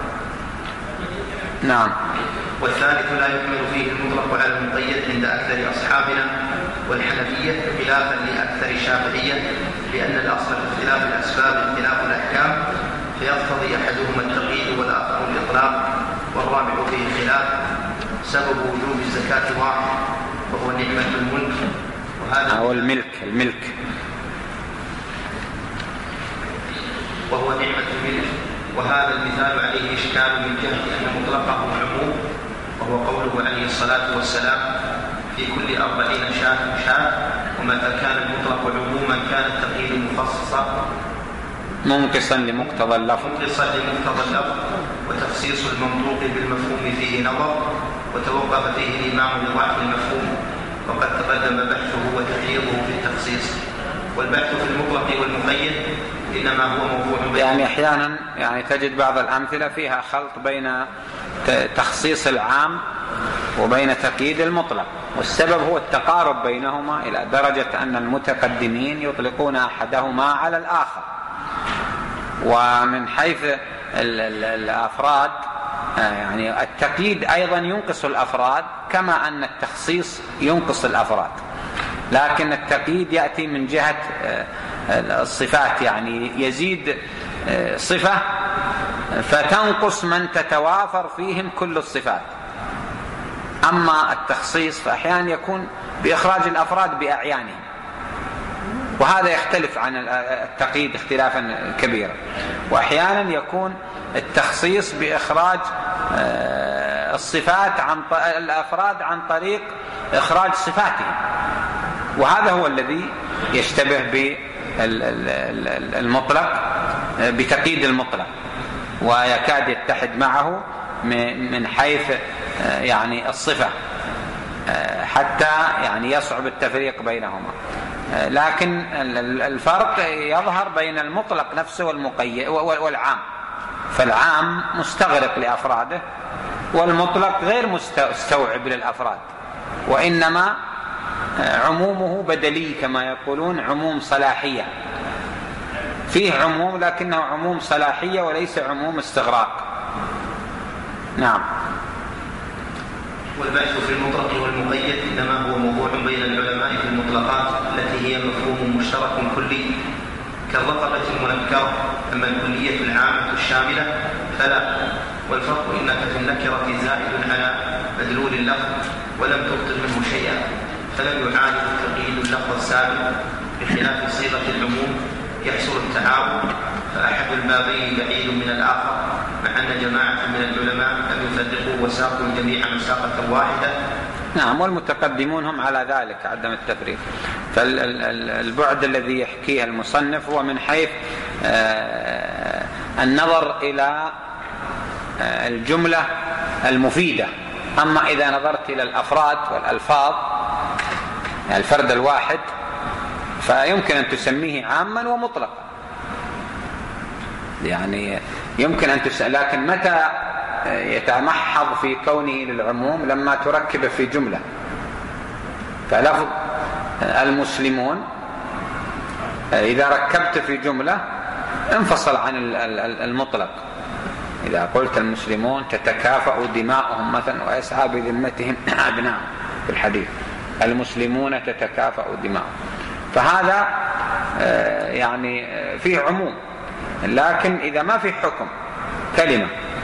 نعم. والثالث لا يحمل فيه المطلق على المقيد عند أكثر أصحابنا والحنفية، خلافا لأكثر الشافعية، لأن الأصل في اختلاف الأسباب اختلاف الأحكام، فيقتضي أحدهما التقييد والآخر الإطلاق، والرابع فيه خلاف. سبب وجوب الزكاة واحد وهو نعمة الملك، وهذا أو الملك الملك وهو نعمة الملك، وهذا المثال عليه إشكال من جهة أن مطلقه عموم، وهو قوله عليه الصلاة والسلام: في كل أربعين شاة شاة. ومتى كان المطلق عموما كان التقييد مخصصا منقصا لمقتضى اللفظ منقصا لمقتضى اللفظ وتخصيص المنطوق بالمفهوم فيه نظر، وتوقف فيه الإمام لضعف المفهوم، وقد تقدم بحثه وتحريضه في التخصيص. والبحث في المطلق والمقيد إنما هو موضوع يعني أحيانا يعني تجد بعض الأمثلة فيها خلط بين تخصيص العام وبين تقييد المطلق، والسبب هو التقارب بينهما إلى درجة أن المتقدمين يطلقون أحدهما على الآخر. ومن حيث الأفراد يعني التقييد أيضا ينقص الأفراد كما أن التخصيص ينقص الأفراد، لكن التقييد يأتي من جهة الصفات، يعني يزيد صفة فتنقص من تتوافر فيهم كل الصفات. أما التخصيص فأحيانا يكون بإخراج الأفراد بأعيانهم، وهذا يختلف عن التقييد اختلافا كبيرا. وأحيانا يكون التخصيص بإخراج الصفات عن الأفراد عن طريق إخراج صفاتهم، وهذا هو الذي يشتبه بالمطلق بتقييد المطلق، ويكاد يتحد معه من حيث يعني الصفة، حتى يعني يصعب التفريق بينهما. لكن الفرق يظهر بين المطلق نفسه والمقيد والعام، فالعام مستغرق لأفراده والمطلق غير مستوعب للأفراد، وإنما عمومه بدلي كما يقولون، عموم صلاحية، فيه عموم لكنه عموم صلاحية وليس عموم استغراق. نعم. والبحث في المطلق والمقيد إنما هو موضوع بين العلماء في المطلقات التي هي مفهوم مشترك كلي كالرقبة المنكرة، أما الكلية العامة الشاملة فلا. والفرق إنك في النكرة زائد على مدلول اللفظ ولم تبطل منه شيئا، فلم يعاني تقييد اللفظ السابق، بخلاف صيغة العموم يحصل التعارض، فأحد البابين بعيد من الآخر، مع أن جماعة من العلماء لم يفرقوا وساقوا الجميع مساقة واحدة. نعم. والمتقدمون هم على ذلك عدم التفريق. فالبعد الذي يحكيه المصنف هو من حيث النظر إلى الجملة المفيدة. أما إذا نظرت إلى الأفراد والألفاظ، يعني الفرد الواحد، فيمكن أن تسميه عاما ومطلقا، يعني يمكن أن تسأل، لكن متى يتمحض في كونه للعموم؟ لما تركب في جملة. فلفظ المسلمون إذا ركبت في جملة انفصل عن المطلق. إذا قلت المسلمون تتكافأ دماؤهم مثلا ويسعى بذمتهم أبناءهم، في الحديث المسلمون تتكافأ دماؤهم. فهذا يعني فيه عموم، لكن إذا ما في حكم كلمة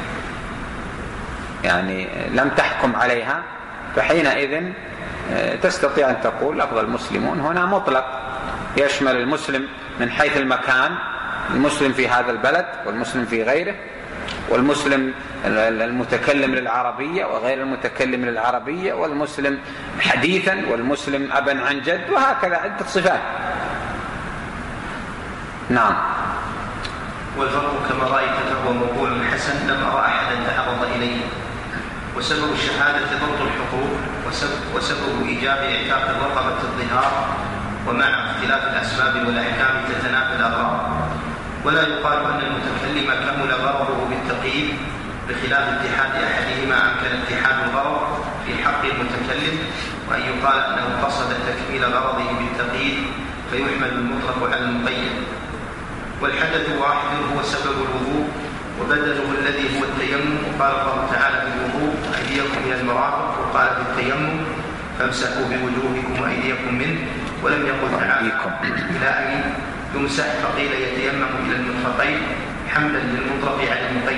يعني لم تحكم عليها فحينئذ تستطيع أن تقول لفظ المسلمون هنا مطلق، يشمل المسلم من حيث المكان، المسلم في هذا البلد والمسلم في غيره، والمسلم المتكلم للعربية وغير المتكلم للعربية، والمسلم حديثا والمسلم أبا عن جد، وهكذا عدة صفات. نعم. والفرق كما رأيت فهو موضوع حسن لم أرى أحدا تعرض إليه. وسبب الشهادة ضبط الحقوق، وسبب, وسبب إيجاب إعتاق الرقبة الظهار، ومع اختلاف الأسباب والأحكام تتنافى الأغراض. ولا يقال أن المتكلم كمل غرضه بالتقييد بخلاف اتحاد أحدهما أمكن اتحاد الغرض في حق المتكلم، وأن يقال أنه قصد تكميل غرضه بالتقييد فيحمل المطلق على المقيد. والحدث واحد هو سبب الوضوء وبدله الذي هو التيمم، وقال الله تعالى في الوضوء أيديكم إلى المرافق، وقال في التيمم فامسحوا بوجوهكم وأيديكم منه، ولم يقل تعالى إلى أن يمسح فقيل يتيمم إلى المرفقين حملا للمطلق على المقيد.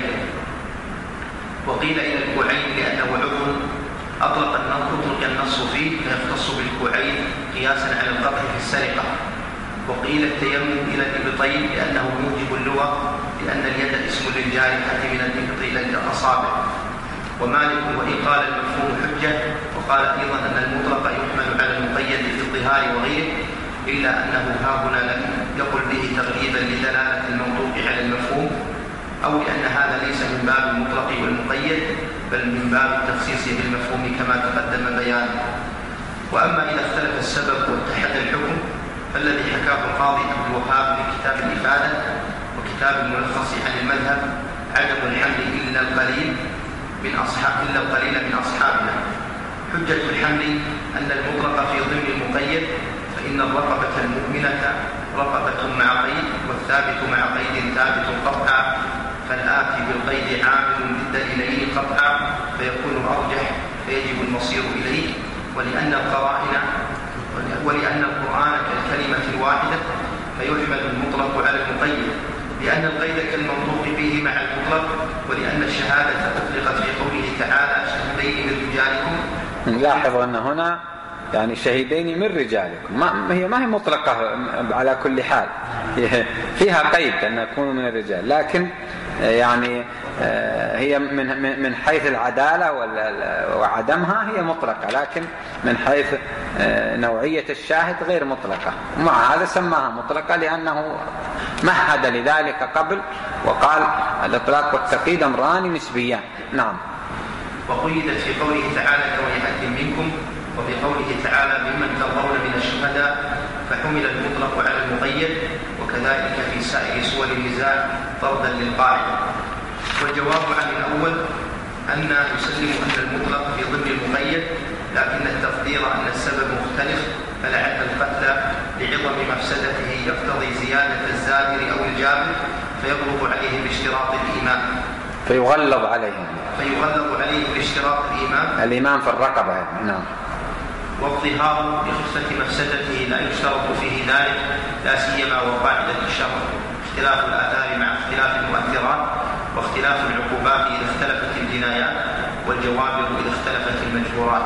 وقيل إلى الكوعين لأنه عضو أطلق أطلق النص فيه فيختص بالكوعين قياسا على القطع في السرقة. وقيل التيمم إلى الإبطين لأنه موجب اللغة، لأن اليد اسم للجارحة من الإبط إلى الأصابع. ومالك وإن قال المفهوم حجة، وقال أيضا أن المطلق يحمل على المقيد في الظهار وغيره، إلا أنه هاهنا لم يقل به تغليبا لدلالة المنطوق على المفهوم، أو لأن هذا ليس من باب المطلق والمقيد بل من باب التخصيص بالمفهوم كما تقدم بيانه. وأما إذا اختلف السبب واتحد الحكم فالذي حكاه القاضي عبد الوهاب في كتاب الإفادة وكتاب الملخص عن المذهب عدم الحمل إلا القليل من أصحاب إلا القليل من أصحابنا. حجة الحمل أن المطلق في ضمن المقيد، فإن الرقبة المؤمنة رقبة مع قيد، والثابت مع قيد ثابت قطعا، فالآتي بالقيد عامل بالدليلين قطعا فيكون أرجح فيجب المصير إليه. ولأن القرائن ولأن القرآن كالكلمة الواحدة فيحمل المطلق على المقيد، لأن القيد كالمنطوق به مع المطلق، ولأن الشهادة أطلقت في قوله تعالى شهدين من رجالكم. نلاحظ أن هنا يعني شهيدين من رجالكم، ما هي ما هي مطلقة على كل حال، فيها قيد أن يكونوا من الرجال، لكن يعني هي من من حيث العدالة وعدمها هي مطلقة، لكن من حيث نوعية الشاهد غير مطلقة. ومع هذا سماها مطلقة لأنه مهد لذلك قبل وقال الإطلاق والتقييد أمران نسبيان. نعم. وقيدت في قوله تعالى كويحد منكم، وفي قوله تعالى ممن ترضون من الشهداء، فحمل المطلق على المقيد، وكذلك في سائر سور النزاع طردا للقاعدة. والجواب عن الأول أن نسلم أن المطلق في ضمن المقيد، لكن التقدير أن السبب مختلف، فلعل القتل لعظم مفسدته يقتضي زيادة الزاجر أو الجابر فيغلظ عليه باشتراط الإيمان فيغلظ عليه فيغلظ عليه باشتراط الإيمان الإيمان في الرقبة. نعم. والظهار لخفة مفسدته لا يشترط فيه ذلك، لا سيما وقاعدة الشرع اختلاف الآثار مع اختلاف المؤثرات، واختلاف العقوبات إذا اختلفت الجنايات، والجوابر إذا اختلفت المجبورات.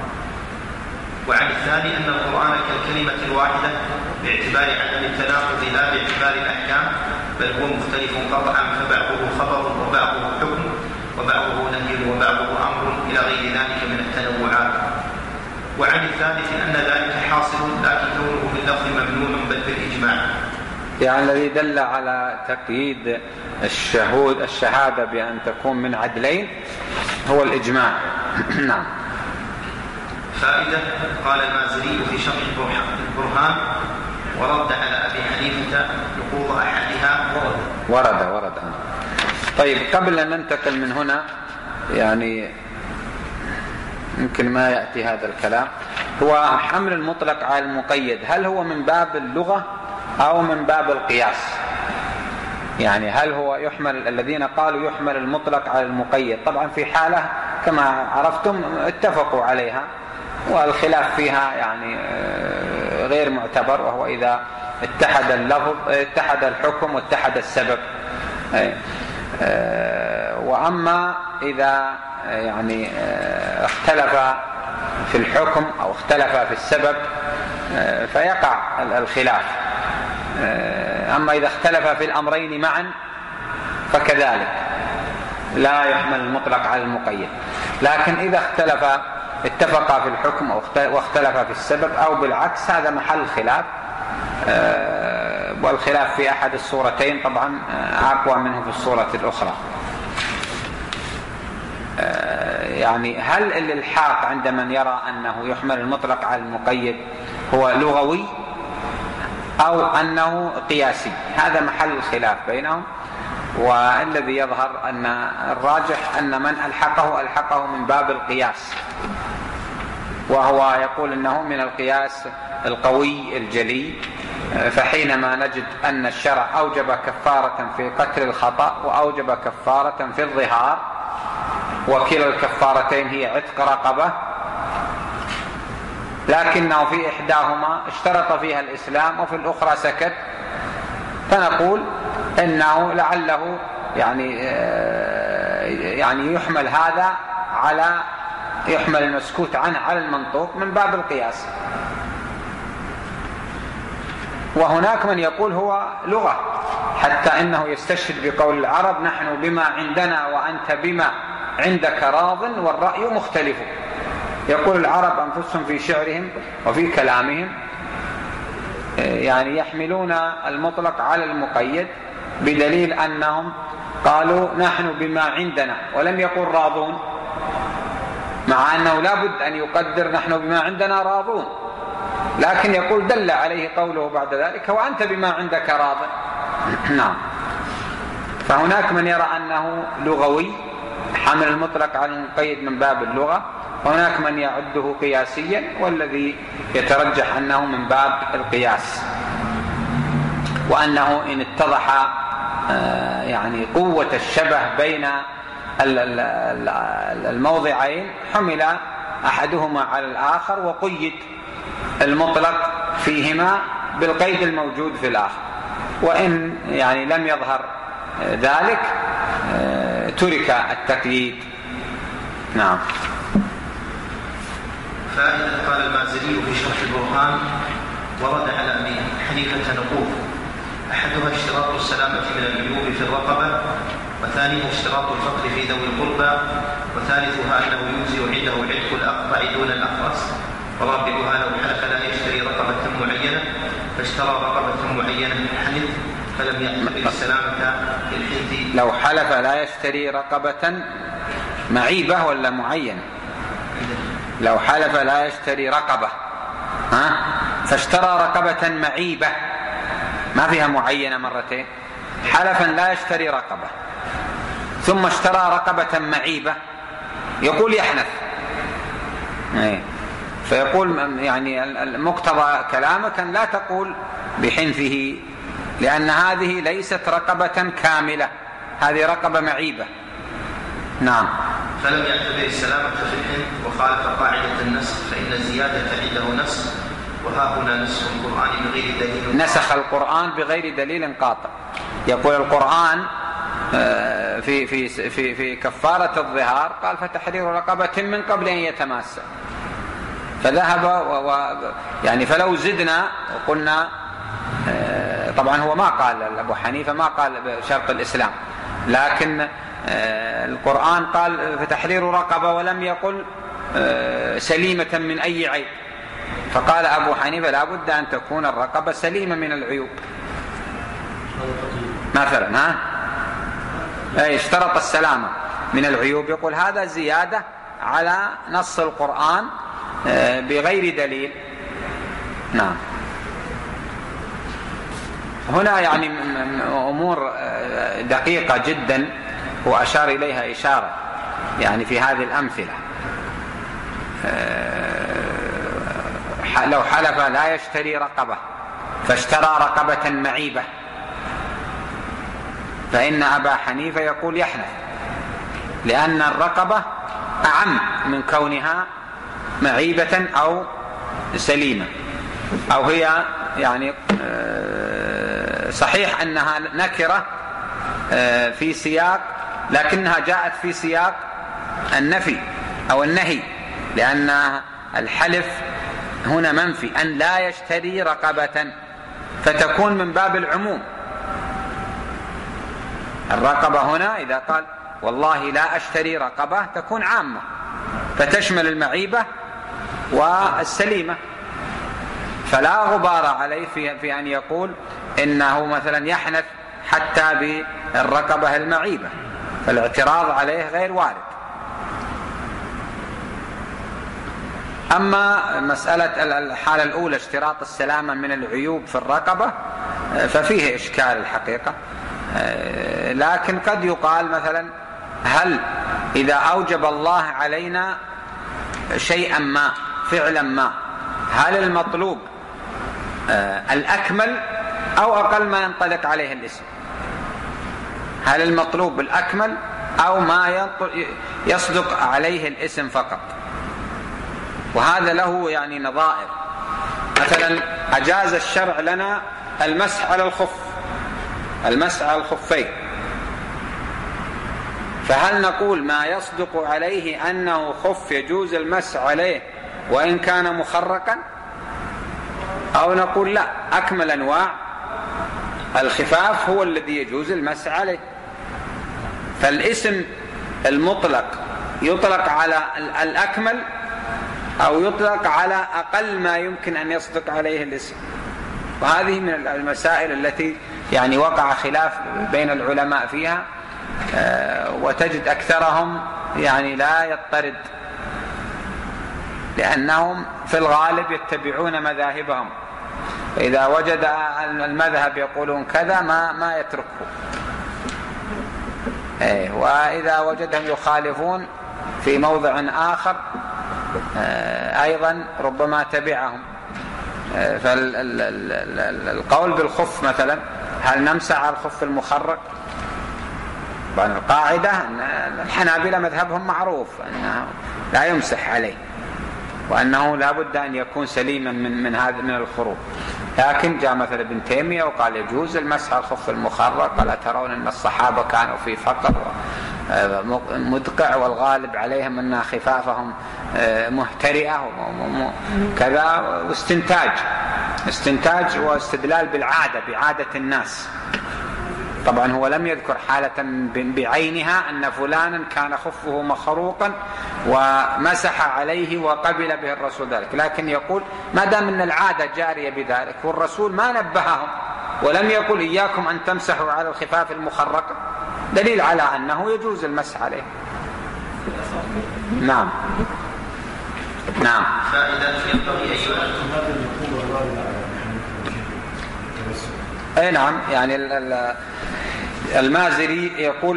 وعن الثاني أن القرآن كالكلمة الواحدة باعتبار عدم التناقض لا باعتبار الأحكام، بل هو مختلف قطعا، فبعضه خبر وبعضه حكم وبعضه نهي وبعضه أمر إلى غير ذلك من التنوعات. وعن الثالث أن ذلك حاصل لكن كونه باللفظ ممنوع بل بالإجماع، يعني الذي دل على تقييد الشهود الشهادة بأن تكون من عدلين هو الإجماع. نعم. فائدة. قال المازري في شرح البرهان ورد على أبي حنيفة نقوض أحدها ورد ورد طيب، قبل أن ننتقل من هنا يعني يمكن ما يأتي هذا الكلام، هو حمل المطلق على المقيد هل هو من باب اللغة أو من باب القياس؟ يعني هل هو يحمل، الذين قالوا يحمل المطلق على المقيد طبعا في حالة كما عرفتم اتفقوا عليها، والخلاف فيها يعني غير معتبر، وهو إذا اتحد اللفظ اتحد الحكم واتحد السبب. وأما إذا يعني اختلف في الحكم أو اختلف في السبب فيقع الخلاف. أما إذا اختلف في الأمرين معا فكذلك لا يحمل المطلق على المقيد. لكن إذا اختلف اتفقا في الحكم واختلف في السبب أو بالعكس هذا محل خلاف، والخلاف في أحد الصورتين طبعا أقوى منه في الصورة الأخرى. يعني هل الإلحاق عند من يرى أنه يحمل المطلق على المقيد هو لغوي أو أنه قياسي؟ هذا محل الخلاف بينهم، والذي يظهر أن الراجح أن من ألحقه ألحقه من باب القياس، وهو يقول أنه من القياس القوي الجلي. فحينما نجد أن الشرع أوجب كفارة في قتل الخطأ وأوجب كفارة في الظهار، وكلا الكفارتين هي عتق رقبة، لكنه في إحداهما اشترط فيها الإسلام وفي الأخرى سكت، فنقول إنه لعله يعني يعني يحمل هذا على يحمل المسكوت عنه على المنطوق من باب القياس. وهناك من يقول هو لغة، حتى إنه يستشهد بقول العرب: نحن بما عندنا وأنت بما عندك راض والرأي مختلف. يقول العرب أنفسهم في شعرهم وفي كلامهم يعني يحملون المطلق على المقيد، بدليل أنهم قالوا نحن بما عندنا ولم يقل راضون، مع أنه لا بد أن يقدر نحن بما عندنا راضون، لكن يقول دل عليه قوله بعد ذلك وأنت بما عندك راض. نعم. فهناك من يرى أنه لغوي حمل المطلق على المقيد من باب اللغة، وهناك من يعده قياسيا، والذي يترجح أنه من باب القياس، وأنه إن اتضح يعني قوة الشبه بين الموضعين حمل أحدهما على الآخر وقيد المطلق فيهما بالقيد الموجود في الآخر، وإن يعني لم يظهر ذلك ترك التقييد. نعم. فائدة. قال المازري في شرح البرهان: ورد على أبي حنيفة نقول: أحدها اشتراط السلامة من العيوب في الرقبة، وثانيها اشتراط الفقر في ذوي القربى، وثالثها أنه يجزئ عنده عتق الأقطع دون الأخرس، ورابعها لو حلف لا يشتري رقبة معينة فاشترى رقبة معينة حنث فلم يعتبر السلامة في الحنث. لو حلف لا يشتري رقبة معيبة ولا معينة؟ لو حلف لا يشتري رقبة ها فاشترى رقبة معيبة، ما فيها معينة مرتين. حلفا لا يشتري رقبة ثم اشترى رقبة معيبة، يقول يحنث. فيقول يعني المقتضى كلامك أن لا تقول بحنثه، لأن هذه ليست رقبة كاملة، هذه رقبة معيبة. نعم. فلم يعتبر السلامة في الحنث وخالف قاعدة النسخ، فإن الزيادة عنده نسخ، وها هنا نسخ القرآن بغير دليل. نسخ القرآن بغير دليل قاطع. يقول القرآن في في في في كفارة الظهار قال: فتحرير رقبة من قبل أن يتماسا. فذهب و... و... يعني فلو زدنا وقلنا طبعا هو ما قال أبو حنيفة ما قال بشرط الإسلام، لكن القرآن قال فتحرير رقبة ولم يقل سليمة من أي عيب، فقال أبو حنيفة لا بد أن تكون الرقبة سليمة من العيوب مثلا. ها أي اشترط السلامة من العيوب، يقول هذا زيادة على نص القرآن بغير دليل. نعم. هنا يعني أمور دقيقة جدا وأشار إليها إشارة يعني في هذه الأمثلة. لو حلف لا يشتري رقبة فاشترى رقبة معيبة، فإن أبا حنيفة يقول يحنث، لأن الرقبة أعم من كونها معيبة أو سليمة، أو هي يعني صحيح أنها نكرة في سياق، لكنها جاءت في سياق النفي أو النهي، لأن الحلف هنا منفي، أن لا يشتري رقبة، فتكون من باب العموم. الرقبة هنا إذا قال والله لا أشتري رقبة تكون عامة، فتشمل المعيبة والسليمة، فلا غبار عليه في, في أن يقول إنه مثلا يحنث حتى بالرقبة المعيبة، فالاعتراض عليه غير وارد. أما مسألة الحالة الأولى اشتراط السلامة من العيوب في الرقبة ففيه إشكال الحقيقة، لكن قد يقال مثلا هل إذا أوجب الله علينا شيئا ما فعلا ما، هل المطلوب الأكمل أو أقل ما ينطلق عليه الاسم؟ هل المطلوب الأكمل أو ما يصدق عليه الاسم فقط؟ وهذا له يعني نظائر. مثلا أجاز الشرع لنا المسح على الخف، المسح على الخفين، فهل نقول ما يصدق عليه أنه خف يجوز المسح عليه وإن كان مخرقا، أو نقول لا، أكمل أنواع الخفاف هو الذي يجوز المسح عليه؟ فالاسم المطلق يطلق على الأكمل أو يطلق على أقل ما يمكن أن يصدق عليه الاسم. وهذه من المسائل التي يعني وقع خلاف بين العلماء فيها، وتجد أكثرهم يعني لا يضطرد، لأنهم في الغالب يتبعون مذاهبهم، إذا وجد المذهب يقولون كذا ما ما يتركه، وإذا وجدهم يخالفون في موضع آخر أيضا ربما تبعهم. فالقول بالخف مثلا، هل نمسح على الخف المخرق؟ القاعدة أن الحنابلة مذهبهم معروف أنه لا يمسح عليه، وأنه لا بد أن يكون سليما من من هذا من الخروج. لكن جاء مثلا ابن تيمية وقال يجوز المسح على الخف المخرق، قال ترون أن الصحابة كانوا في فقر مدقع والغالب عليهم أن خفافهم مهترئة وكذا، واستنتاج استنتاج واستدلال بالعادة، بعادة الناس. طبعا هو لم يذكر حالة بعينها أن فلانا كان خفه مخروقا ومسح عليه وقبل به الرسول ذلك، لكن يقول ما دام أن العادة جارية بذلك، والرسول ما نبههم ولم يقل إياكم أن تمسحوا على الخفاف المخرقة، دليل على أنه يجوز المسح عليه. نعم نعم. فإذا ينبغي أي نعم، يعني المازري يقول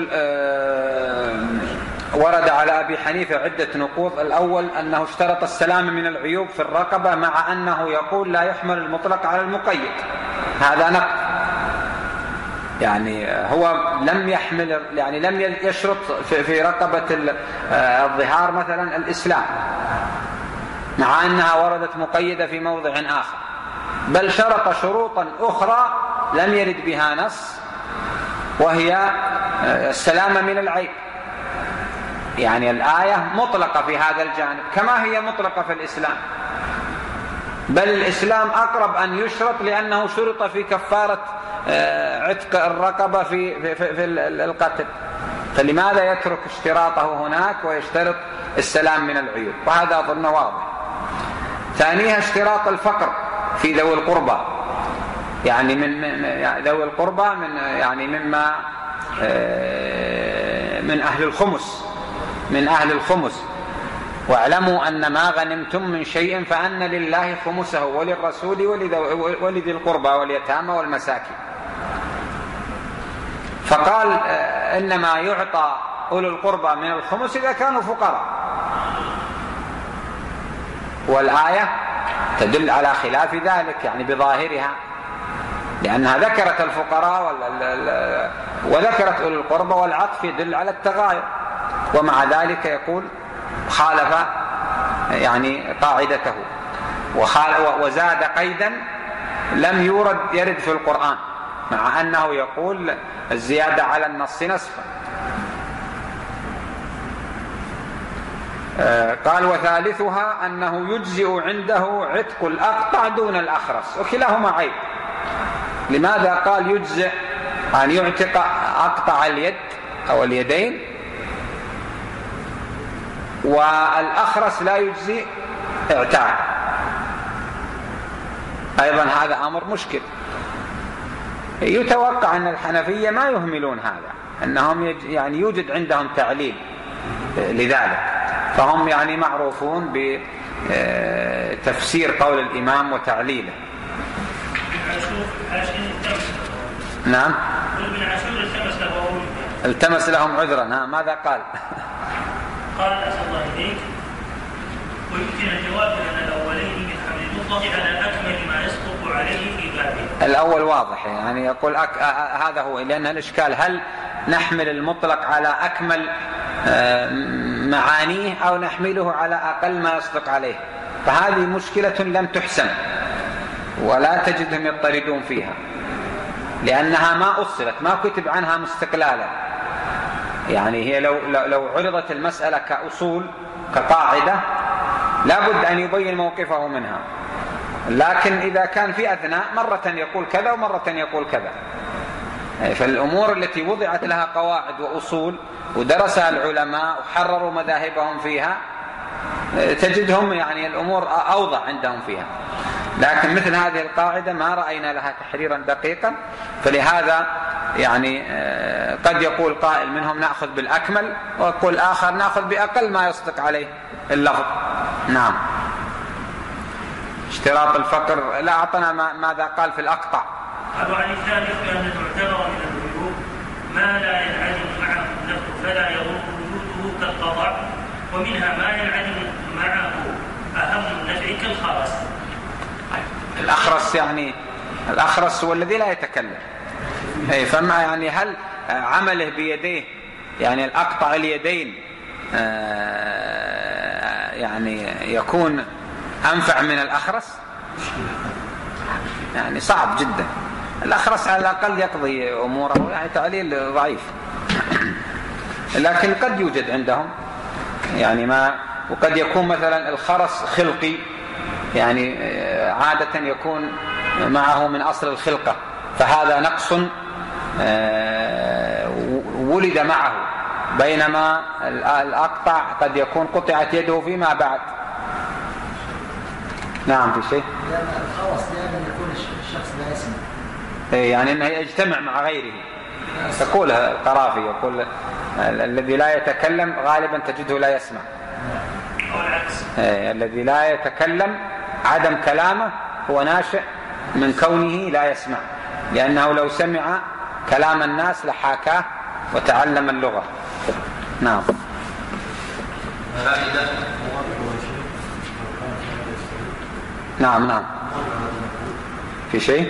ورد على أبي حنيفة عدة نقوض. الأول أنه اشترط السلام من العيوب في الرقبة، مع أنه يقول لا يحمل المطلق على المقيد، هذا نقض. يعني هو لم يحمل، يعني لم يشرط في رقبة الظهار مثلا الإسلام، مع أنها وردت مقيدة في موضع آخر، بل شرط شروطا أخرى لم يرد بها نص، وهي السلامة من العيب. يعني الآية مطلقة في هذا الجانب كما هي مطلقة في الإسلام، بل الإسلام أقرب أن يشرط، لأنه شرط في كفارة عتق الرقبة في, في, في, في القتل، فلماذا يترك اشتراطه هناك ويشترط السلام من العيوب؟ وهذا أظن واضح. ثانيها اشتراط الفقر في ذوي القربى، يعني من يعني ذوي القربى من يعني مما من أهل الخمس من أهل الخمس واعلموا أن ما غنمتم من شيء فأن لله خمسه وللرسول ولذي القربى واليتامى والمساكين. فقال إنما يعطى أولو القربى من الخمس إذا كانوا فقراء، والآية تدل على خلاف ذلك يعني بظاهرها، لأنها ذكرت الفقراء وذكرت أولو القربى، والعطف يدل على التغاير، ومع ذلك يقول خالف يعني قاعدته، وزاد قيدا لم يورد يرد في القرآن، مع أنه يقول الزيادة على النص نصفا. قال وثالثها أنه يجزئ عنده عتق الأقطع دون الأخرس، وكلاهما عيب. لماذا قال يجزئ أن يعتق أقطع اليد أو اليدين والأخرس لا يجزي اعتاق؟ أيضا هذا أمر مشكل. يتوقع أن الحنفية ما يهملون هذا، أنهم يعني يوجد عندهم تعليل لذلك، فهم يعني معروفون بتفسير قول الإمام وتعليله. نعم. التمس لهم عذرا. ها ماذا قال؟ قال أسأل الله إليك ويمكن الجواب أن الأولين من حمل المطلق على أكمل ما يسقط عليه في بابه. الأول واضح، يعني يقول أك... هذا هو، لأن الإشكال هل نحمل المطلق على أكمل معانيه أو نحمله على أقل ما يصدق عليه، فهذه مشكلة لم تحسم ولا تجدهم يضطردون فيها، لأنها ما أصلت، ما كتب عنها مستقلالا. يعني هي لو, لو عرضت المسألة كأصول كقاعدة لابد أن يبين موقفه منها، لكن إذا كان في أثناء مرة يقول كذا ومرة يقول كذا، فالأمور التي وضعت لها قواعد وأصول ودرسها العلماء وحرروا مذاهبهم فيها تجدهم يعني الأمور أوضح عندهم فيها، لكن مثل هذه القاعدة ما رأينا لها تحريرا دقيقا، فلهذا يعني قد يقول قائل منهم نأخذ بالأكمل، ويقول آخر نأخذ بأقل ما يصدق عليه اللفظ. نعم. اشتراط الفقر لا أعطنا ماذا قال في الأقطع. قالوا عن الثالث بأن تعتبر من الوجوب ما لا ينعدم معه النفع فلا يضر وجوده كالقطع، ومنها ما ينعدم معه أهم النفع كالخرس. الأخرس يعني الأخرس هو الذي لا يتكلم، فما يعني هل عمله بيديه يعني الأقطع اليدين يعني يكون أنفع من الأخرس؟ يعني صعب جدا. الأخرس على الأقل يقضي أموره، يعني تعليل ضعيف، لكن قد يوجد عندهم يعني ما، وقد يكون مثلا الخرس خلقي، يعني عادة يكون معه من أصل الخلقة، فهذا نقص ولد معه، بينما الأقطع قد يكون قطعت يده فيما بعد. نعم. في شيء؟ الخرس دائما يكون الشخص لا يسمع، يعني أنه يجتمع مع غيره. يقولها القرافي، يقول الذي لا يتكلم غالبا تجده لا يسمع، أو العكس. الذي لا يتكلم عدم كلامه هو ناشئ من كونه لا يسمع، لأنه لو سمع كلام الناس لحاكاه وتعلم اللغة. نعم. نعم. نعم. في شيء؟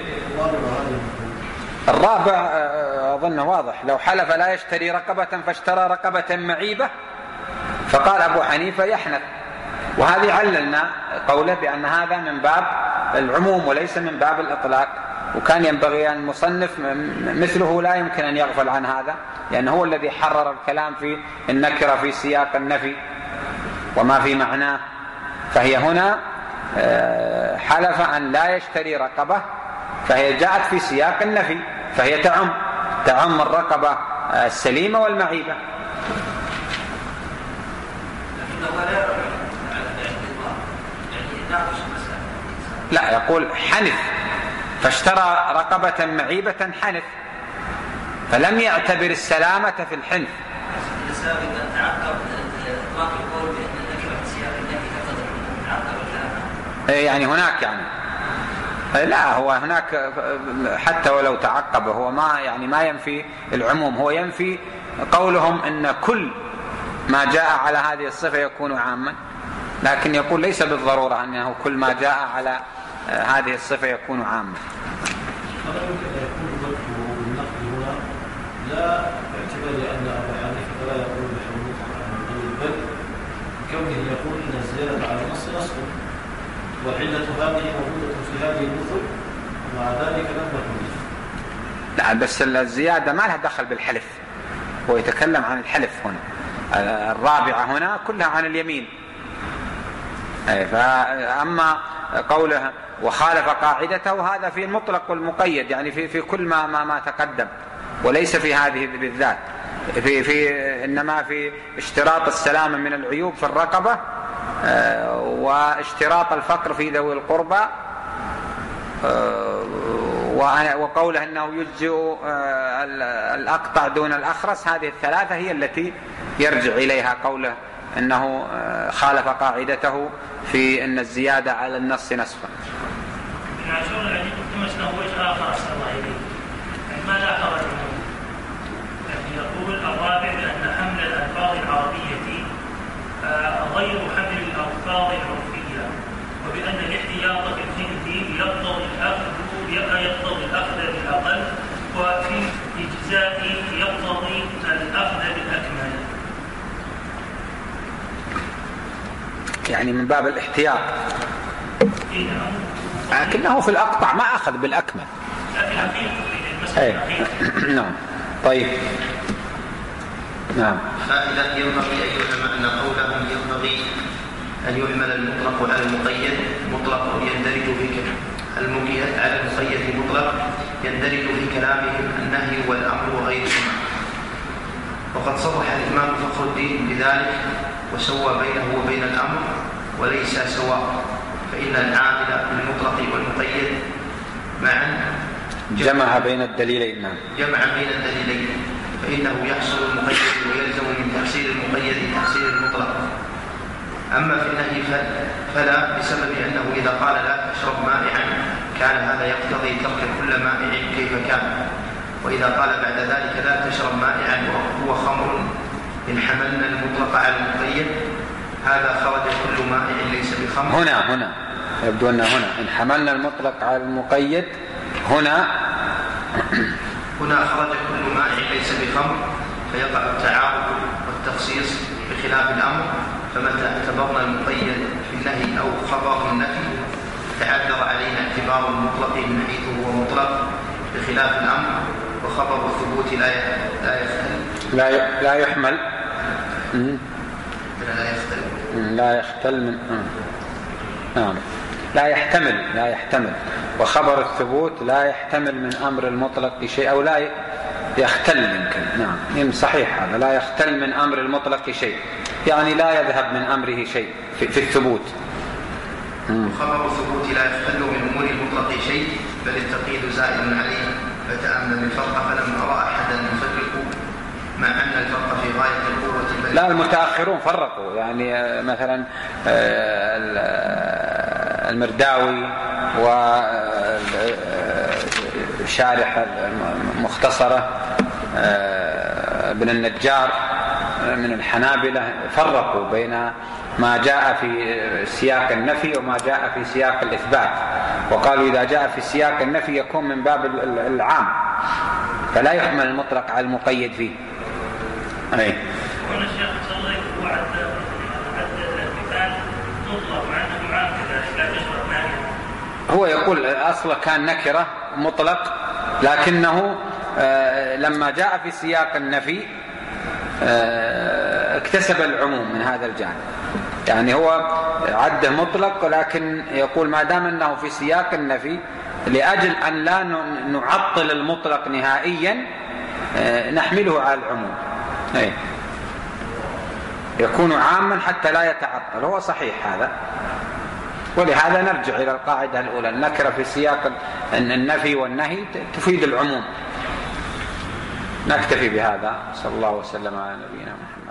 الرابع أظن واضح، لو حلف لا يشتري رقبة فاشترى رقبة معيبة فقال أبو حنيفة يحنث، وهذه عللنا قوله بأن هذا من باب العموم وليس من باب الإطلاق، وكان ينبغي أن المصنف مثله لا يمكن أن يغفل عن هذا، لأنه هو الذي حرر الكلام في النكرة في سياق النفي وما في معناه، فهي هنا حلف أن لا يشتري رقبة، فهي جاءت في سياق النفي، فهي تعم تعم الرقبة السليمة والمعيبة. لا، يقول حنث فاشترى رقبة معيبة حنث، فلم يعتبر السلامة في الحنث. يعني هناك يعني لا، هو هناك حتى ولو تعقب هو ما يعني ما ينفي العموم، هو ينفي قولهم ان كل ما جاء على هذه الصفة يكون عاما، لكن يقول ليس بالضرورة أنه كل ما جاء على هذه الصفة يكون عاما. لا باعتبار أن أبا حنيفة لا يقول بحمود بل كونه يقول إن الزيادة على نصب، والعلة هذه موجودة في هذه المثل، ومع ذلك لم نكن. لا بس الزيادة ما لها دخل بالحلف، هو يتكلم عن الحلف هنا. الرابعة هنا كلها عن اليمين. فأما قوله وخالف قاعدته هذا في المطلق والمقيد، يعني في في كل ما ما, ما تقدم، وليس في هذه بالذات. في في انما في اشتراط السلامة من العيوب في الرقبة، واشتراط الفقر في ذوي القربى، وقوله انه يجزئ الاقطع دون الاخرس. هذه الثلاثة هي التي يرجع اليها قوله انه خالف قاعدته في ان الزيادة على النص نصفا. من عشور العجيب تمسنا وجه آخر أحسن الله إليه، ما لا خرج منه. يعني يقول الرابع بأن حمل الألفاظ العربية غير حمل الألفاظ العرفية، وبأن الاحتياط في الجنس يقتضي الأخذ يقتضي الأخذ بالأقل، وفي الإجزاء يقتضي الأخذ بالأكمل. يعني من باب الاحتياط، لكنه في الأقطع ما أخذ بالأكمل. نعم. طيب. نعم. فإذا ينبغي أن يعلم أن قولهم ينبغي أن يحمل المطلق على المقيد مطلق يندرج في المقيد على المقيد مطلق يندرج في كلامهم النهي والأمر وغيرهما. وقد صرح الإمام فخر الدين بذلك وسوى بينه وبين الأمر وليس سواء، فإن العامل بالمطلق والمقيد معا جمع بين الدليلين. نعم. جمع بين الدليلين، فإنه يحصل المقيد ويلزم من تحصيل المقيد تحصيل المطلق. أما في النهي فلا، بسبب أنه إذا قال لا تشرب مائعا كان هذا يقتضي ترك كل مائع كيف كان، وإذا قال بعد ذلك لا تشرب مائعا وهو خمر إن حملنا المطلق على المقيد هذا خرج كل مائع ليس بخمر. هنا هنا يبدو أن هنا إن حملنا المطلق على المقيد هنا هنا خرج كل مائع ليس بخمر، فيقع التعارض والتخصيص بخلاف الأمر. فمتى اعتبرنا المقيد في النهي أو خبر النفي تعذر علينا اعتبار المطلق من حيث هو مطلق بخلاف الأمر، وخبر الثبوت لا لا يختل لا لا يحمل لا يختل لا يختل من نعم لا يحتمل لا يحتمل وخبر الثبوت لا يحتمل من أمر المطلق شيء، أو لا يختل يمكن. نعم صحيح، هذا لا يختل من أمر المطلق شيء، يعني لا يذهب من أمره شيء في, في الثبوت. وخبر الثبوت لا يختل من أمور المطلق شيء، بل التقييد زائد عليه. فتأمل الفرق فلم أرى أحدا يفرق، مع أن الفرق في غاية القوة. لا، المتأخرون فرقوا، يعني مثلا المرداوي وشارح المختصرة ابن النجار من الحنابلة فرقوا بين ما جاء في سياق النفي وما جاء في سياق الإثبات، وقالوا إذا جاء في سياق النفي يكون من باب العام فلا يحمل المطلق على المقيد فيه. أي. هنا الشيخ صلى الله عليه وسلم عد المثال مطلق مع أنه عام كذلك لا تشبه معنى. هو يقول أصله كان نكرة مطلق، لكنه آه لما جاء في سياق النفي آه اكتسب العموم من هذا الجانب. يعني هو عده مطلق، لكن يقول ما دام أنه في سياق النفي لأجل أن لا نعطل المطلق نهائيا آه نحمله على العموم. أي. يكون عاما حتى لا يتعطل. هو صحيح هذا، ولهذا نرجع إلى القاعدة الأولى، النكرة في سياق النفي والنهي تفيد العموم. نكتفي بهذا. صلى الله وسلم على نبينا محمد.